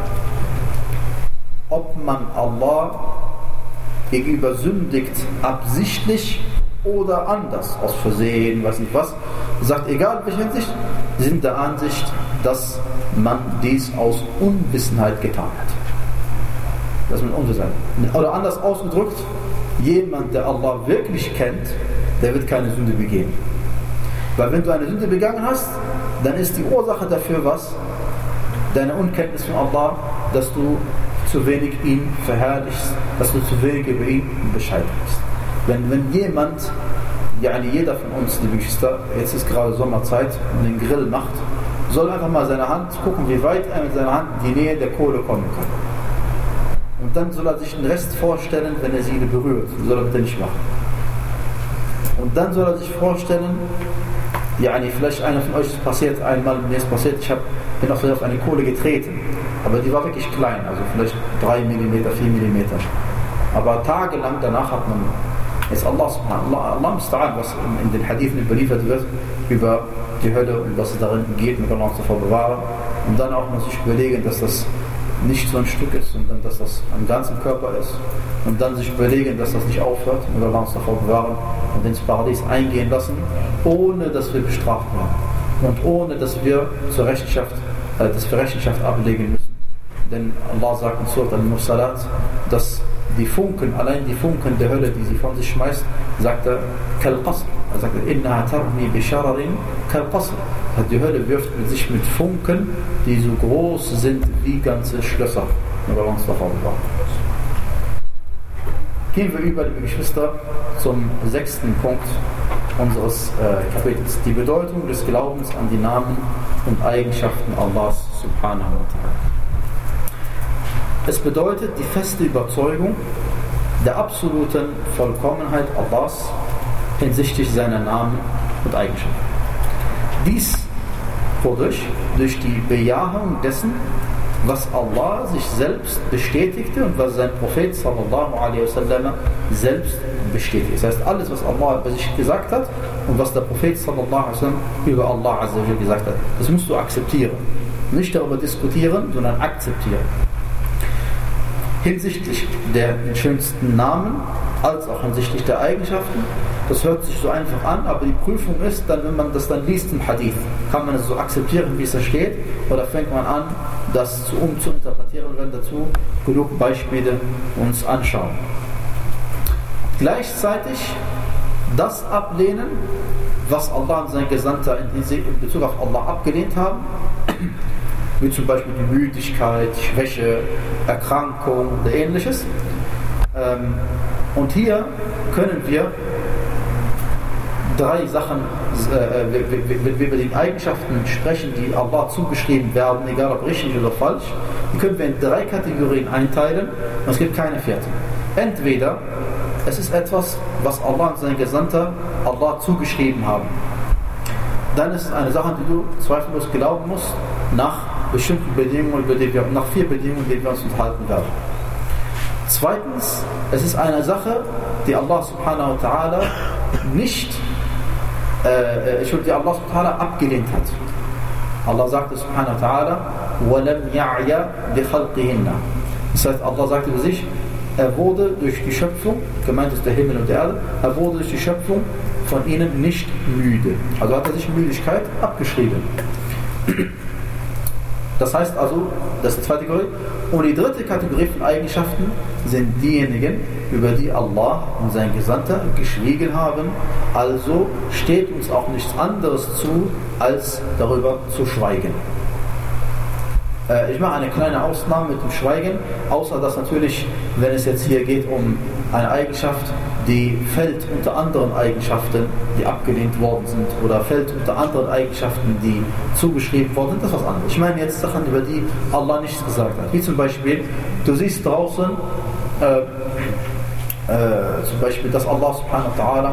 ob man Allah gegenüber sündigt, absichtlich oder anders, aus Versehen, weiß nicht was, sagt, egal welche Hinsicht, sind der Ansicht, dass man dies aus Unwissenheit getan hat. Dass man Unwissenheit. Oder anders ausgedrückt, jemand, der Allah wirklich kennt, der wird keine Sünde begehen. Weil wenn du eine Sünde begangen hast, dann ist die Ursache dafür was? Deine Unkenntnis von Allah, dass du zu wenig ihn verherrlichst, dass du zu wenig über ihn Bescheid weißt. Wenn, wenn jemand, ja, jeder von uns, liebe Geschwister, jetzt ist gerade Sommerzeit und den Grill macht, soll einfach mal seine Hand gucken, wie weit er mit seiner Hand in die Nähe der Kohle kommen kann. Und dann soll er sich den Rest vorstellen, wenn er sie berührt. Das soll er bitte nicht machen. Und dann soll er sich vorstellen, ja, vielleicht einer von euch ist passiert, einmal mir ist passiert, ich hab, bin auf eine Kohle getreten, aber die war wirklich klein, also vielleicht drei Millimeter, vier Millimeter. Aber tagelang danach hat man, jetzt Allah subhanahu wa ta'ala, was in den Hadithen überliefert wird, über die Hölle und was es darin geht, mit Allah zu bewahren. Und dann auch muss ich überlegen, dass das nicht so ein Stück ist, sondern dass das am ganzen Körper ist. Und dann sich überlegen, dass das nicht aufhört, mit Allah davor bewahren und ins Paradies eingehen lassen, ohne dass wir bestraft werden. Und ohne dass wir zur Rechenschaft, äh, das für Rechenschaft ablegen müssen. Denn Allah sagt in Surat al-Mursalat, dass die Funken, allein die Funken der Hölle, die sie von sich schmeißt, sagt er, Kal-Qasr. Er sagt, Inna tarmi bishararin Kal-Qasr. Die Hölle wirft mit sich mit Funken, die so groß sind wie ganze Schlösser. Wir uns davor bewahren. Gehen wir über, liebe Geschwister, zum sechsten Punkt unseres äh, Kapitels. Die Bedeutung des Glaubens an die Namen und Eigenschaften Allahs subhanahu wa ta'ala. Es bedeutet die feste Überzeugung der absoluten Vollkommenheit Allahs hinsichtlich seiner Namen und Eigenschaften. Dies wodurch? Durch die Bejahung dessen, was Allah sich selbst bestätigte und was sein Prophet sallallahu alaihi wasallam selbst bestätigt. Das heißt, alles, was Allah bei sich gesagt hat und was der Prophet sallallahu alaihi wasallam über Allah azza wa jalla gesagt hat, das musst du akzeptieren. Nicht darüber diskutieren, sondern akzeptieren. Hinsichtlich der schönsten Namen, als auch hinsichtlich der Eigenschaften. Das hört sich so einfach an, aber die Prüfung ist dann, wenn man das dann liest im Hadith, kann man es so akzeptieren, wie es da steht, oder fängt man an, das zu umzuinterpretieren und werden dazu genug Beispiele uns anschauen. Gleichzeitig das ablehnen, was Allah und sein Gesandter in Bezug auf Allah abgelehnt haben, wie zum Beispiel die Müdigkeit, Schwäche, Erkrankung oder ähnliches. Und hier können wir drei Sachen, wenn wir über die Eigenschaften sprechen, die Allah zugeschrieben werden, egal ob richtig oder falsch, die können wir in drei Kategorien einteilen und es gibt keine vierte. Entweder es ist etwas, was Allah und sein Gesandter Allah zugeschrieben haben. Dann ist es eine Sache, die du zweifellos glauben musst nach bestimmten Bedingungen, über die wir, nach vier Bedingungen, die wir uns unterhalten werden. Zweitens, es ist eine Sache, die Allah subhanahu wa ta'ala nicht, äh, ich würde die Allah subhanahu wa ta'ala abgelehnt hat. Allah sagte subhanahu wa ta'ala, وَلَمْ يَعْيَ بِخَلْقِهِنَّ. Das heißt, Allah sagte für sich, er wurde durch die Schöpfung, gemeint ist der Himmel und die Erde, er wurde durch die Schöpfung von ihnen nicht müde. Also hat er sich Müdigkeit abgeschrieben. Das heißt also, das ist die zweite Kategorie. Und die dritte Kategorie von Eigenschaften sind diejenigen, über die Allah und sein Gesandter geschwiegen haben. Also steht uns auch nichts anderes zu, als darüber zu schweigen. Äh, ich mache eine kleine Ausnahme mit dem Schweigen, außer dass natürlich, wenn es jetzt hier geht um eine Eigenschaft, die fällt unter anderen Eigenschaften, die abgelehnt worden sind, oder fällt unter anderen Eigenschaften, die zugeschrieben worden sind, das ist was anderes. Ich meine jetzt Sachen, über die Allah nichts gesagt hat. Wie zum Beispiel, du siehst draußen, äh, äh, zum Beispiel, dass Allah subhanahu wa ta'ala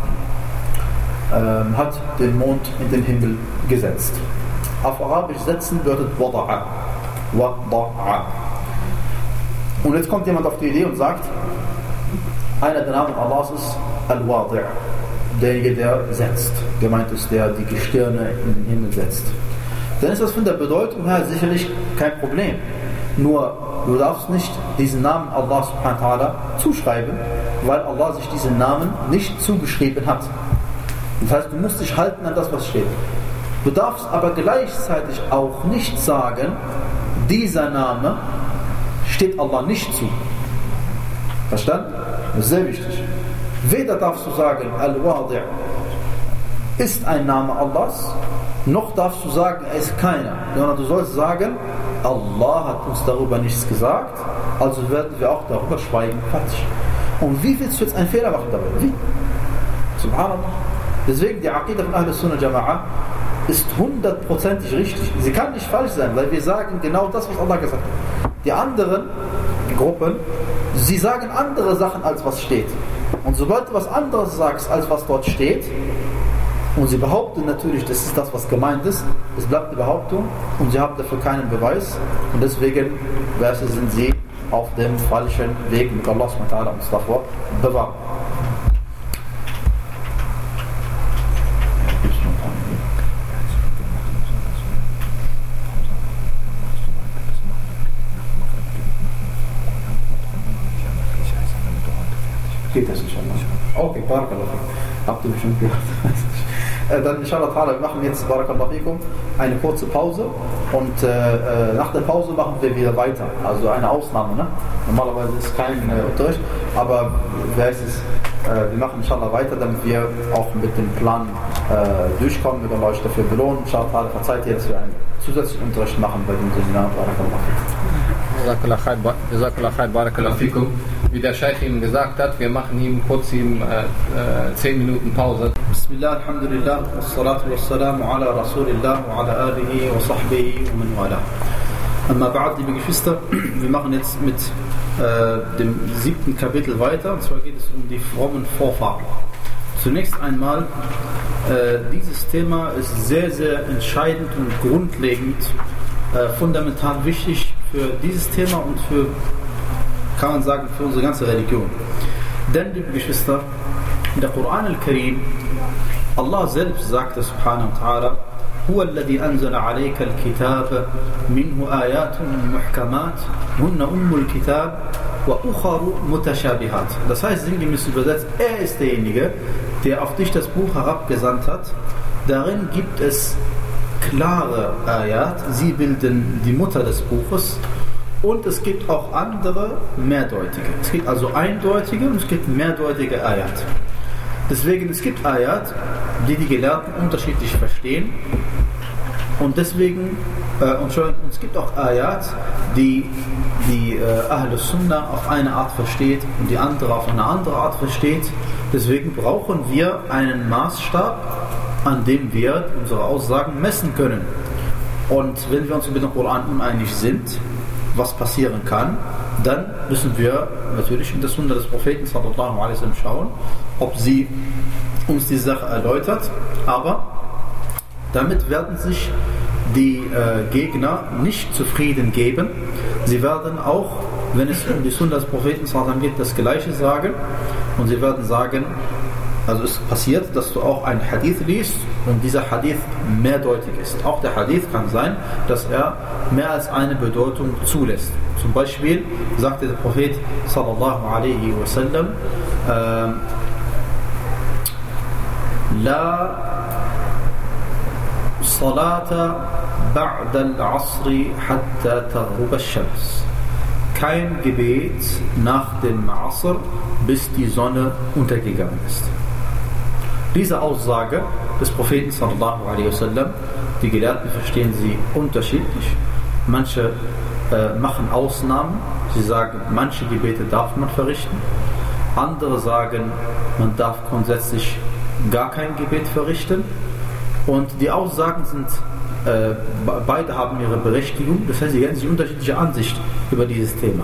äh, hat den Mond in den Himmel gesetzt. Auf Arabisch setzen bedeutet wada'a. Wada'a. Und jetzt kommt jemand auf die Idee und sagt, einer der Namen Allahs ist Al-Wadi', derjenige, der setzt. Gemeint ist, der die Gestirne in den Himmel setzt. Dann ist das von der Bedeutung her sicherlich kein Problem. Nur, du darfst nicht diesen Namen Allah subhanahu wa ta'ala zuschreiben, weil Allah sich diesen Namen nicht zugeschrieben hat. Das heißt, du musst dich halten an das, was steht. Du darfst aber gleichzeitig auch nicht sagen, dieser Name steht Allah nicht zu. Verstanden? Das ist sehr wichtig. Weder darfst du sagen, Al-Wadi' ist ein Name Allahs, noch darfst du sagen, er ist keiner. Sondern du sollst sagen, Allah hat uns darüber nichts gesagt, also werden wir auch darüber schweigen. Fertig. Und wie willst du jetzt einen Fehler machen dabei? Wie? Subhanallah. Deswegen die Aqidah von Ahlus Sunnah Jama'a ist hundertprozentig richtig. Sie kann nicht falsch sein, weil wir sagen genau das, was Allah gesagt hat. Die anderen Gruppen, sie sagen andere Sachen, als was steht. Und sobald du was anderes sagst, als was dort steht, und sie behaupten natürlich, das ist das, was gemeint ist, es bleibt eine Behauptung und sie haben dafür keinen Beweis und deswegen sind sie auf dem falschen Weg, mit Allah subhanahu wa ta'ala uns davor bewahren. Geht das inshallah? Okay, barakallah. Habt ihr bestimmt gehört. Dann inshallah ta'ala, wir machen jetzt barakallah fikum eine kurze Pause und äh, nach der Pause machen wir wieder weiter. Also eine Ausnahme, ne? Normalerweise ist kein äh, Unterricht, aber wer ist es? Äh, wir machen inshallah weiter, damit wir auch mit dem Plan äh, durchkommen. Wir werden euch dafür belohnen. Inshallah ta'ala, verzeiht ihr, dass wir einen zusätzlichen Unterricht machen bei dem Seminar. Barakallah fikum. Jazakallah khair, barakallah fikum. Wie der Scheich ihm gesagt hat, wir machen ihm kurz ihm zehn äh, Minuten Pause. Bismillah, alhamdulillah, wassalatu wassalamu ala Rasulillah wa ala alihi wa sahbihi wa man wala. Amma ba'd, liebe Geschwister, wir machen jetzt mit äh, dem siebten Kapitel weiter, und zwar geht es um die frommen Vorfahren. Zunächst einmal, äh, dieses Thema ist sehr, sehr entscheidend und grundlegend, äh, fundamental wichtig für dieses Thema und für, kann man sagen, für unsere ganze Religion. Denn, liebe Geschwister, in der Koran al-Karim, Allah selbst sagte subhanahu wa ta'ala, هو الذي أنزل عليك الكتاب منه آيات محكمات هن أم الكتاب وأخر متشابهات. Das heißt, sinngemäß übersetzt, er ist derjenige, der auf dich das Buch herabgesandt hat. Darin gibt es klare Ayat, sie bilden die Mutter des Buches. Und es gibt auch andere mehrdeutige. Es gibt also eindeutige und es gibt mehrdeutige Ayat. Deswegen, es gibt Ayat, die die Gelehrten unterschiedlich verstehen. Und deswegen, äh, und, schon, und es gibt auch Ayat, die die äh, Ahlus Sunnah auf eine Art versteht und die andere auf eine andere Art versteht. Deswegen brauchen wir einen Maßstab, an dem wir unsere Aussagen messen können. Und wenn wir uns über den Koran uneinig sind, was passieren kann, dann müssen wir natürlich in der Sunna des Propheten sallallahu alaihi wasallam schauen, ob sie uns die Sache erläutert, aber damit werden sich die äh, Gegner nicht zufrieden geben. Sie werden auch, wenn es um die Sunna des Propheten geht, das Gleiche sagen. Und sie werden sagen, also es passiert, dass du auch einen Hadith liest und dieser Hadith mehrdeutig ist. Auch der Hadith kann sein, dass er mehr als eine Bedeutung zulässt. Zum Beispiel sagte der Prophet sallallahu alaihi wasallam, äh, La salata ba'da al-asri hatta taghrub ash-shams. Kein Gebet nach dem Asr, bis die Sonne untergegangen ist. Diese Aussage des Propheten sallallahu alaihi wasallam, die Gelehrten verstehen sie unterschiedlich. Manche äh, machen Ausnahmen. Sie sagen, manche Gebete darf man verrichten. Andere sagen, man darf grundsätzlich gar kein Gebet verrichten. Und die Aussagen sind, äh, beide haben ihre Berechtigung. Das heißt, sie haben sich unterschiedliche Ansicht über dieses Thema.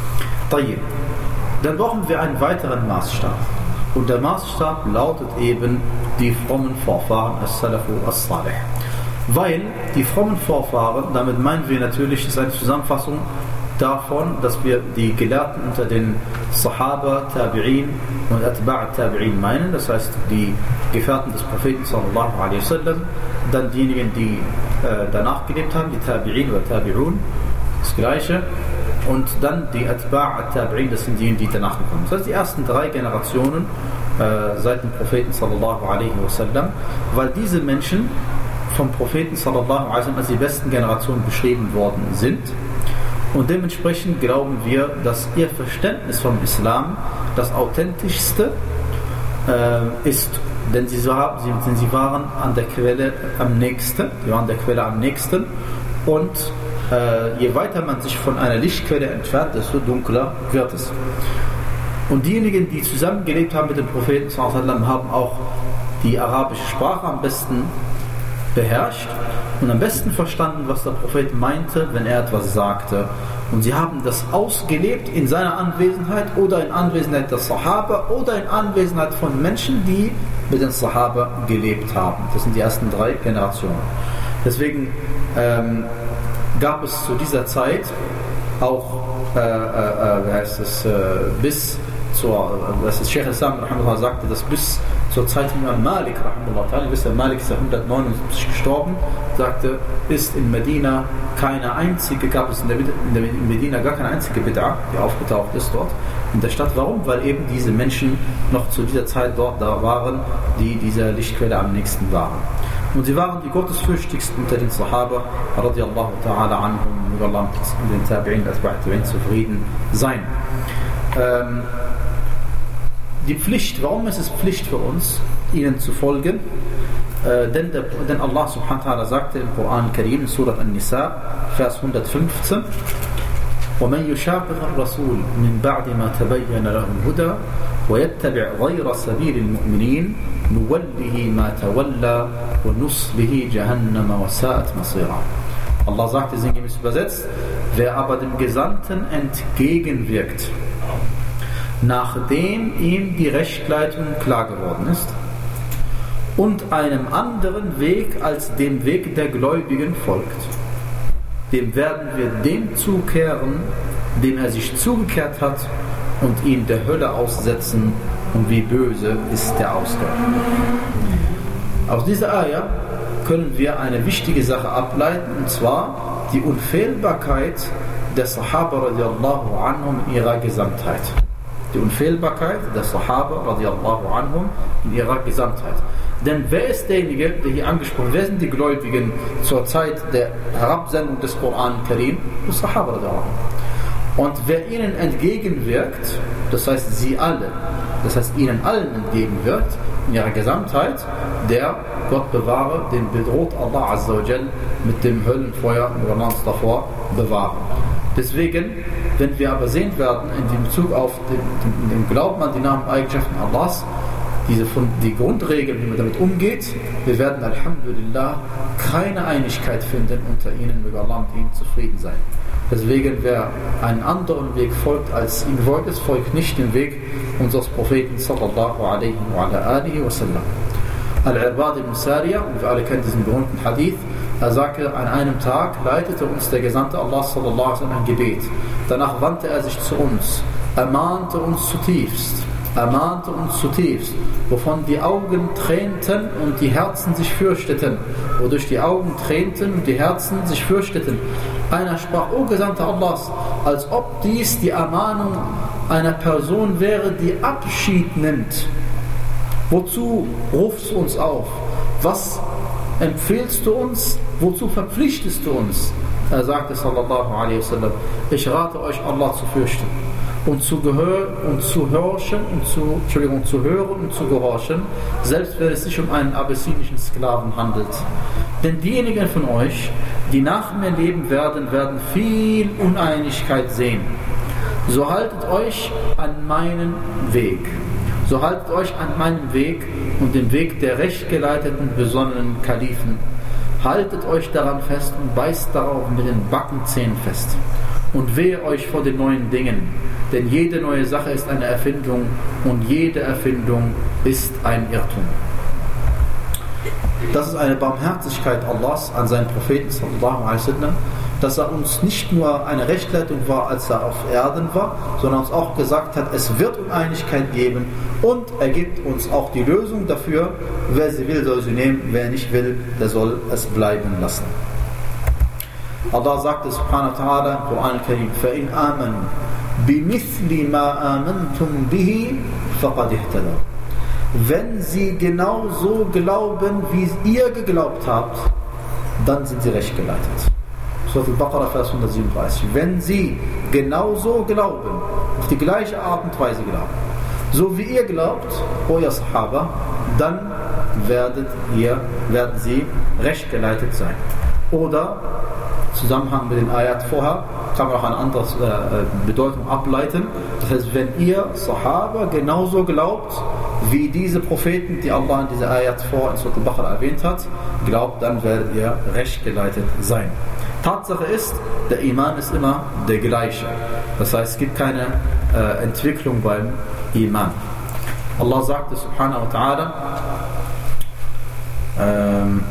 Dann brauchen wir einen weiteren Maßstab. Und der Maßstab lautet eben die frommen Vorfahren, as-Salafu as-Salih. Weil die frommen Vorfahren, damit meinen wir natürlich, das ist eine Zusammenfassung davon, dass wir die Gelehrten unter den Sahaba, Tabi'in und Atba' Tabi'in meinen, das heißt die Gefährten des Propheten sallallahu alaihi wasallam, dann diejenigen, die äh, danach gelebt haben, die Tabi'in oder Tabi'un, das Gleiche, und dann die Atba' Tabi'in, das sind diejenigen, die danach gekommen sind. Das heißt die ersten drei Generationen äh, seit dem Propheten sallallahu alaihi wasallam, weil diese Menschen vom Propheten sallallahu alaihi wasallam als die besten Generationen beschrieben worden sind. Und dementsprechend glauben wir, dass ihr Verständnis vom Islam das authentischste äh, ist. Denn sie, war, sie, denn sie waren an der Quelle am nächsten. Sie waren der Quelle am nächsten. Und äh, je weiter man sich von einer Lichtquelle entfernt, desto dunkler wird es. Und diejenigen, die zusammengelebt haben mit dem Propheten sallallahu alaihi wasallam, haben auch die arabische Sprache am besten beherrscht und am besten verstanden, was der Prophet meinte, wenn er etwas sagte. Und sie haben das ausgelebt in seiner Anwesenheit oder in Anwesenheit der Sahaba oder in Anwesenheit von Menschen, die mit den Sahaba gelebt haben. Das sind die ersten drei Generationen. Deswegen ähm, gab es zu dieser Zeit auch, äh, äh, wie heißt es, äh, bis zur, das ist Sheikh al-Islam sagte, dass bis zur Zeit von Malik, ihr wisst ja, Malik ist ja hundertneunundsiebzig gestorben, sagte, ist in Medina keine einzige, gab es in, der, in, der, in Medina gar keine einzige Bid'a, die aufgetaucht ist dort in der Stadt. Warum? Weil eben diese Menschen noch zu dieser Zeit dort da waren, die dieser Lichtquelle am nächsten waren. Und sie waren die gottesfürchtigsten unter den Sahaba, radiallahu ta'ala anhum, und Allah und den Tabi'in, das bei Tabi'in zufrieden sein. Ähm, Die Pflicht, warum ist es Pflicht für uns, ihnen zu folgen? Äh, denn, der, denn Allah subhanahu wa ta'ala sagte im Koran Karim, in Surat An-Nisa, Vers hundertfünfzehn, وَمَنْ يُشَاقِقَ الرَّسُولِ مِنْ بَعْدِ مَا تَبَيَّنَ لَهُ الْهُدَى وَيَتَّبِعْ غَيْرَ سَبِيلِ الْمُؤْمِنِينَ نُوَلِّهِ مَا تَوَلَّى وَنُصْلِهِ جَهَنَّمَ وَسَاءَتْ مَصِيرًا. Allah sagte sinngemäß übersetzt, wer aber dem Gesandten entgegenwirkt, nachdem ihm die Rechtleitung klar geworden ist, und einem anderen Weg als dem Weg der Gläubigen folgt, dem werden wir dem zukehren, dem er sich zugekehrt hat, und ihn der Hölle aussetzen, und wie böse ist der Ausgang. Aus dieser Ayah können wir eine wichtige Sache ableiten, und zwar die Unfehlbarkeit der Sahaba radiallahu anhum in ihrer Gesamtheit. Die Unfehlbarkeit der Sahaba radiallahu anhum in ihrer Gesamtheit. Denn wer ist derjenige, der hier angesprochen wird? Wer sind die Gläubigen zur Zeit der Herabsendung des Koran Karim? Die Sahaba radiallahu anhum. Und wer ihnen entgegenwirkt, das heißt sie alle, das heißt ihnen allen entgegenwirkt, in ihrer Gesamtheit, der, Gott bewahre, den bedroht Allah Azza wa Jal mit dem Höllenfeuer, wir werden uns davor bewahren. Deswegen, wenn wir aber sehen werden, in Bezug auf den, den, den Glauben an die Namen und Eigenschaften Allahs, diese von, die Grundregeln, wie man damit umgeht, wir werden Alhamdulillah keine Einigkeit finden unter ihnen, möge Allah mit ihnen zufrieden sein. Deswegen, wer einen anderen Weg folgt, als ihm gewollt ist, folgt nicht den Weg unseres Propheten sallallahu alaihi wa ala alihi wa sallam. Al-Irbad ibn Sariya, und wir alle kennen diesen berühmten Hadith, Er sagte, an einem Tag leitete uns der Gesandte Allah sallallahu alaihi wasallam ein Gebet. Danach wandte er sich zu uns, ermahnte uns zutiefst, ermahnte uns zutiefst, wovon die Augen tränten und die Herzen sich fürchteten, wodurch die Augen tränten und die Herzen sich fürchteten. Einer sprach, O Gesandter Allahs, als ob dies die Ermahnung einer Person wäre, die Abschied nimmt. Wozu rufst du uns auf? Was empfehlst du uns? Wozu verpflichtest du uns? Er sagte sallallahu alaihi wasallam, ich rate euch, Allah zu fürchten und zu gehören und zu horchen und zu, Entschuldigung, zu hören und zu gehorchen, selbst wenn es sich um einen abessinischen Sklaven handelt. Denn diejenigen von euch, die nach mir leben werden, werden viel Uneinigkeit sehen. So haltet euch an meinen Weg. So haltet euch an meinem Weg und dem Weg der rechtgeleiteten, besonnenen Kalifen. Haltet euch daran fest und beißt darauf mit den Backenzähnen fest. Und wehe euch vor den neuen Dingen, denn jede neue Sache ist eine Erfindung und jede Erfindung ist ein Irrtum. Das ist eine Barmherzigkeit Allahs an seinen Propheten sallallahu alaihi wasallam, dass er uns nicht nur eine Rechtleitung war, als er auf Erden war, sondern uns auch gesagt hat, es wird Uneinigkeit geben und er gibt uns auch die Lösung dafür. Wer sie will, soll sie nehmen, wer nicht will, der soll es bleiben lassen. Allah sagte subhanahu wa ta'ala im Koran al-Karim, فَإِنْ آمَنُوا بِمِثْلِ مَا آمَنْتُمْ بِهِ فَقَدْ اهْتَدَوْا. Wenn sie genau so glauben, wie ihr geglaubt habt, dann sind sie recht geleitet. Surah Al-Baqarah, Vers hundertsiebenunddreißig. Wenn sie genau so glauben, auf die gleiche Art und Weise glauben, so wie ihr glaubt, o ihr Sahaba, dann werdet ihr, werden sie recht geleitet sein. Oder im Zusammenhang mit den Ayat vorher kann man auch eine andere äh, Bedeutung ableiten. Das heißt, wenn ihr Sahaba genauso glaubt, wie diese Propheten, die Allah in dieser Ayat vor in Surah Al-Baqarah erwähnt hat, glaubt, dann werdet ihr recht geleitet sein. Tatsache ist, der Iman ist immer der gleiche. Das heißt, es gibt keine äh, Entwicklung beim Iman. Allah sagte subhanahu wa ta'ala, ähm,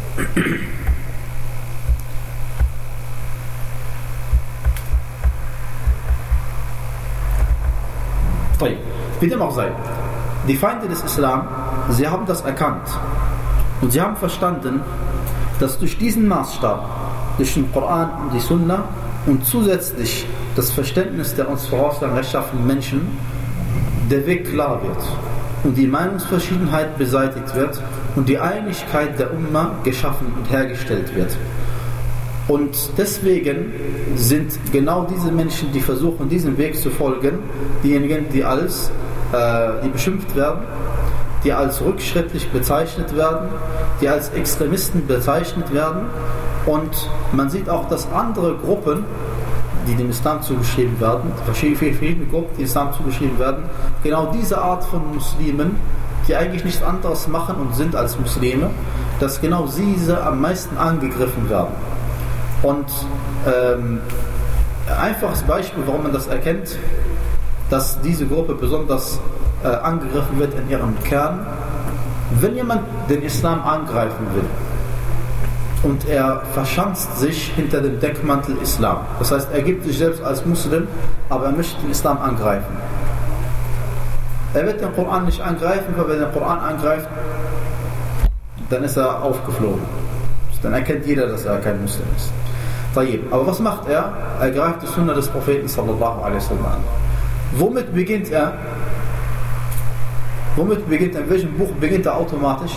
wie dem auch sei, die Feinde des Islam, sie haben das erkannt und sie haben verstanden, dass durch diesen Maßstab, durch den Koran und die Sunna und zusätzlich das Verständnis der uns voraussagen rechtschaffenen Menschen der Weg klar wird und die Meinungsverschiedenheit beseitigt wird und die Einigkeit der Umma geschaffen und hergestellt wird. Und deswegen sind genau diese Menschen, die versuchen, diesem Weg zu folgen, diejenigen, die als äh, die beschimpft werden, die als rückschrittlich bezeichnet werden, die als Extremisten bezeichnet werden. Und man sieht auch, dass andere Gruppen, die dem Islam zugeschrieben werden, verschiedene Gruppen, die Islam zugeschrieben werden, genau diese Art von Muslimen, die eigentlich nichts anderes machen und sind als Muslime, dass genau diese am meisten angegriffen werden. Und ähm, ein einfaches Beispiel, warum man das erkennt, dass diese Gruppe besonders äh, angegriffen wird in ihrem Kern. Wenn jemand den Islam angreifen will und er verschanzt sich hinter dem Deckmantel Islam, das heißt, er gibt sich selbst als Muslim, aber er möchte den Islam angreifen. Er wird den Koran nicht angreifen, weil wenn er den Koran angreift, dann ist er aufgeflogen. Dann erkennt jeder, dass er kein Muslim ist. Aber was macht er? Er greift die Sunna des Propheten sallallahu alaihi wasallam an. Womit beginnt er? Womit beginnt er? In welchem Buch beginnt er automatisch?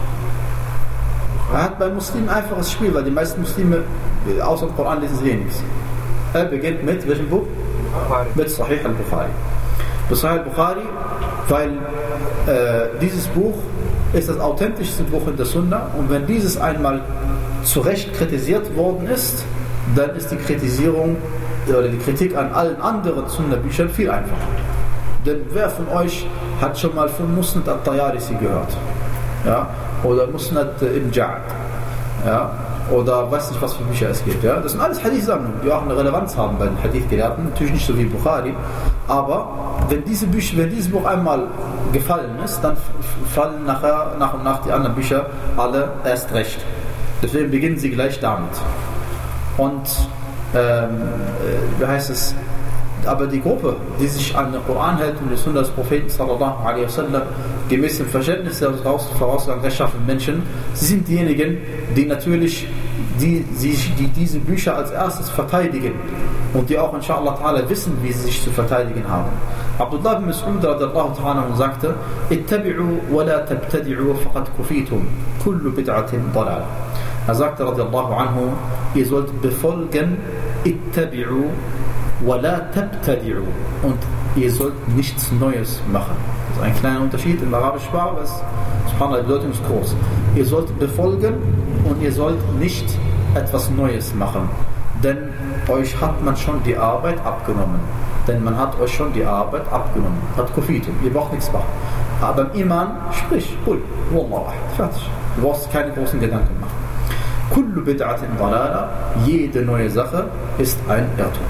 Er hat bei Muslimen ein einfaches Spiel, weil die meisten Muslime außer dem Koran lesen sie eh nichts. Er beginnt mit welchem Buch? Mit Sahih al-Bukhari. Mit Sahih al-Bukhari, weil äh, dieses Buch ist das authentischste Buch in der Sunna und wenn dieses einmal zu Recht kritisiert worden ist, dann ist die Kritisierung oder die Kritik an allen anderen Sunna-Büchern viel einfacher. Denn wer von euch hat schon mal von Musnad al-Tayalisi gehört? Ja? Oder Musnad ibn Ja'd? Ja? Oder weiß nicht, was für Bücher es gibt. Ja? Das sind alles Hadith-Sammlungen, die auch eine Relevanz haben bei den Hadith-Gelehrten. Natürlich nicht so wie Bukhari, aber wenn, diese Bücher, wenn dieses Buch einmal gefallen ist, dann fallen nachher, nach und nach die anderen Bücher alle erst recht. Deswegen beginnen sie gleich damit. Und ähm, wie heißt es? Aber die Gruppe, die sich an den Koran hält und die Sunna des Propheten sallallahu alaihi wasallam gemäß dem Verständnis der vorausgegangenen rechtschaffenen Menschen, sie sind diejenigen, die natürlich die, die, die diese Bücher als erstes verteidigen und die auch inshallah ta'ala wissen, wie sie sich zu verteidigen haben. Abdullah ibn Mas'ud radiyallahu ta'ala sagte: Ittabi'u wa la tabtadi'u faqad kufitum kullu bid'atin dalala. Er sagte radiyallahu anhu: Ihr sollt befolgen, ittabi'u wa la tabtadi'u, und ihr sollt nichts Neues machen. Das ist ein kleiner Unterschied in der arabischen Sprache, aber subhanallah, die Bedeutung ist groß. Ihr sollt befolgen und ihr sollt nicht etwas Neues machen, denn euch hat man schon die Arbeit abgenommen. Denn man hat euch schon die Arbeit abgenommen. Hat Kufitum, ihr braucht nichts machen. Aber im Iman, sprich, Qul, Wallahu ahad, fertig. Du brauchst keine großen Gedanken machen. Kullu bid'atin dalala, jede neue Sache ist ein Irrtum.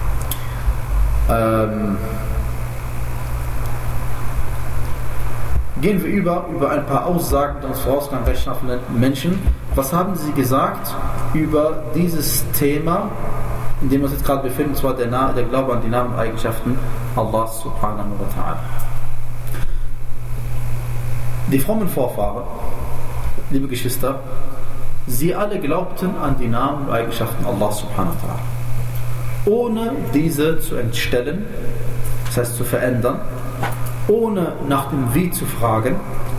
Ähm, gehen wir über, über ein paar Aussagen des vorausgehenden rechtschaffenen Menschen. Was haben sie gesagt über dieses Thema, in dem wir uns jetzt gerade befinden, und zwar der, der Glaube an die Namen und Eigenschaften Allah subhanahu wa ta'ala. Die frommen Vorfahren, liebe Geschwister, sie alle glaubten an die Namen und Eigenschaften Allah subhanahu wa ta'ala, ohne diese zu entstellen, das heißt zu verändern, ohne nach dem Wie zu fragen,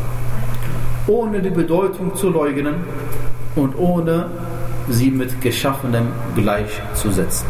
ohne die Bedeutung zu leugnen und ohne sie mit Geschaffenem gleichzusetzen.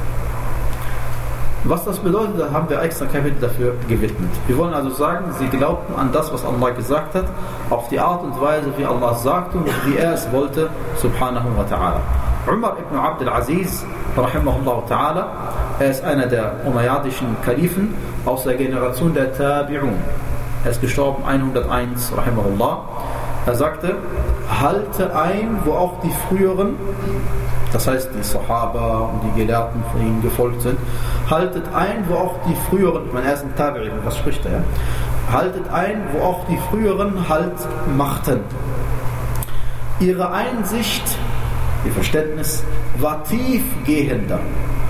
Was das bedeutet, da haben wir extra Kapitel dafür gewidmet. Wir wollen also sagen, sie glaubten an das, was Allah gesagt hat, auf die Art und Weise, wie Allah sagte und wie er es wollte, subhanahu wa ta'ala. Umar ibn Abd al-Aziz, rahimahullah ta'ala, er ist einer der umayyadischen Kalifen aus der Generation der Tabi'un. Er ist gestorben hunderteins, rahimahullah. Er sagte: Halte ein, wo auch die früheren, das heißt die Sahaba und die Gelehrten von ihnen gefolgt sind, haltet ein, wo auch die früheren, ich meine, er ist ein Tabi'in, was spricht er? Haltet ein, wo auch die früheren Halt machten. Ihre Einsicht, ihr Verständnis war tiefgehender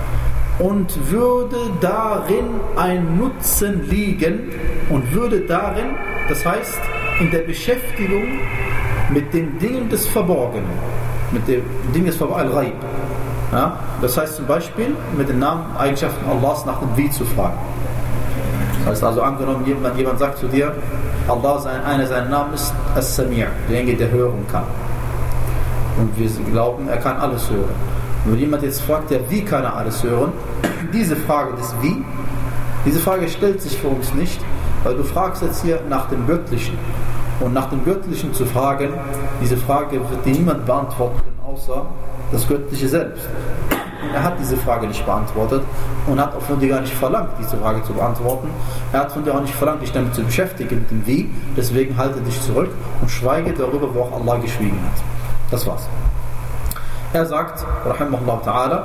und würde darin ein Nutzen liegen und würde darin, das heißt in der Beschäftigung mit den Dingen des Verborgenen, mit den Dingen des Verborgenen, Al-Ghaib. Ja? Das heißt zum Beispiel mit den Namen, Eigenschaften Allahs nach dem Wie zu fragen. Das heißt also, angenommen jemand, jemand sagt zu dir, Allah, sein, einer seiner Namen ist As-Sami', derjenige, der hören kann. Und wir glauben, er kann alles hören. Und wenn jemand jetzt fragt, ja, wie kann er alles hören? Diese Frage des Wie, diese Frage stellt sich für uns nicht, weil du fragst jetzt hier nach dem Göttlichen. Und nach dem Göttlichen zu fragen, diese Frage wird dir niemand beantworten können, außer das Göttliche selbst. Und er hat diese Frage nicht beantwortet und hat auch von dir gar nicht verlangt, diese Frage zu beantworten. Er hat von dir auch nicht verlangt, dich damit zu beschäftigen, mit dem Wie. Deswegen halte dich zurück und schweige darüber, wo auch Allah geschwiegen hat. Das war's. Er sagt, rahimahullah ta'ala,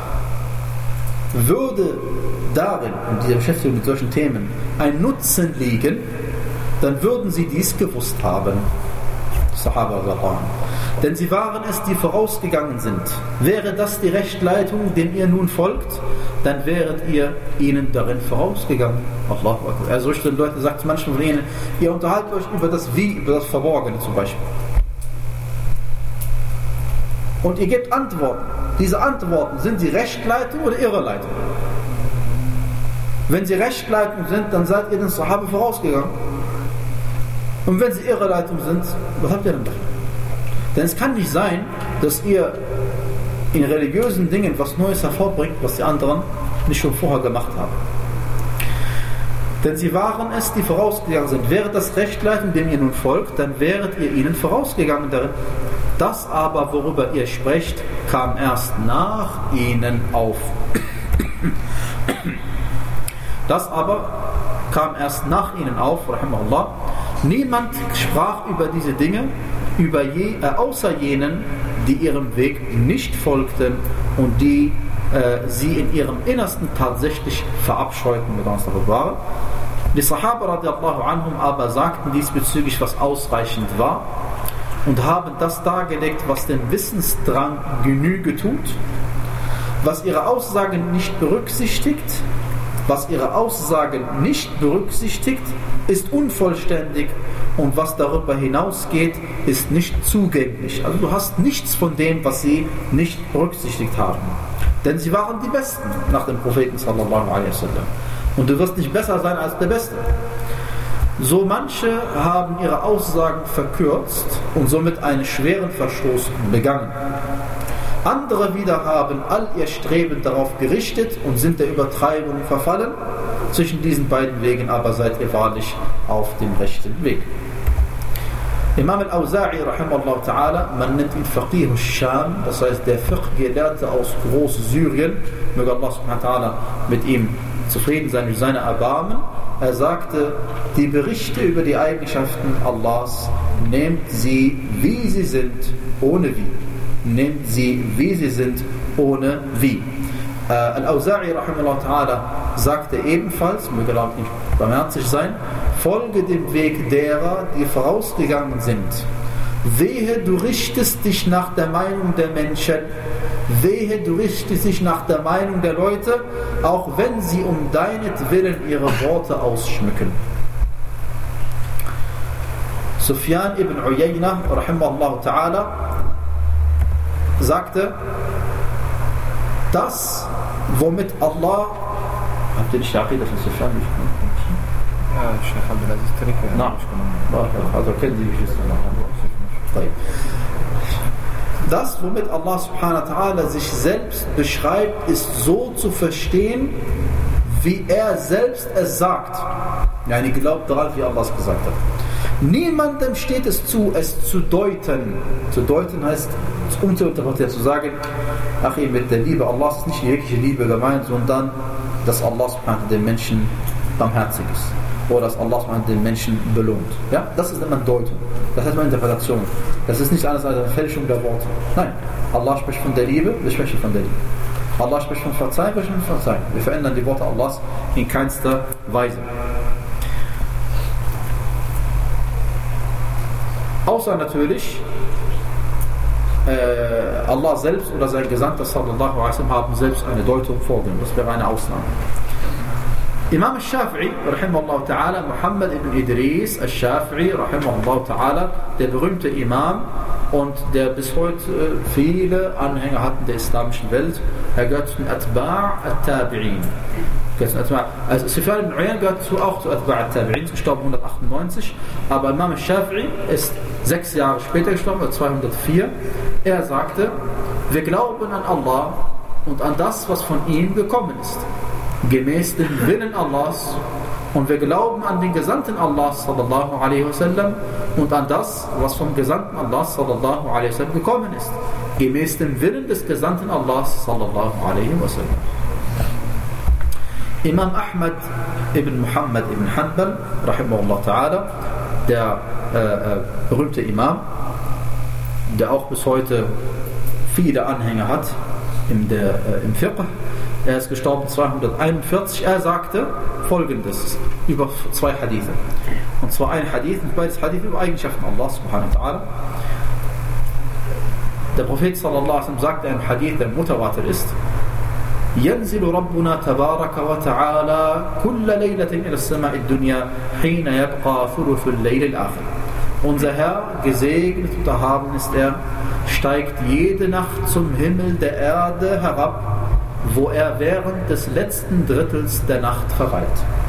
würde darin, in dieser Beschäftigung mit solchen Themen, ein Nutzen liegen, dann würden sie dies gewusst haben. Sahaba radhiyallahu. Denn sie waren es, die vorausgegangen sind. Wäre das die Rechtleitung, dem ihr nun folgt, dann wäret ihr ihnen darin vorausgegangen. Allahu Akbar. Also solche Leute sagt manchmal von ihnen, ihr unterhaltet euch über das Wie, über das Verborgene zum Beispiel. Und ihr gebt Antworten. Diese Antworten, sind sie Rechtleitung oder Irreleitung? Wenn sie Rechtleitung sind, dann seid ihr den Sahaba vorausgegangen. Und wenn sie Irreleitung sind, was habt ihr denn davon? Denn es kann nicht sein, dass ihr in religiösen Dingen was Neues hervorbringt, was die anderen nicht schon vorher gemacht haben. Denn sie waren es, die vorausgegangen sind. Wäre das Rechtleitung, dem ihr nun folgt, dann wäret ihr ihnen vorausgegangen darin. Das aber, worüber ihr sprecht, kam erst nach ihnen auf. Das aber kam erst nach ihnen auf, rahimahullah. Niemand sprach über diese Dinge, über je, äh, außer jenen, die ihrem Weg nicht folgten und die äh, sie in ihrem Innersten tatsächlich verabscheuten, mit uns darüber war. Die Sahaba radiallahu anhum aber sagten diesbezüglich, was ausreichend war. und haben das dargelegt, was dem Wissensdrang Genüge tut, was ihre Aussagen nicht berücksichtigt, was ihre Aussagen nicht berücksichtigt, ist unvollständig und was darüber hinausgeht, ist nicht zugänglich. Also du hast nichts von dem, was sie nicht berücksichtigt haben. Denn sie waren die Besten nach dem Propheten sallallahu alaihi wasallam. Und du wirst nicht besser sein als der Beste. So manche haben ihre Aussagen verkürzt und somit einen schweren Verstoß begangen. Andere wieder haben all ihr Streben darauf gerichtet und sind der Übertreibung verfallen. Zwischen diesen beiden Wegen aber seid ihr wahrlich auf dem rechten Weg. Imam al-Awza'i, rahimahullah ta'ala, man nennt ihn Faqih al-Sham, das heißt der Fiqh-Gelehrte aus Groß-Syrien, möge Allah subhanahu wa ta'ala mit ihm zufrieden sein durch seine Erbarmen. Er sagte, die Berichte über die Eigenschaften Allahs nehmt sie, wie sie sind, ohne wie. Nehmt sie, wie sie sind, ohne wie. Äh, Al-Awza'i, rahimahullah ta'ala, sagte ebenfalls, möge Allah nicht barmherzig sein, folge dem Weg derer, die vorausgegangen sind. Wehe, du richtest dich nach der Meinung der Menschen. Wehe, du richtest dich nach der Meinung der Leute, auch wenn sie um deinetwillen ihre Worte ausschmücken. Sufyan ibn Uyayna, rahimahullah ta'ala, sagte, das, womit Allah... Habt ihr nicht die Aqida von Sufyan gesprochen? Ja, Sheikh Abdulaziz Tariq. Nein, also kennen die Geschichte noch. Das, womit Allah subhanahu wa ta'ala sich selbst beschreibt, ist so zu verstehen, wie er selbst es sagt. Ja, ihr glaubt daran, wie Allah es gesagt hat. Niemandem steht es zu, es zu deuten. Zu deuten heißt, es umzuinterpretieren, zu sagen, ach, mit der Liebe Allahs ist nicht die wirkliche Liebe gemeint, sondern, dass Allah subhanahu wa ta'ala den Menschen barmherzig ist. Oder dass Allah den Menschen belohnt. Ja? Das ist immer Deutung. Das heißt immer Interpretation. Das ist nicht alles als eine Fälschung der Worte. Nein. Allah spricht von der Liebe, wir sprechen von der Liebe. Allah spricht von Verzeihen, wir sprechen von Verzeihen. Wir verändern die Worte Allahs in keinster Weise. Außer natürlich äh, Allah selbst oder sein Gesandter sallallahu alaihi wasallam haben selbst eine Deutung vorgenommen. Das wäre eine Ausnahme. Imam al-Shafi'i, rahimahullah ta'ala, Muhammad ibn Idris al-Shafi'i, rahimahullah ta'ala, der berühmte Imam und der bis heute viele Anhänger hat in der islamischen Welt. Er gehört zu den Atba' al-Tabi'in. Also Sufyan ibn Uyayna gehört zu, auch zu Atba' al-Tabi'in, gestorben hundertachtundneunzig, aber Imam al-Shafi'i ist sechs Jahre später gestorben, oder zweihundertvier. Er sagte, wir glauben an Allah und an das, was von ihm gekommen ist, gemäß dem Willen Allahs, und wir glauben an den Gesandten Allahs sallallahu alaihi wasallam und an das, was vom Gesandten Allahs sallallahu alaihi wasallam gekommen ist, gemäß dem Willen des Gesandten Allahs sallallahu alaihi wasallam. Imam Ahmad ibn Muhammad ibn Hanbal, rahimahullah ta'ala, der äh, äh, berühmte Imam, der auch bis heute viele Anhänger hat in der, äh, im Fiqh. Er ist gestorben zweihunderteinundvierzig. Er sagte Folgendes über zwei Hadithe. Und zwar ein Hadith, und beides Hadith über Eigenschaften Allah subhanahu wa ta'ala. Der Prophet sallallahu alaihi wasallam sagt ein Hadith, der mutawatir ist: ينزل ربنا تبارك وتعالى كل ليلة إلى السماء الدنيا حين يبقى ثلث الليل الآخر. Unser Herr, gesegnet und erhaben ist er, steigt jede Nacht zum Himmel der Erde herab, wo er während des letzten Drittels der Nacht verweilt.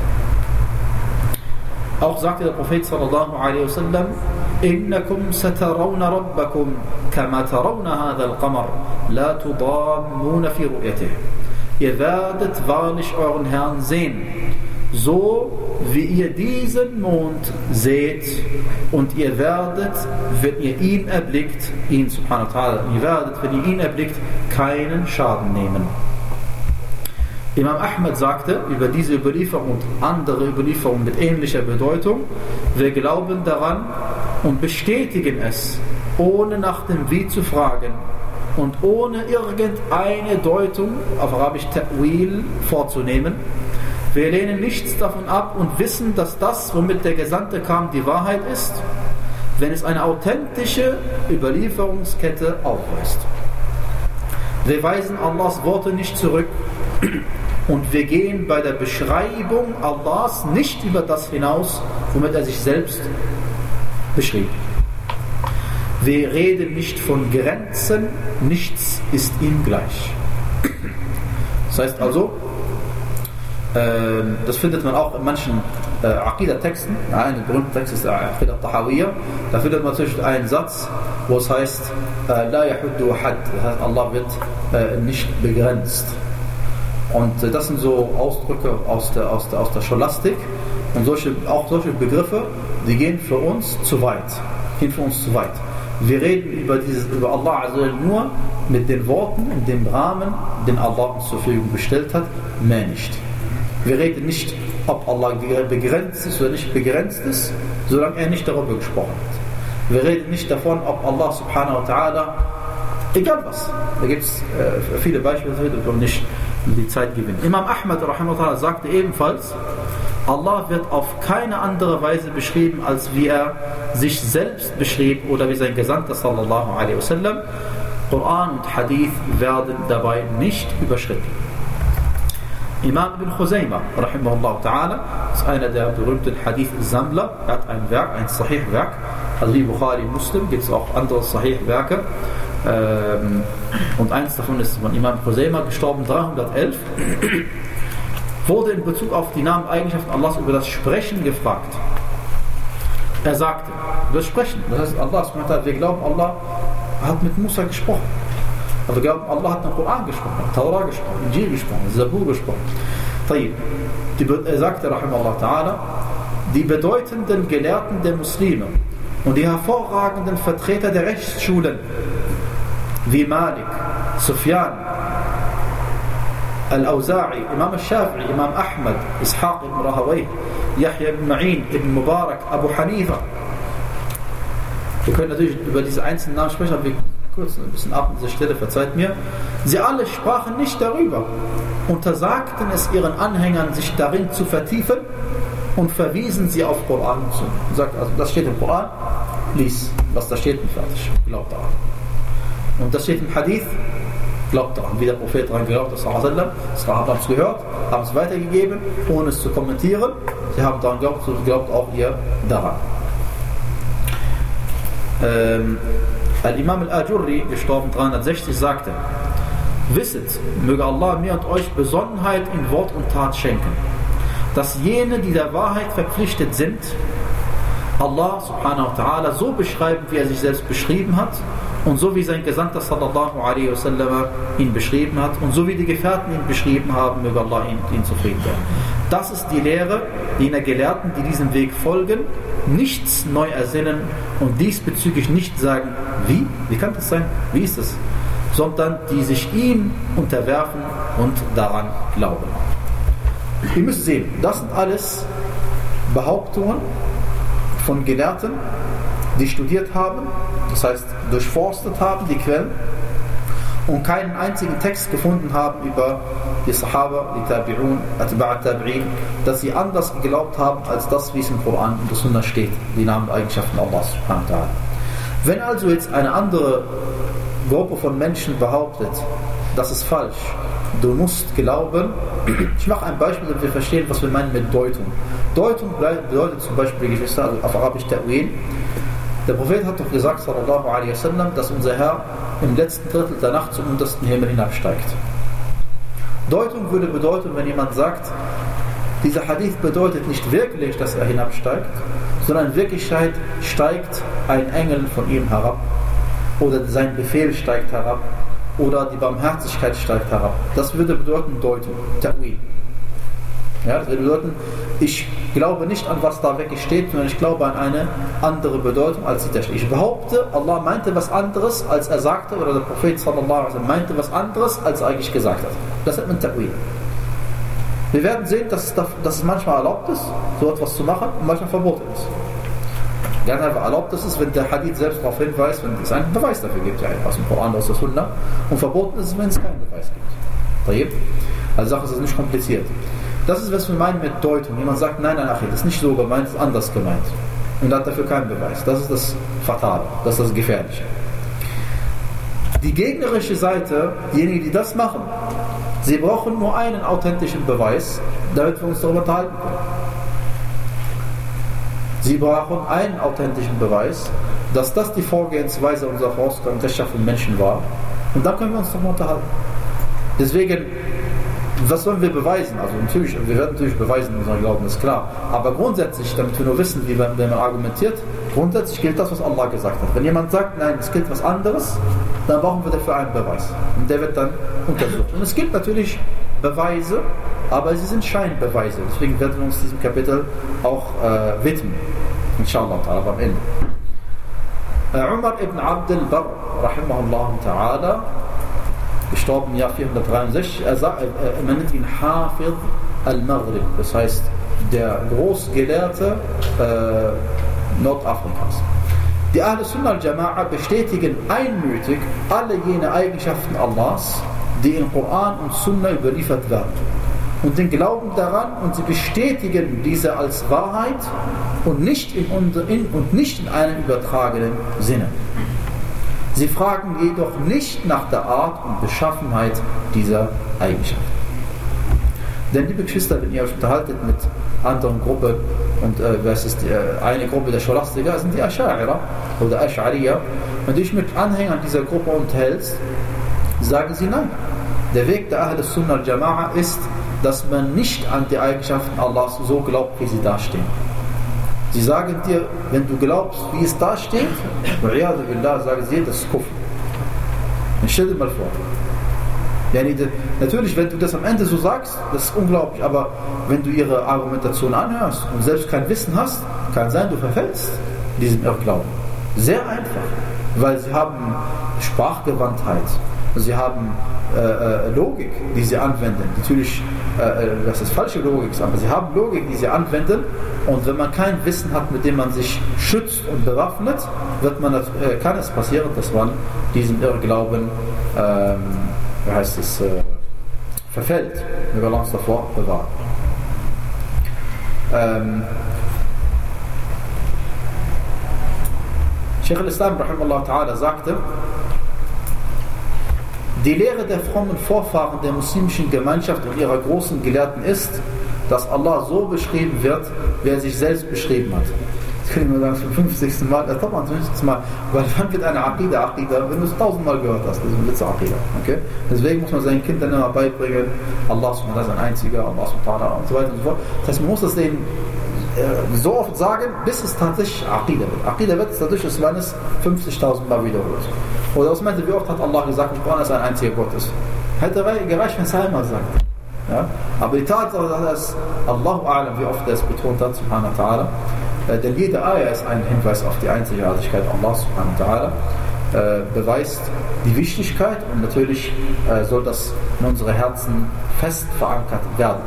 Auch sagte der Prophet sallallahu alaihi wasallam: إنكم سترون ربكم كما ترون هذا القمر لا تضامون في رؤيته. Ihr werdet wahrlich euren Herrn sehen, so wie ihr diesen Mond seht, und ihr werdet, wenn ihr ihn erblickt, ihn subhanahu wa ta'ala, ihr werdet, wenn ihr ihn erblickt, keinen Schaden nehmen. Imam Ahmad sagte über diese Überlieferung und andere Überlieferungen mit ähnlicher Bedeutung: Wir glauben daran und bestätigen es, ohne nach dem Wie zu fragen und ohne irgendeine Deutung, auf Arabisch Ta'wil, vorzunehmen. Wir lehnen nichts davon ab und wissen, dass das, womit der Gesandte kam, die Wahrheit ist. wenn es eine authentische Überlieferungskette aufweist. Wir weisen Allahs Worte nicht zurück und wir gehen bei der Beschreibung Allahs nicht über das hinaus, womit er sich selbst beschrieb. Wir reden nicht von Grenzen, nichts ist ihm gleich. Das heißt also, äh, das findet man auch in manchen äh, Aqidah-Texten. Ein berühmter Text ist Aqidah Tahawiyya. Da findet man zum Beispiel einen Satz, wo es heißt, La yahuddu had, Allah wird äh, nicht begrenzt. Und äh, das sind so Ausdrücke aus der, aus der, aus der Scholastik. Und solche, auch solche Begriffe, die gehen für uns zu weit. Gehen für uns zu weit. Wir reden über, dieses, über Allah also nur mit den Worten in dem Rahmen, den Allah uns zur Verfügung gestellt hat, mehr nicht. Wir reden nicht, ob Allah begrenzt ist oder nicht begrenzt ist, solange er nicht darüber gesprochen hat. Wir reden nicht davon, ob Allah subhanahu wa ta'ala, egal was, da gibt es äh, viele Beispiele, wir wollen nicht die Zeit gewinnen. Imam Ahmad rahimahullah sagte ebenfalls, Allah wird auf keine andere Weise beschrieben, als wie er sich selbst beschrieb oder wie sein Gesandter sallallahu alaihi wasallam. Koran und Hadith werden dabei nicht überschritten. Imam ibn Khuzaymah rahimahullah ta'ala ist einer der berühmten Hadith-Sammler. Er hat ein Werk, ein Sahih-Werk, also wie Bukhari Muslim gibt es auch andere Sahih-Werke. Ähm, und eins davon ist von Imam Khuzaymah, gestorben dreihundertelf. Wurde in Bezug auf die Nameneigenschaften Allahs über das Sprechen gefragt. Er sagte, über das Sprechen, das heißt Allah, wir glauben, Allah hat mit Musa gesprochen. Aber wir glauben, Allah hat den Koran gesprochen, Taura gesprochen, Injil gesprochen, Zabur gesprochen. Er sagte, rahimahullah ta'ala, die bedeutenden Gelehrten der Muslime und die hervorragenden Vertreter der Rechtsschulen, wie Malik, Sufyan, Al-Awza'i, Imam al-Shafi'i, Imam Ahmad, Ishaq ibn Rahawayh, Yahya ibn Ma'in, ibn Mubarak, Abu Hanifa. Wir können natürlich über diese einzelnen Namen sprechen, aber wir kurz ein bisschen ab an dieser Stelle, verzeiht mir. Sie alle sprachen nicht darüber, untersagten es ihren Anhängern, sich darin zu vertiefen und verwiesen sie auf Koran zu. Und sagt, also das steht im Koran, lies, was da steht und fertig, glaubt daran. Und das steht im Hadith, glaubt daran, wie der Prophet daran glaubt, das Sahaba haben es gehört, haben es weitergegeben, ohne es zu kommentieren. Sie haben daran geglaubt, so glaubt auch ihr daran. Ähm, Al-Imam Al-Ajurri, gestorben dreihundertsechzig, sagte, wisset, möge Allah mir und euch Besonnenheit in Wort und Tat schenken, dass jene, die der Wahrheit verpflichtet sind, Allah subhanahu wa ta'ala so beschreiben, wie er sich selbst beschrieben hat und so wie sein Gesandter sallallahu alaihi wasallam ihn beschrieben hat und so wie die Gefährten ihn beschrieben haben, möge Allah ihn, ihn zufrieden sein. Das ist die Lehre jener Gelehrten, die diesem Weg folgen, nichts neu ersinnen und diesbezüglich nicht sagen, wie? Wie kann das sein? Wie ist es? Sondern die sich ihm unterwerfen und daran glauben. Ihr müsst sehen, das sind alles Behauptungen von Gelehrten, die studiert haben, das heißt durchforstet haben, die Quellen, und keinen einzigen Text gefunden haben über die Sahaba, die Tabi'un, Atba' Tabi'in, dass sie anders geglaubt haben, als das, wie es im Koran und der Sunna steht, die Namen und Eigenschaften Allahs subhanahu wa ta'ala. Wenn also jetzt eine andere Gruppe von Menschen behauptet, das ist falsch, du musst glauben, ich mache ein Beispiel, damit wir verstehen, was wir meinen mit Deutung. Deutung bedeutet zum Beispiel, Geschwister, also auf Arabisch Ta'wil. Der Prophet hat doch gesagt, sallallahu alaihi wasallam, dass unser Herr im letzten Drittel der Nacht zum untersten Himmel hinabsteigt. Deutung würde bedeuten, wenn jemand sagt, dieser Hadith bedeutet nicht wirklich, dass er hinabsteigt, sondern in Wirklichkeit steigt ein Engel von ihm herab oder sein Befehl steigt herab oder die Barmherzigkeit steigt herab. Das würde bedeuten Deutung, Ta'wil. Ja, das würde bedeuten, ich glaube nicht an was da wirklich steht, sondern ich glaube an eine andere Bedeutung, als sie da steht. Ich behaupte, Allah meinte was anderes, als er sagte, oder der Prophet sallallahu alaihi wasallam meinte was anderes, als er eigentlich gesagt hat. Das hat man Ta'wil. Wir werden sehen, dass es, da, dass es manchmal erlaubt ist, so etwas zu machen, und manchmal verboten ist. Ganz einfach erlaubt ist es, wenn der Hadith selbst darauf hinweist, wenn es einen Beweis dafür gibt, ja, aus dem Koran, aus der Sunna, und verboten ist es, wenn es keinen Beweis gibt. Also Sache ist es nicht kompliziert. Das ist, was wir meinen mit Deutung. Jemand sagt, nein, nein, ach, das ist nicht so gemeint, das ist anders gemeint. und hat dafür keinen Beweis. Das ist das Fatale, das ist das Gefährliche. Die gegnerische Seite, diejenigen, die das machen, sie brauchen nur einen authentischen Beweis, damit wir uns darüber unterhalten können. Sie brauchen einen authentischen Beweis, dass das die Vorgehensweise unserer vorausgegangenen rechtschaffenen Menschen war, und dann können wir uns darüber unterhalten. Deswegen, was sollen wir beweisen? Also natürlich, wir werden natürlich beweisen, unser Glauben ist klar. Aber grundsätzlich, damit wir nur wissen, wie man, wenn man argumentiert, grundsätzlich gilt das, was Allah gesagt hat. Wenn jemand sagt, nein, es gilt was anderes, dann brauchen wir dafür einen Beweis. Und der wird dann untersucht. Und es gibt natürlich Beweise, aber sie sind Scheinbeweise. Deswegen werden wir uns diesem Kapitel auch äh, widmen. Inshallah ta'ala am Ende. Äh, Umar ibn Abd al-Barr, rahimahullah ta'ala, gestorben im Jahr vierhundertdreiundsechzig, er sagt, äh, man nennt ihn Hafid al-Maghrib, das heißt der Großgelehrte äh, Nordafrikas. Die Ahl Sunnah al-Jama'a bestätigen einmütig alle jene Eigenschaften Allahs, die in Koran und Sunna überliefert werden, und den Glauben daran, und sie bestätigen diese als Wahrheit und nicht in, in, und nicht in einem übertragenen Sinne. Sie fragen jedoch nicht nach der Art und Beschaffenheit dieser Eigenschaften. Denn, liebe Geschwister, wenn ihr euch unterhaltet mit anderen Gruppen, und äh, was ist die, äh, eine Gruppe der Scholastiker, sind die Asha'ira oder Ash'ariya, wenn du dich mit Anhängern dieser Gruppe unterhältst, sagen sie nein. Der Weg der Ahl Sunnah al-Jama'a ist, dass man nicht an die Eigenschaften Allahs so glaubt, wie sie dastehen. Sie sagen dir, wenn du glaubst, wie es da steht, sagen sie, das ist Kufr. Und stell dir mal vor. Natürlich, wenn du das am Ende so sagst, das ist unglaublich, aber wenn du ihre Argumentation anhörst und selbst kein Wissen hast, kann sein, du verfällst diesem Irrglauben. Sehr einfach, weil sie haben Sprachgewandtheit, sie haben äh, äh, Logik, die sie anwenden. Natürlich, äh, das ist falsche Logik, aber sie haben Logik, die sie anwenden, und wenn man kein Wissen hat, mit dem man sich schützt und bewaffnet, wird man, äh, kann es passieren, dass man diesen Irrglauben ähm, wie heißt es, äh, verfällt. Wir wollen uns davor bewahren. Ähm, Sheikh al-Islam rahimahullah ta'ala sagte, die Lehre der frommen Vorfahren der muslimischen Gemeinschaft und ihrer großen Gelehrten ist, dass Allah so beschrieben wird, wie er sich selbst beschrieben hat. Das können wir sagen, zum fünfzigsten Mal, das zum fünfzigsten Mal, weil wann wird eine Aqida, Aqida, wenn du es tausendmal gehört hast, das ist eine letzte Aqida. Okay? Deswegen muss man seinen Kindern immer beibringen, Allah subhanahu wa ta'ala ist ein einziger, Allah subhanahu wa ta'ala und so weiter und so fort. Das heißt, man muss das denen äh, so oft sagen, bis es tatsächlich Aqida wird. Aqida wird dadurch, dass man es fünfzigtausend Mal wiederholt. Oder was meinte, wie oft hat Allah gesagt, im Koran ist ein einziger Gott ist? Hätte gereicht, wenn es einmal sagt. Ja? Aber die Tatsache, dass Allahu A'lam, wie oft er es betont hat, subhanahu wa ta'ala, äh, denn jede Ayah ist ein Hinweis auf die Einzigartigkeit Allah subhanahu wa ta'ala, äh, beweist die Wichtigkeit, und natürlich äh, soll das in unsere Herzen fest verankert werden.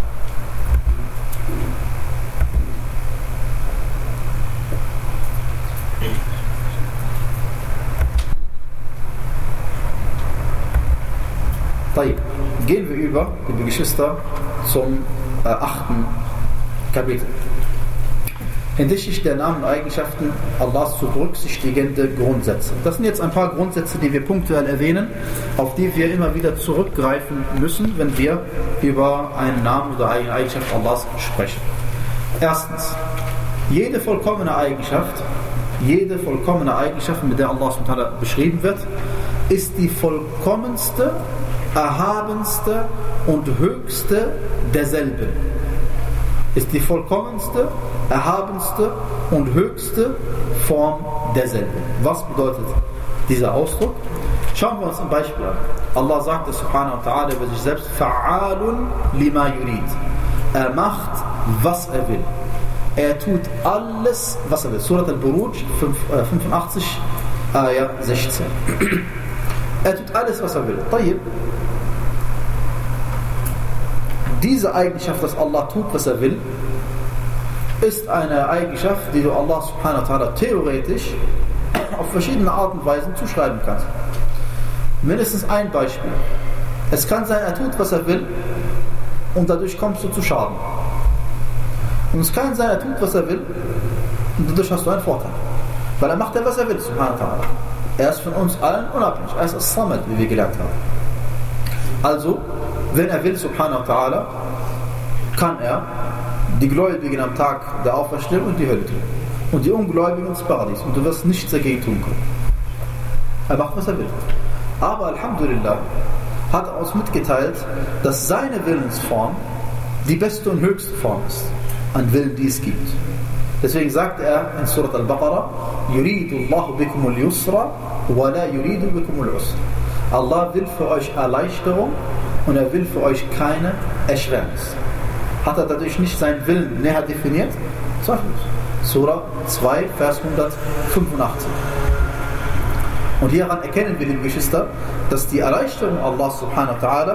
Gehen wir über, liebe Geschwister, zum äh, achten Kapitel. Hinsichtlich der Namen und Eigenschaften Allahs zu berücksichtigende Grundsätze. Das sind jetzt ein paar Grundsätze, die wir punktuell erwähnen, auf die wir immer wieder zurückgreifen müssen, wenn wir über einen Namen oder eine Eigenschaft Allahs sprechen. Erstens, jede vollkommene Eigenschaft, jede vollkommene Eigenschaft, mit der Allah subhanahu wa ta'ala beschrieben wird, ist die vollkommenste, erhabenste und höchste derselben. Ist die vollkommenste, erhabenste und höchste Form derselben. Was bedeutet dieser Ausdruck? Schauen wir uns ein Beispiel an. Allah sagt subhanahu wa ta'ala über sich selbst, Fa'alun lima yurid. Er macht, was er will. Er tut alles, was er will. Surat al-Buruj fünfundachtzig, Ayah sechzehn. Er tut alles, was er will. Tayyib. Diese Eigenschaft, dass Allah tut, was er will, ist eine Eigenschaft, die du Allah subhanahu wa ta'ala theoretisch auf verschiedene Arten und Weisen zuschreiben kannst. Mindestens ein Beispiel. Es kann sein, er tut, was er will, und dadurch kommst du zu Schaden. Und es kann sein, er tut, was er will, Und dadurch hast du einen Vorteil. Weil er macht ja, was er will, subhanahu wa ta'ala. Er ist von uns allen unabhängig. Er ist as-Samad, wie wir gelernt haben. Also, wenn er will, subhanahu wa ta'ala, kann er die Gläubigen am Tag der Auferstehung und die Hölle tun. Und die Ungläubigen ins Paradies. Und du wirst nichts dagegen tun können. Er macht, was er will. Aber Alhamdulillah hat er uns mitgeteilt, dass seine Willensform die beste und höchste Form ist, an Willen, die es gibt. Deswegen sagt er in Surat Al-Baqarah, Yuridu Allahu bikum al-yusra wa la yuridu bikum al-usra. Allah will für euch Erleichterung und er will für euch keine Erschwernis. Hat er dadurch nicht seinen Willen näher definiert? Zweifellos. Surah zwei, Vers hundertfünfundachtzig. Und hieran erkennen wir, liebe Geschwister, dass die Erleichterung Allah subhanahu wa ta'ala,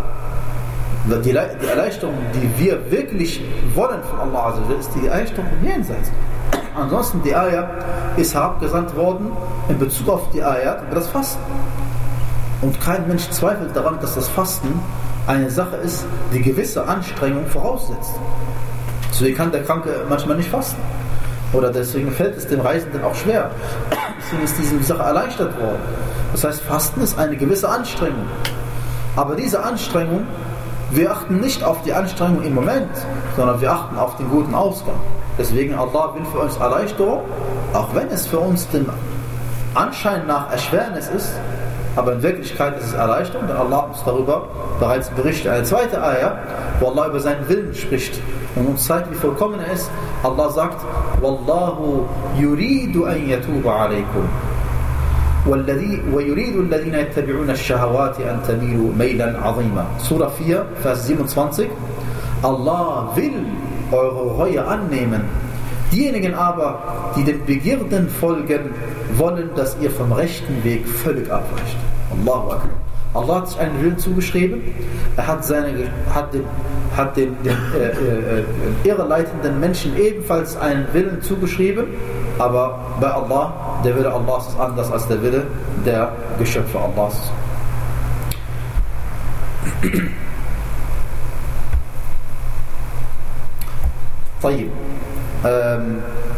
die Erleichterung, die wir wirklich wollen von Allah, also ist die Erleichterung im Jenseits. Ansonsten die Ayah ist herabgesandt worden in Bezug auf die Ayat über das Fasten. Und kein Mensch zweifelt daran, dass das Fasten eine Sache ist, die gewisse Anstrengung voraussetzt. Deswegen kann der Kranke manchmal nicht fasten. Oder deswegen fällt es dem Reisenden auch schwer. Deswegen ist diese Sache erleichtert worden. Das heißt, Fasten ist eine gewisse Anstrengung. Aber diese Anstrengung, wir achten nicht auf die Anstrengung im Moment, sondern wir achten auf den guten Ausgang. Deswegen, Allah will für uns Erleichterung, auch wenn es für uns dem Anschein nach Erschwernis ist, aber in Wirklichkeit ist es Erleichterung, denn Allah hat uns darüber bereits berichtet. Eine zweite Ayah, wo Allah über seinen Willen spricht und uns zeigt, wie vollkommen er ist. Allah sagt, Wallahu yuridu an yatuba alaykum وَيُرِيدُ الَّذِينَ يَتَّبِعُونَ الشَّهَوَاتِ أَن تَمِيلُوا مَيْلًا عَظِيمًا. Surah vier, Vers siebenundzwanzig. Allah will eure Reue annehmen. Diejenigen aber, die den Begierden folgen, wollen, dass ihr vom rechten Weg völlig abweicht. Allahu Akbar. Allah hat sich einen Willen zugeschrieben. Er hat, seine, hat den, hat den, den äh, äh, irreleitenden Menschen ebenfalls einen Willen zugeschrieben. Aber bei Allah, der Wille Allahs ist anders als der Wille der Geschöpfe Allahs. طيب. Ähm,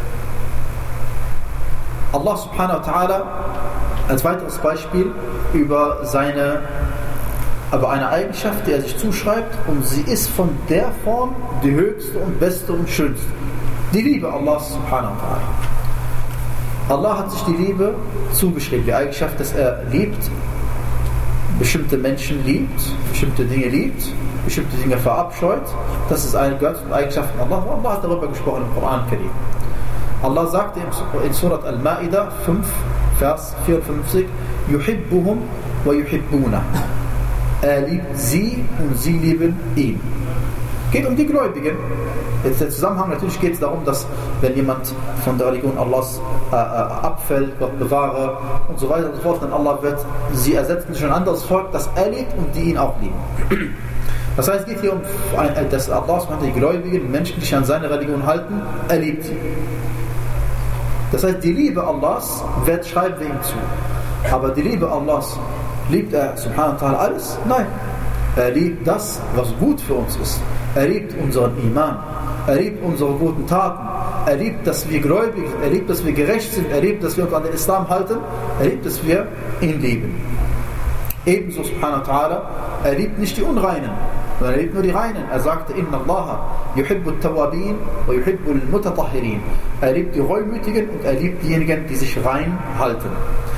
Allah subhanahu wa ta'ala, als weiteres Beispiel über seine, aber eine Eigenschaft, die er sich zuschreibt, und sie ist von der Form die höchste und beste und schönste. Die Liebe Allahs subhanahu wa ta'ala. Allah hat sich die Liebe zugeschrieben, die Eigenschaft, dass er liebt, bestimmte Menschen liebt, bestimmte Dinge liebt, bestimmte Dinge verabscheut. Das ist eine Gott und Eigenschaft von Allah. Allah hat darüber gesprochen im Koran Karim. Allah sagte in Surat Al-Ma'idah fünf, Vers vierundfünfzig, Yuhibbuhum wa yuhibbuna. Er liebt sie und sie lieben ihn. Geht um die Gläubigen. Jetzt der Zusammenhang, natürlich geht es darum, dass wenn jemand von der Religion Allahs äh, äh, abfällt, Gott bewahre und so weiter und so fort, dann Allah wird sie ersetzen durch ein anderes Volk, das er liebt und die ihn auch lieben. Das heißt, es geht hier um, dass Allah die Gläubigen, die Menschen, die sich an seine Religion halten, er liebt sie. Das heißt, die Liebe Allahs wird schreiben wir ihm zu. Aber die Liebe Allahs, liebt er subhanahu wa ta'ala alles? Nein. Er liebt das, was gut für uns ist. Er liebt unseren Iman. Er liebt unsere guten Taten. Er liebt, dass wir gläubig sind. Er liebt, dass wir gerecht sind. Er liebt, dass wir uns an den Islam halten. Er liebt, dass wir ihn lieben. Ebenso subhanahu wa ta'ala, er liebt nicht die Unreinen, sondern er liebt nur die Reinen. Er sagte, Inna Allah yuhibbu at-tawabin wa yuhibbu al-mutatahhirin. Er liebt die Reumütigen und er liebt diejenigen, die sich rein halten.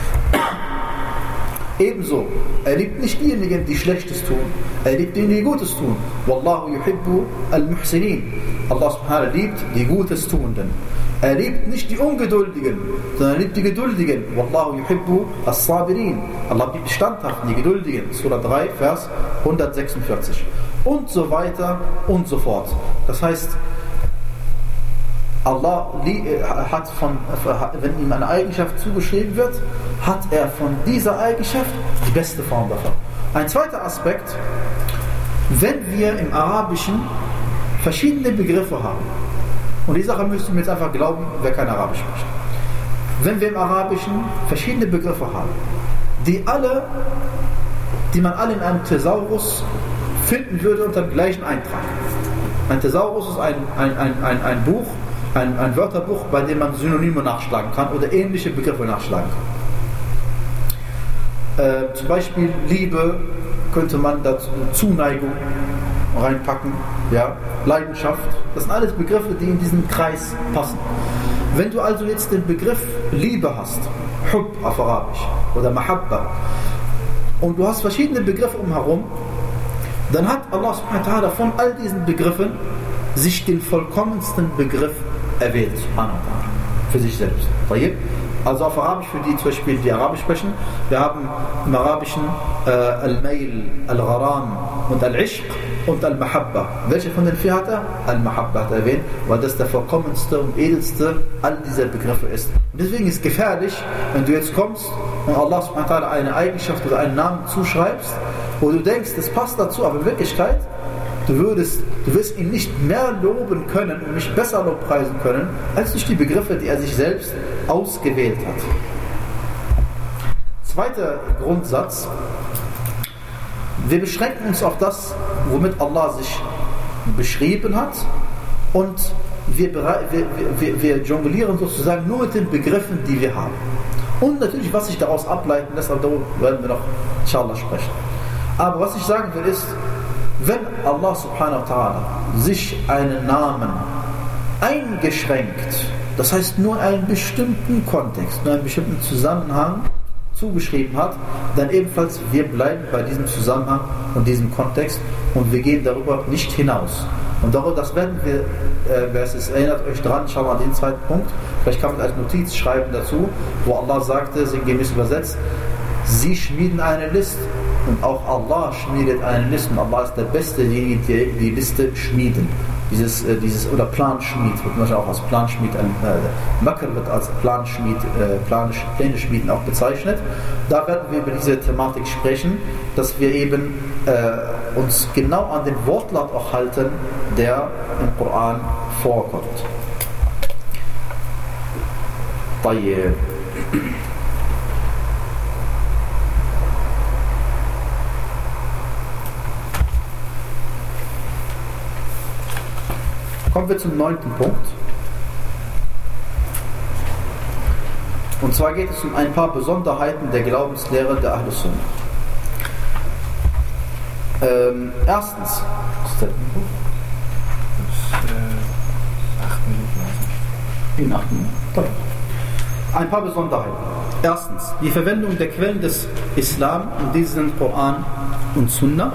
Ebenso, er liebt nicht diejenigen, die Schlechtes tun. Er liebt diejenigen, die Gutes tun. Wallahu yuhibbu al-muhsinin. Allah subhanahu wa ta'ala liebt die Gutes Tuenden. Er liebt nicht die Ungeduldigen, sondern er liebt die Geduldigen. Wallahu yuhibbu as-sabirin. Allah liebt die Standhaften, die Geduldigen. Surah drei, Vers hundertsechsundvierzig. Und so weiter und so fort. Das heißt, Allah hat von, wenn ihm eine Eigenschaft zugeschrieben wird, hat er von dieser Eigenschaft die beste Form davon. Ein zweiter Aspekt, wenn wir im Arabischen verschiedene Begriffe haben, und die Sache müsst ihr mir jetzt einfach glauben, wer kein Arabisch spricht. Wenn wir im Arabischen verschiedene Begriffe haben, die alle, die man alle in einem Thesaurus finden würde unter dem gleichen Eintrag. Ein Thesaurus ist ein, ein, ein, ein, ein Buch, ein, ein Wörterbuch, bei dem man Synonyme nachschlagen kann oder ähnliche Begriffe nachschlagen kann. Äh, zum Beispiel Liebe könnte man dazu Zuneigung reinpacken, ja, Leidenschaft. Das sind alles Begriffe, die in diesen Kreis passen. Wenn du also jetzt den Begriff Liebe hast, Hub auf Arabisch oder Mahabba, und du hast verschiedene Begriffe umherum, dann hat Allah subhanahu wa ta'ala von all diesen Begriffen sich den vollkommensten Begriff erwählt, subhanahu wa ta'ala, für sich selbst. Also auf Arabisch, für die zum Beispiel, die Arabisch sprechen, wir haben im Arabischen äh, Al-Mail, Al-Gharam und Al-Ishq und Al-Mahabba. Welche von den vier hat er? Al-Mahabba hat er erwähnt, weil das der vollkommenste und edelste all dieser Begriffe ist. Und deswegen ist es gefährlich, wenn du jetzt kommst und Allah subhanahu wa ta'ala eine Eigenschaft oder einen Namen zuschreibst, wo du denkst, das passt dazu, aber in Wirklichkeit, du würdest, du wirst ihn nicht mehr loben können und nicht besser lobpreisen können, als durch die Begriffe, die er sich selbst ausgewählt hat. Zweiter Grundsatz: Wir beschränken uns auf das, womit Allah sich beschrieben hat, und wir, wir, wir, wir jonglieren sozusagen nur mit den Begriffen, die wir haben. Und natürlich, was sich daraus ableiten lässt, aber darüber werden wir noch inshallah sprechen. Aber was ich sagen will ist, wenn Allah subhanahu wa ta'ala sich einen Namen eingeschränkt, das heißt nur einen bestimmten Kontext, nur einen bestimmten Zusammenhang zugeschrieben hat, dann ebenfalls wir bleiben bei diesem Zusammenhang und diesem Kontext und wir gehen darüber nicht hinaus. Und darüber, das werden wir, äh, wer es erinnert euch dran, schauen wir an den zweiten Punkt, vielleicht kann man als Notiz schreiben dazu, wo Allah sagte, sinngemäß übersetzt, sie schmieden eine List. Und auch Allah schmiedet eine Liste. Und Allah ist der Beste, die die, die Liste schmieden. Dieses, äh, dieses, oder Planschmied wird manchmal auch als Planschmied, äh, Makr wird als Planschmied, äh, Plan, Pläne schmieden auch bezeichnet. Da werden wir über diese Thematik sprechen, dass wir eben äh, uns genau an den Wortlaut auch halten, der im Koran vorkommt. Tayyib. Kommen wir zum neunten Punkt. Und zwar geht es um ein paar Besonderheiten der Glaubenslehre der Ahlus Sunnah. Ähm, erstens. Was ist der Punkt? acht Minuten. In acht Minuten. Ein paar Besonderheiten. Erstens, die Verwendung der Quellen des Islam, und diese sind Koran und Sunna.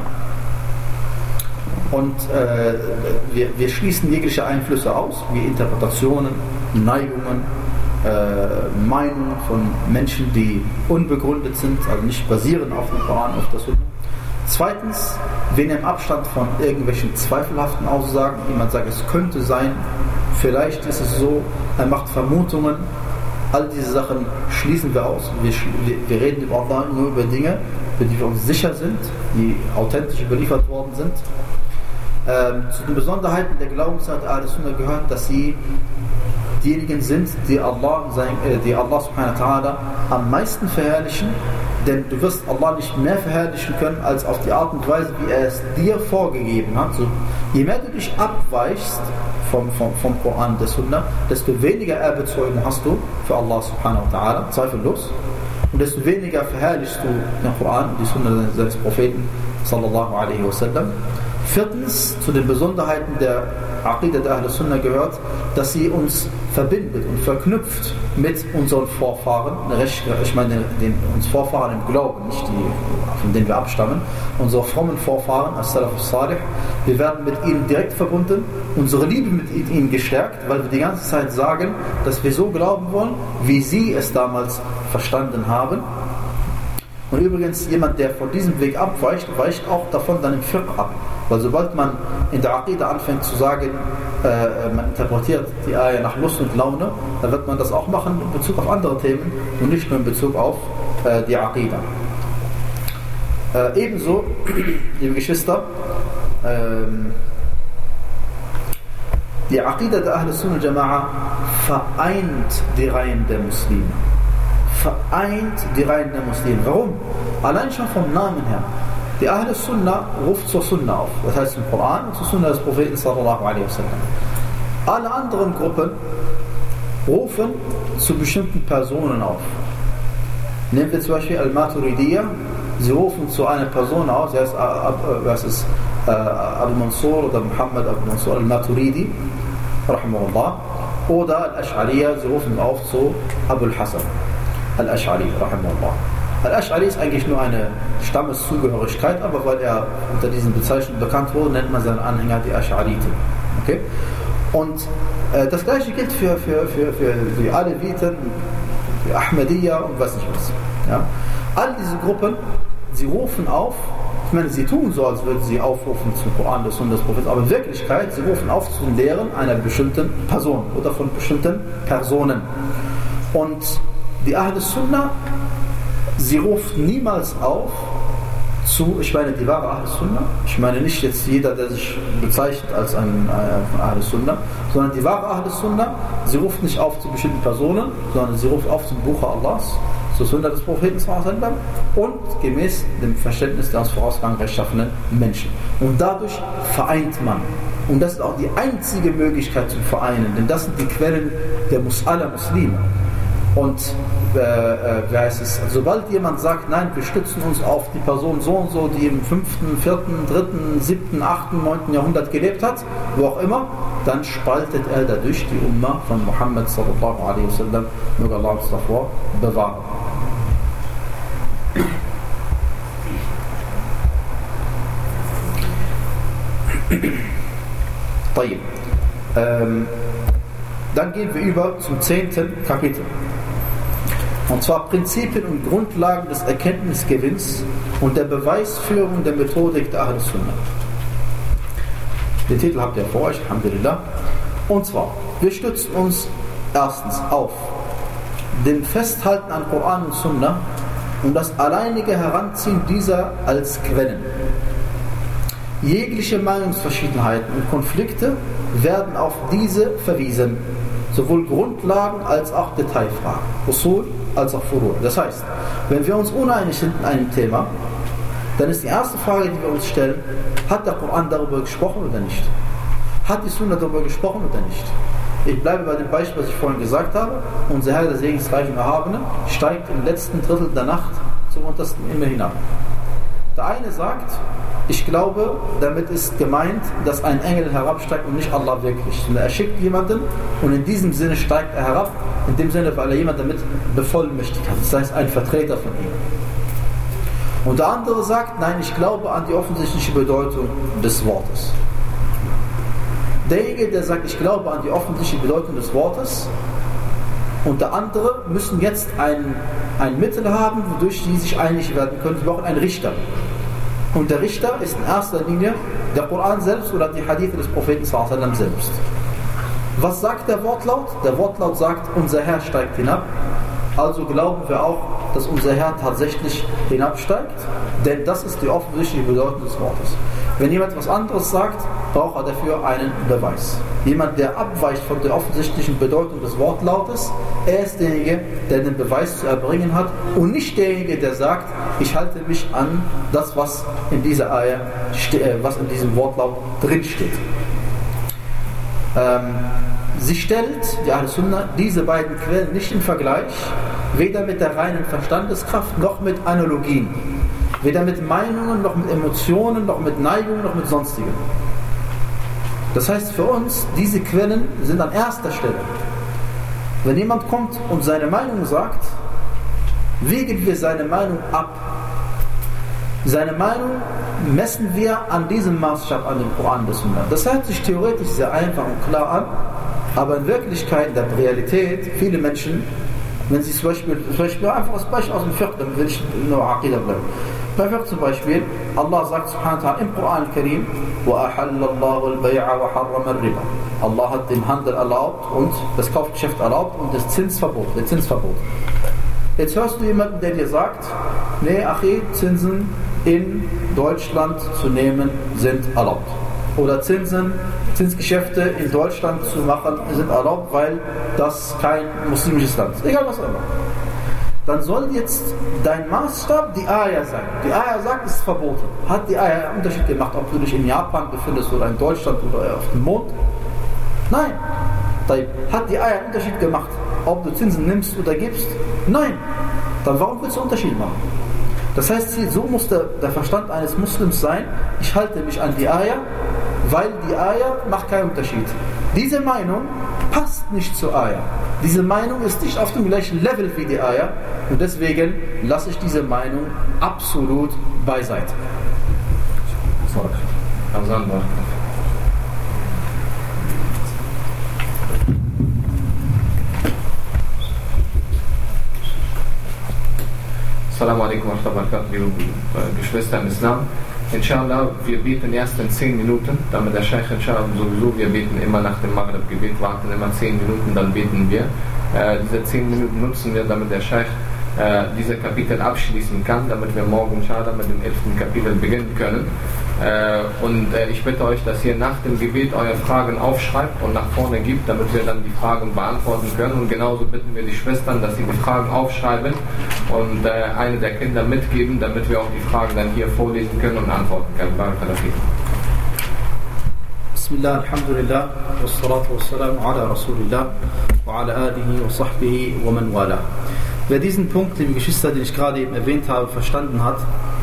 Und äh, wir, wir schließen jegliche Einflüsse aus, wie Interpretationen, Neigungen, äh, Meinungen von Menschen, die unbegründet sind, also nicht basieren auf dem Koran, auf der Sunna. Zweitens, wir nehmen Abstand von irgendwelchen zweifelhaften Aussagen. Jemand sagt, es könnte sein, vielleicht ist es so, er macht Vermutungen. All diese Sachen schließen wir aus. Wir, wir, wir reden über Allah nur über Dinge, für die wir uns sicher sind, die authentisch überliefert worden sind. Ähm, zu den Besonderheiten der Glaubenslehre der Ahlus Sunnah gehört, dass sie diejenigen sind, die Allah, sein, äh, die Allah subhanahu wa ta'ala am meisten verherrlichen, denn du wirst Allah nicht mehr verherrlichen können, als auf die Art und Weise, wie er es dir vorgegeben hat. So, je mehr du dich abweichst vom, vom, vom Koran und der Sunna, desto weniger Erbezeugen hast du für Allah subhanahu wa ta'ala, zweifellos, und desto weniger verherrlichst du den Koran und die Sunna seines Propheten sallallahu alaihi wasallam. Viertens, zu den Besonderheiten der Aqidah der Ahlus Sunnah gehört, dass sie uns verbindet und verknüpft mit unseren Vorfahren, ich meine den, uns Vorfahren im Glauben, nicht die, von denen wir abstammen, unsere frommen Vorfahren, as-Salaf as-Salih. Wir werden mit ihnen direkt verbunden, unsere Liebe mit ihnen gestärkt, weil wir die ganze Zeit sagen, dass wir so glauben wollen, wie sie es damals verstanden haben. Und übrigens, jemand, der von diesem Weg abweicht, weicht auch davon dann im Fiqh ab. Weil sobald man in der Aqidah anfängt zu sagen, äh, man interpretiert die Ayah nach Lust und Laune, dann wird man das auch machen in Bezug auf andere Themen und nicht nur in Bezug auf äh, die Aqidah. Äh, ebenso, liebe Geschwister, äh, die Aqidah der Ahlus Sunnah Jama'a vereint die Reihen der Muslime. Vereint die Reihen der Muslime. Warum? Allein schon vom Namen her. Die Ahlus Sunnah ruft zur Sunnah auf. Das heißt im Koran und zur Sunnah des Propheten sallallahu alaihi wasallam. Alle anderen Gruppen rufen zu bestimmten Personen auf. Nehmen wir zum Beispiel Al-Maturidiyya, sie rufen zu einer Person aus, der ist, was ist äh, Abu Mansur oder Muhammad Abu Mansur Al-Maturidi, rahimahullah, oder Al-Ash'ariyya, sie rufen auf zu Abu al-Hasan Al-Ash'ari, rahimahullah. Al-Ash'ari ist eigentlich nur eine Stammeszugehörigkeit, aber weil er unter diesen Bezeichnungen bekannt wurde, nennt man seine Anhänger die Ash'ariten. Okay? Und äh, das gleiche gilt für, für, für, für die Aleviten, die Ahmadiyya und was nicht was. Ja? All diese Gruppen, sie rufen auf, ich meine, sie tun so, als würden sie aufrufen zum Koran des Sunnas des Propheten, aber in Wirklichkeit, sie rufen auf zu den Lehren einer bestimmten Person oder von bestimmten Personen. Und die Ahl Sunnah, sie ruft niemals auf zu, ich meine die wahre Ahl Sunnah, ich meine nicht jetzt jeder, der sich bezeichnet als ein äh, Ahl Sunnah, sondern die wahre Ahl Sunnah, sie ruft nicht auf zu bestimmten Personen, sondern sie ruft auf zum Buche Allahs, zur Sunna des Propheten und gemäß dem Verständnis der uns vorausgegangen rechtschaffenen Menschen. Und dadurch vereint man. Und das ist auch die einzige Möglichkeit zu vereinen, denn das sind die Quellen der Mus- aller Muslime. Und äh, äh, wie heißt es, sobald jemand sagt, nein, wir stützen uns auf die Person so und so, die im fünften, vierten, dritten, siebten, achten, neunten Jahrhundert gelebt hat, wo auch immer, dann spaltet er dadurch die Ummah von Muhammad sallallahu alaihi wasallam, möge Allah uns davor bewahren. ähm, dann gehen wir über zum zehnten Kapitel. Und zwar Prinzipien und Grundlagen des Erkenntnisgewinns und der Beweisführung der Methodik der Ahl Sunnah. Den Titel habt ihr vor euch, alhamdulillah. Und zwar, wir stützen uns erstens auf dem Festhalten an Koran und Sunnah und das alleinige Heranziehen dieser als Quellen. Jegliche Meinungsverschiedenheiten und Konflikte werden auf diese verwiesen, sowohl Grundlagen als auch Detailfragen, Usul als auch Furu'. Das heißt, wenn wir uns uneinig sind in einem Thema, dann ist die erste Frage, die wir uns stellen, hat der Koran darüber gesprochen oder nicht? Hat die Sunna darüber gesprochen oder nicht? Ich bleibe bei dem Beispiel, was ich vorhin gesagt habe. Unser Herr, der segensreiche und Erhabene, steigt im letzten Drittel der Nacht zum untersten Himmel hinab. Der eine sagt, ich glaube, damit ist gemeint, dass ein Engel herabsteigt und nicht Allah wirklich. Und er schickt jemanden und in diesem Sinne steigt er herab, in dem Sinne, weil er jemanden damit bevollmächtigt hat. Das heißt, ein Vertreter von ihm. Und der andere sagt, nein, ich glaube an die offensichtliche Bedeutung des Wortes. Derjenige, der sagt, ich glaube an die offensichtliche Bedeutung des Wortes, und der andere müssen jetzt ein, ein Mittel haben, wodurch sie sich einig werden können. Sie brauchen einen Richter. Und der Richter ist in erster Linie der Koran selbst oder die Hadithe des Propheten sallallahu alaihi wasallam selbst. Was sagt der Wortlaut? Der Wortlaut sagt, unser Herr steigt hinab. Also glauben wir auch, dass unser Herr tatsächlich hinabsteigt, denn das ist die offensichtliche Bedeutung des Wortes. Wenn jemand was anderes sagt, braucht er dafür einen Beweis. Jemand, der abweicht von der offensichtlichen Bedeutung des Wortlautes, er ist derjenige, der den Beweis zu erbringen hat und nicht derjenige, der sagt, ich halte mich an das, was in dieser Ayah, was in diesem Wortlaut drinsteht. Ähm, sie stellt, die Ahl Sunnah, diese beiden Quellen nicht in Vergleich, weder mit der reinen Verstandeskraft noch mit Analogien. Weder mit Meinungen, noch mit Emotionen, noch mit Neigungen, noch mit Sonstigem. Das heißt für uns, diese Quellen sind an erster Stelle. Wenn jemand kommt und seine Meinung sagt, wägen wir seine Meinung ab. Seine Meinung messen wir an diesem Maßstab an dem Koran des Sunna. Das hört sich theoretisch sehr einfach und klar an, aber in Wirklichkeit, in der Realität, viele Menschen, wenn sie zum Beispiel, zum Beispiel einfach das Beispiel aus dem Fiqh, dann will ich nur Aqidah bleiben. Bei Fiqh zum Beispiel, Allah sagt subhanahu wa ta'ala im Koran Karim, وَأَحَلَّ اللَّهُ الْبَيْعَ وَحَرَّمَ الرِّبَى. Allah hat den Handel erlaubt und das Kaufgeschäft erlaubt und das Zinsverbot, der Zinsverbot. Jetzt hörst du jemanden, der dir sagt, nee, Achi, Zinsen in Deutschland zu nehmen sind erlaubt. Oder Zinsen, Zinsgeschäfte in Deutschland zu machen sind erlaubt, weil das kein muslimisches Land ist. Egal was auch immer. Dann soll jetzt dein Maßstab die Ayah sein. Die Ayah sagt, es ist verboten. Hat die Ayah einen Unterschied gemacht, ob du dich in Japan befindest oder in Deutschland oder auf dem Mond? Nein. Hat die Eier einen Unterschied gemacht, ob du Zinsen nimmst oder gibst? Nein. Dann warum willst du einen Unterschied machen? Das heißt, so muss der, der Verstand eines Muslims sein, ich halte mich an die Eier, weil die Eier macht keinen Unterschied. Diese Meinung passt nicht zur Eier. Diese Meinung ist nicht auf dem gleichen Level wie die Eier und deswegen lasse ich diese Meinung absolut beiseite. Assalamu alaikum wa rahmatullahi wa barakatuh, liebe Geschwister im Islam. Inshallah, wir beten erst in zehn Minuten, damit der Scheich inshallah sowieso, wir beten immer nach dem Maghrib-Gebet, warten immer zehn Minuten, dann beten wir. Äh, diese zehn Minuten nutzen wir, damit der Scheich äh, diese Kapitel abschließen kann, damit wir morgen inshallah mit dem elften Kapitel beginnen können. Äh, und äh, ich bitte euch, dass ihr nach dem Gebet eure Fragen aufschreibt und nach vorne gibt, damit wir dann die Fragen beantworten können. Und genauso bitten wir die Schwestern, dass sie die Fragen aufschreiben und äh, eine der Kinder mitgeben, damit wir auch die Fragen dann hier vorlesen können und antworten können. Barakallahu fikum. Bismillah, alhamdulillah, wassalatu wassalamu ala Rasulillah wa ala alihi wa sahbihi wa man wala. Wer diesen Punkt, liebe Geschwister, den ich gerade eben erwähnt habe, verstanden hat,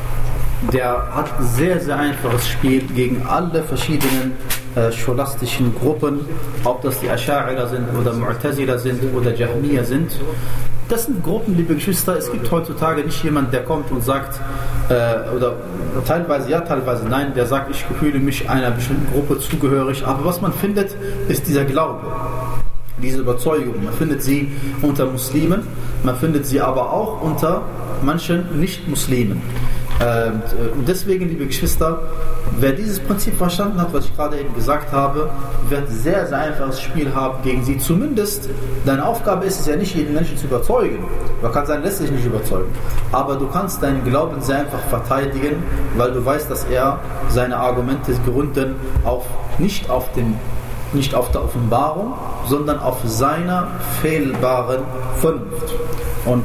der hat ein sehr, sehr einfaches Spiel gegen alle verschiedenen äh, scholastischen Gruppen, ob das die Ascha'ira sind oder Mu'tazila sind oder Jahmiya sind. Das sind Gruppen, liebe Geschwister, es gibt heutzutage nicht jemand, der kommt und sagt, äh, oder teilweise ja, teilweise nein, der sagt, ich fühle mich einer bestimmten Gruppe zugehörig, aber was man findet, ist dieser Glaube, diese Überzeugung. Man findet sie unter Muslimen, man findet sie aber auch unter manchen Nicht-Muslimen. Und deswegen, liebe Geschwister, wer dieses Prinzip verstanden hat, was ich gerade eben gesagt habe, wird sehr, sehr einfaches Spiel haben gegen sie. Zumindest, deine Aufgabe ist es ja nicht, jeden Menschen zu überzeugen. Man kann sein, lässt sich nicht überzeugen. Aber du kannst deinen Glauben sehr einfach verteidigen, weil du weißt, dass er seine Argumente gründen auf, nicht, auf den, nicht auf der Offenbarung, sondern auf seiner fehlbaren Vernunft. Und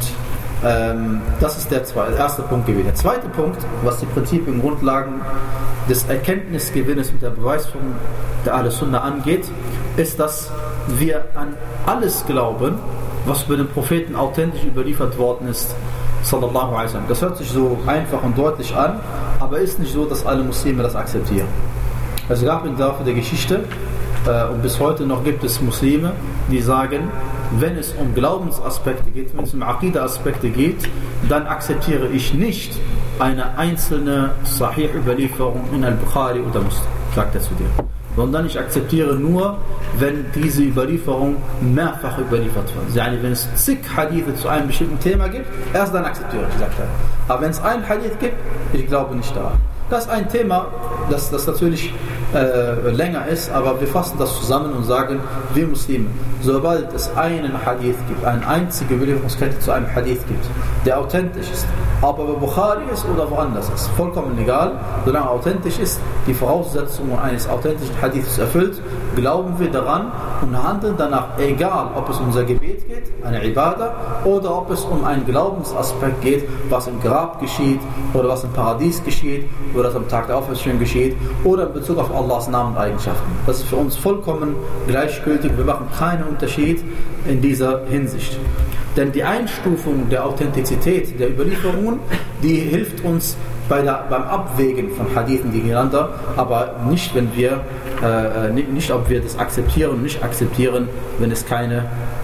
Ähm, das ist der zweite, erste Punkt gewesen. Der zweite Punkt, was die Prinzipien, Grundlagen des Erkenntnisgewinnes und der Beweisführung der Ahl-Sunnah angeht, ist, dass wir an alles glauben, was über den Propheten authentisch überliefert worden ist, sallallahu alaihi wasallam. Das hört sich so einfach und deutlich an, aber ist nicht so, dass alle Muslime das akzeptieren. Es gab im Laufe der Geschichte äh, und bis heute noch gibt es Muslime, die sagen, wenn es um Glaubensaspekte geht, wenn es um Aqida-Aspekte geht, dann akzeptiere ich nicht eine einzelne Sahih-Überlieferung in Al-Bukhari oder Muslim, sagt er zu dir. Sondern ich akzeptiere nur, wenn diese Überlieferung mehrfach überliefert wird. Also wenn es zig Hadithe zu einem bestimmten Thema gibt, erst dann akzeptiere ich, sagt er. Aber wenn es einen Hadith gibt, ich glaube nicht daran. Das ist ein Thema, das, das natürlich äh, länger ist, aber wir fassen das zusammen und sagen, wir Muslime, sobald es einen Hadith gibt, eine einzige Überlieferungskette zu einem Hadith gibt, der authentisch ist, aber bei Bukhari ist oder woanders ist, vollkommen egal, solange er authentisch ist, die Voraussetzungen eines authentischen Hadiths erfüllt, glauben wir daran und handeln danach, egal ob es um unser Gebet geht, eine Ibadah, oder ob es um einen Glaubensaspekt geht, was im Grab geschieht, oder was im Paradies geschieht, oder was am Tag der Auferstehung geschieht, oder in Bezug auf Allahs Namen und Eigenschaften. Das ist für uns vollkommen gleichgültig, wir machen keinen Unterschied in dieser Hinsicht. Denn die Einstufung der Authentizität der Überlieferungen, die hilft uns bei der, beim Abwägen von Hadithen gegeneinander, aber nicht, wenn wir, äh, nicht, nicht, ob wir das akzeptieren und nicht akzeptieren, wenn es keine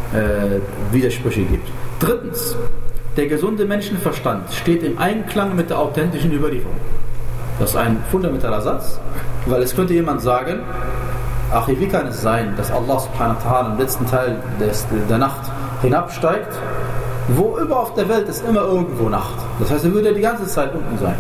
äh, Widersprüche gibt. Drittens, der gesunde Menschenverstand steht im Einklang mit der authentischen Überlieferung. Das ist ein fundamentaler Satz, weil es könnte jemand sagen, ach, wie kann es sein, dass Allah subhanahu wa ta'ala im letzten Teil des, der Nacht hinabsteigt, wo über auf der Welt ist immer irgendwo Nacht. Das heißt, er würde die ganze Zeit unten sein.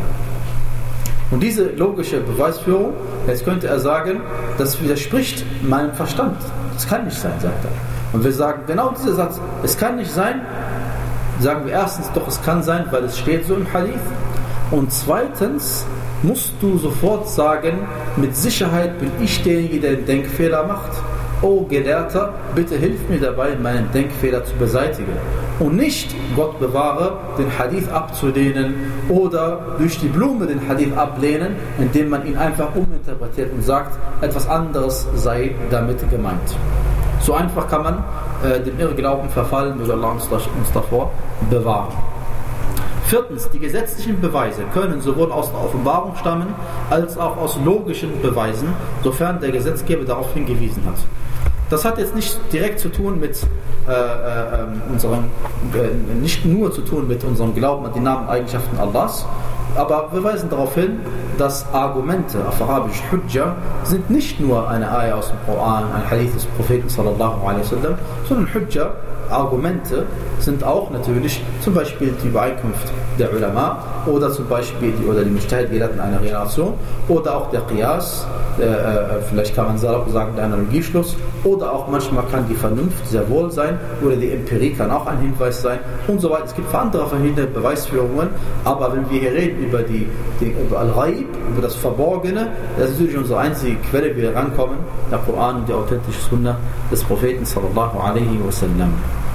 Und diese logische Beweisführung, jetzt könnte er sagen, das widerspricht meinem Verstand. Das kann nicht sein, sagt er. Und wir sagen, genau dieser Satz, es kann nicht sein, sagen wir erstens, doch es kann sein, weil es steht so im Hadith. Und zweitens musst du sofort sagen, mit Sicherheit bin ich derjenige, der den Denkfehler macht. O Gelehrter, bitte hilf mir dabei, meinen Denkfehler zu beseitigen. Und nicht, Gott bewahre, den Hadith abzulehnen oder durch die Blume den Hadith ablehnen, indem man ihn einfach uminterpretiert und sagt, etwas anderes sei damit gemeint. So einfach kann man äh, dem Irrglauben verfallen, möge Allah uns, uns davor bewahren. Viertens, die gesetzlichen Beweise können sowohl aus der Offenbarung stammen, als auch aus logischen Beweisen, sofern der Gesetzgeber darauf hingewiesen hat. Das hat jetzt nicht direkt zu tun mit äh, äh, unserem, äh, nicht nur zu tun mit unserem Glauben an die Namen und Eigenschaften Allahs, aber wir weisen darauf hin, dass Argumente, auf Arabisch Hujja, sind nicht nur eine Ayah aus dem Koran, ein Hadith des Propheten sallallahu alaihi wasallam, sondern Hujja, Argumente, sind auch natürlich zum Beispiel die Übereinkunft der Ulama oder zum Beispiel die, oder die Mujtahid-Gelehrten einer Generation oder auch der Qiyas, äh, vielleicht kann man sagen der Analogieschluss, oder auch manchmal kann die Vernunft sehr wohl sein oder die Empirie kann auch ein Hinweis sein und so weiter. Es gibt andere verschiedene Beweisführungen, aber wenn wir hier reden über, die, die, über Al-Ghaib, über das Verborgene, das ist natürlich unsere einzige Quelle, wie wir rankommen, der Koran und die authentische Sunna des Propheten sallallahu alaihi wasallam.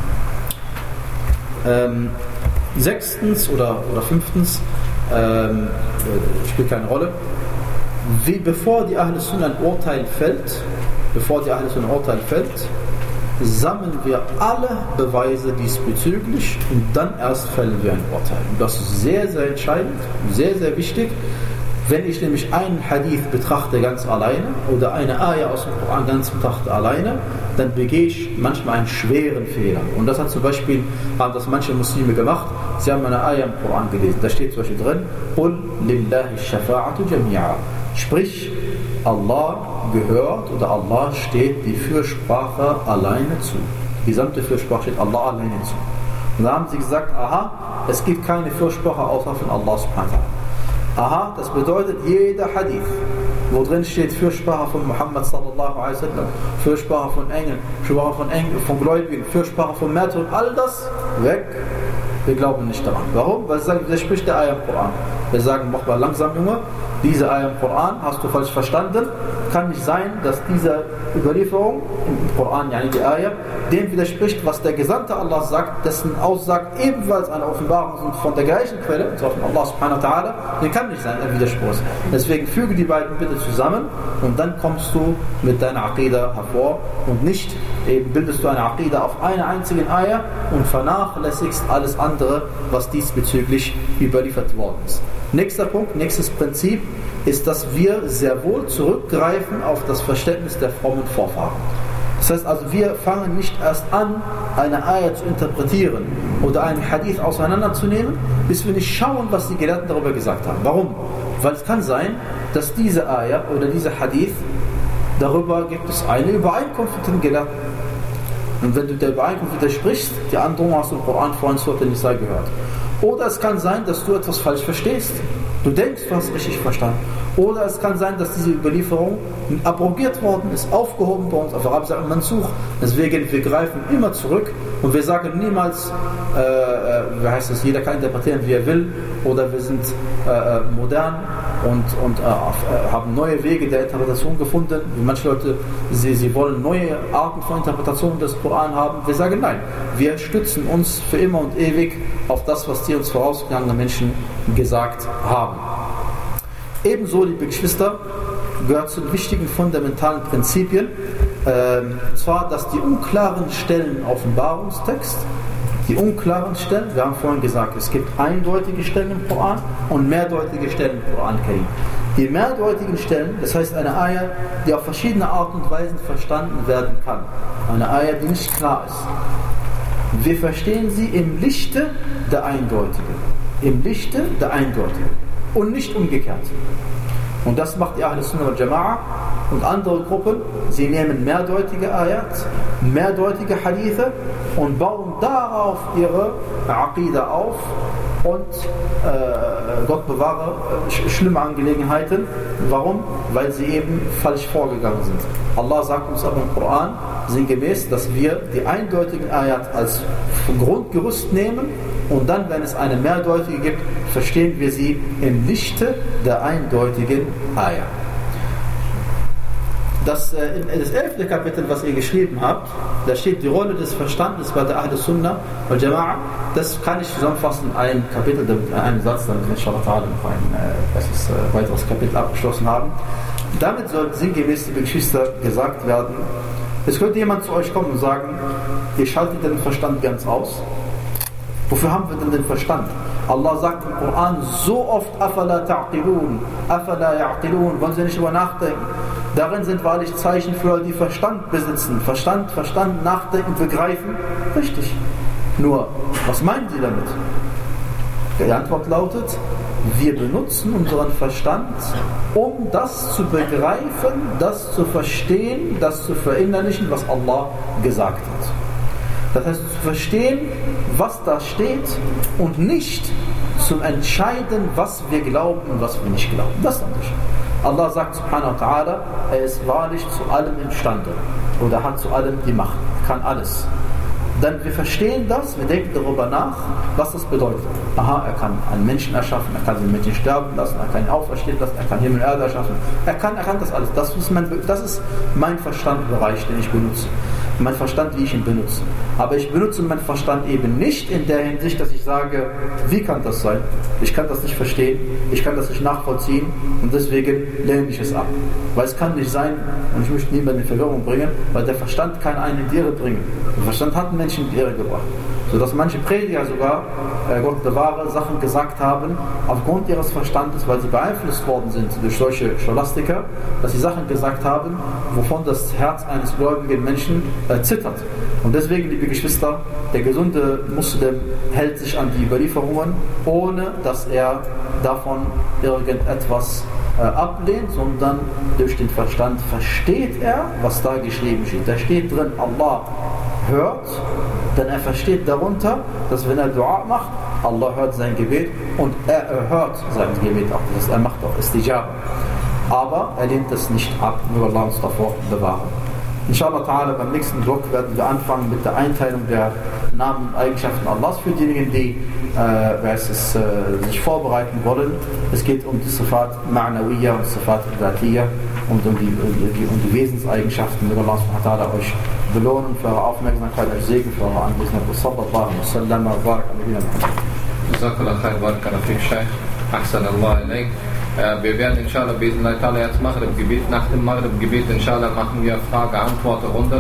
Ähm, sechstens oder, oder fünftens, ähm, spielt keine Rolle, wie bevor die Ahl Sunnah ein Urteil fällt, bevor die Ahl Sunnah ein Urteil fällt, sammeln wir alle Beweise diesbezüglich und dann erst fällen wir ein Urteil. Und das ist sehr, sehr entscheidend, sehr, sehr wichtig. Wenn ich nämlich einen Hadith betrachte ganz alleine oder eine Ayah aus dem Koran ganz betrachte alleine, dann begehe ich manchmal einen schweren Fehler. Und das hat zum Beispiel, haben das manche Muslime gemacht, sie haben eine Ayah im Koran gelesen. Da steht zum Beispiel drin, قُلْ لِلَّهِ الشَّفَاعَةُ جَمِيعًا. Sprich, Allah gehört oder Allah steht die Fürsprache alleine zu. Die gesamte Fürsprache steht Allah alleine zu. Und da haben sie gesagt, aha, es gibt keine Fürsprache außer von Allah subhanahu wa ta'ala. Aha, das bedeutet, jeder Hadith, wo drin steht Fürsprache von Muhammad sallallahu alaihi wasallam, Fürsprache von Engeln, Fürsprache von Engeln, von Gläubigen, Fürsprache von Märtyrern, all das weg. Wir glauben nicht daran. Warum? Weil sie sagen, der spricht der Ayah im Koran. Wir sagen, mach mal langsam, Junge, diese Ayah im Koran hast du falsch verstanden. Kann nicht sein, dass diese Überlieferung im Koran, yani die Ayah, dem widerspricht, was der Gesandte Allah sagt, dessen Aussagt ebenfalls eine Offenbarung sind von der gleichen Quelle, und zwar von Allah subhanahu wa ta'ala, den kann nicht sein, ein Widerspruch. Deswegen füge die beiden bitte zusammen und dann kommst du mit deiner Aqidah hervor und nicht eben bildest du eine Aqidah auf einer einzigen Ayah und vernachlässigst alles andere, was diesbezüglich überliefert worden ist. Nächster Punkt, nächstes Prinzip ist, dass wir sehr wohl zurückgreifen auf das Verständnis der frommen Vorfahren. Das heißt also, wir fangen nicht erst an, eine Ayah zu interpretieren oder einen Hadith auseinanderzunehmen, bis wir nicht schauen, was die Gelehrten darüber gesagt haben. Warum? Weil es kann sein, dass diese Ayah oder dieser Hadith, darüber gibt es eine Übereinkunft mit den Gelehrten. Und wenn du der Übereinkunft widersprichst, die Androhung hast du im Koran vorhin Surah An-Nisa gehört. Oder es kann sein, dass du etwas falsch verstehst. Du denkst, du hast richtig verstanden. Oder es kann sein, dass diese Überlieferung abrogiert worden ist, aufgehoben bei uns. Auf Arabisch sagt man Mansuch. Deswegen, wir greifen immer zurück und wir sagen niemals, äh, äh, wie heißt das, jeder kann interpretieren, wie er will. Oder wir sind äh, modern und, und äh, haben neue Wege der Interpretation gefunden. Manche Leute, sie, sie wollen neue Arten von Interpretation des Koran haben. Wir sagen nein. Wir stützen uns für immer und ewig auf das, was die uns vorausgegangenen Menschen gesagt haben. Ebenso, liebe Geschwister, gehört zu den wichtigen fundamentalen Prinzipien, äh, zwar, dass die unklaren Stellen im Offenbarungstext, die unklaren Stellen, wir haben vorhin gesagt, es gibt eindeutige Stellen im Koran und mehrdeutige Stellen im Koran Karim. Die mehrdeutigen Stellen, das heißt eine Ayah, die auf verschiedene Art und Weisen verstanden werden kann, eine Ayah, die nicht klar ist. Wir verstehen sie im Lichte der Eindeutigen, im Lichte der Eindeutigen und nicht umgekehrt. Und das macht die Ahl Sunnah wal Jama'a und andere Gruppen. Sie nehmen mehrdeutige Ayat, mehrdeutige Hadithe und bauen darauf ihre Aqidah auf und äh, Gott bewahre äh, schlimme Angelegenheiten. Warum? Weil sie eben falsch vorgegangen sind. Allah sagt uns aber im Koran sinngemäß, dass wir die eindeutigen Ayat als Grundgerüst nehmen und dann, wenn es eine mehrdeutige gibt, verstehen wir sie im Lichte der eindeutigen Ayah. Das, äh, das elfte Kapitel, was ihr geschrieben habt, da steht die Rolle des Verstandes bei der Ahl Sunnah wal Jama'a. Das kann ich zusammenfassen in einem Kapitel, in einem Satz, damit wir inshallah ta'ala noch ein äh, äh, weiteres Kapitel abgeschlossen haben. Damit soll sinngemäß, liebe Geschwister, gesagt werden, Es könnte jemand zu euch kommen und sagen, ihr schaltet den Verstand ganz aus. Wofür haben wir denn den Verstand? Allah sagt im Koran so oft, Afala ta'qilun, Afala ya'qilun, wollen sie nicht über nachdenken. Darin sind wahrlich Zeichen für alle, die Verstand besitzen. Verstand, Verstand, nachdenken, begreifen. Richtig. Nur, was meinen sie damit? Die Antwort lautet, wir benutzen unseren Verstand, um das zu begreifen, das zu verstehen, das zu verinnerlichen, was Allah gesagt hat. Das heißt, zu verstehen, was da steht und nicht zu entscheiden, was wir glauben und was wir nicht glauben. Das ist der Unterschied. Allah sagt subhanahu wa ta'ala, er ist wahrlich zu allem imstande oder hat zu allem die Macht, kann alles. Dann wir verstehen das, wir denken darüber nach, was das bedeutet. Aha, er kann einen Menschen erschaffen, er kann den Menschen sterben lassen, er kann ihn auferstehen lassen, er kann Himmel und Erde erschaffen. Er kann, er kann das alles. Das ist mein, das ist mein Verstandbereich, den ich benutze. Mein Verstand, wie ich ihn benutze. Aber ich benutze meinen Verstand eben nicht in der Hinsicht, dass ich sage, wie kann das sein? Ich kann das nicht verstehen, ich kann das nicht nachvollziehen und deswegen lehne ich es ab. Weil es kann nicht sein, und ich möchte niemanden in Verwirrung bringen, weil der Verstand kann einen in die Irre bringen. Der Verstand hat Menschen in die Irre gebracht. Sodass manche Prediger sogar, äh, Gott bewahre, Sachen gesagt haben, aufgrund ihres Verstandes, weil sie beeinflusst worden sind durch solche Scholastiker, dass sie Sachen gesagt haben, wovon das Herz eines gläubigen Menschen äh, zittert. Und deswegen, liebe Geschwister, der gesunde Muslim hält sich an die Überlieferungen, ohne dass er davon irgendetwas äh, ablehnt, sondern durch den Verstand versteht er, was da geschrieben steht. Da steht drin, Allah hört, denn er versteht darunter, dass wenn er Dua macht, Allah hört sein Gebet und er erhört sein Gebet auch. Das heißt, er macht auch Istijaba. Aber er lehnt es nicht ab, nur Allah uns davor bewahren. Inshallah ta'ala, beim nächsten Block werden wir anfangen mit der Einteilung der Namen und Eigenschaften Allahs für diejenigen, die äh, es, äh, sich vorbereiten wollen. Es geht um die Sifat Ma'nawiyya und Sifat Dhatiyya und um die, die, um die Wesenseigenschaften. Möge Allah subhanahu wa ta'ala euch belohnen für eure Aufmerksamkeit, euch Segen für eure Anwesenheit. Sallallahu alaihi wa sallam wa barak ala Muhammad. Jazakallah khair, barakallahu fik, Sheikh. Ahsanallah ilayk. Wir werden inshallah jetzt Maghrib-Gebet, nach dem Maghrib-Gebet inshallah machen wir Frage-Antwort-Runde.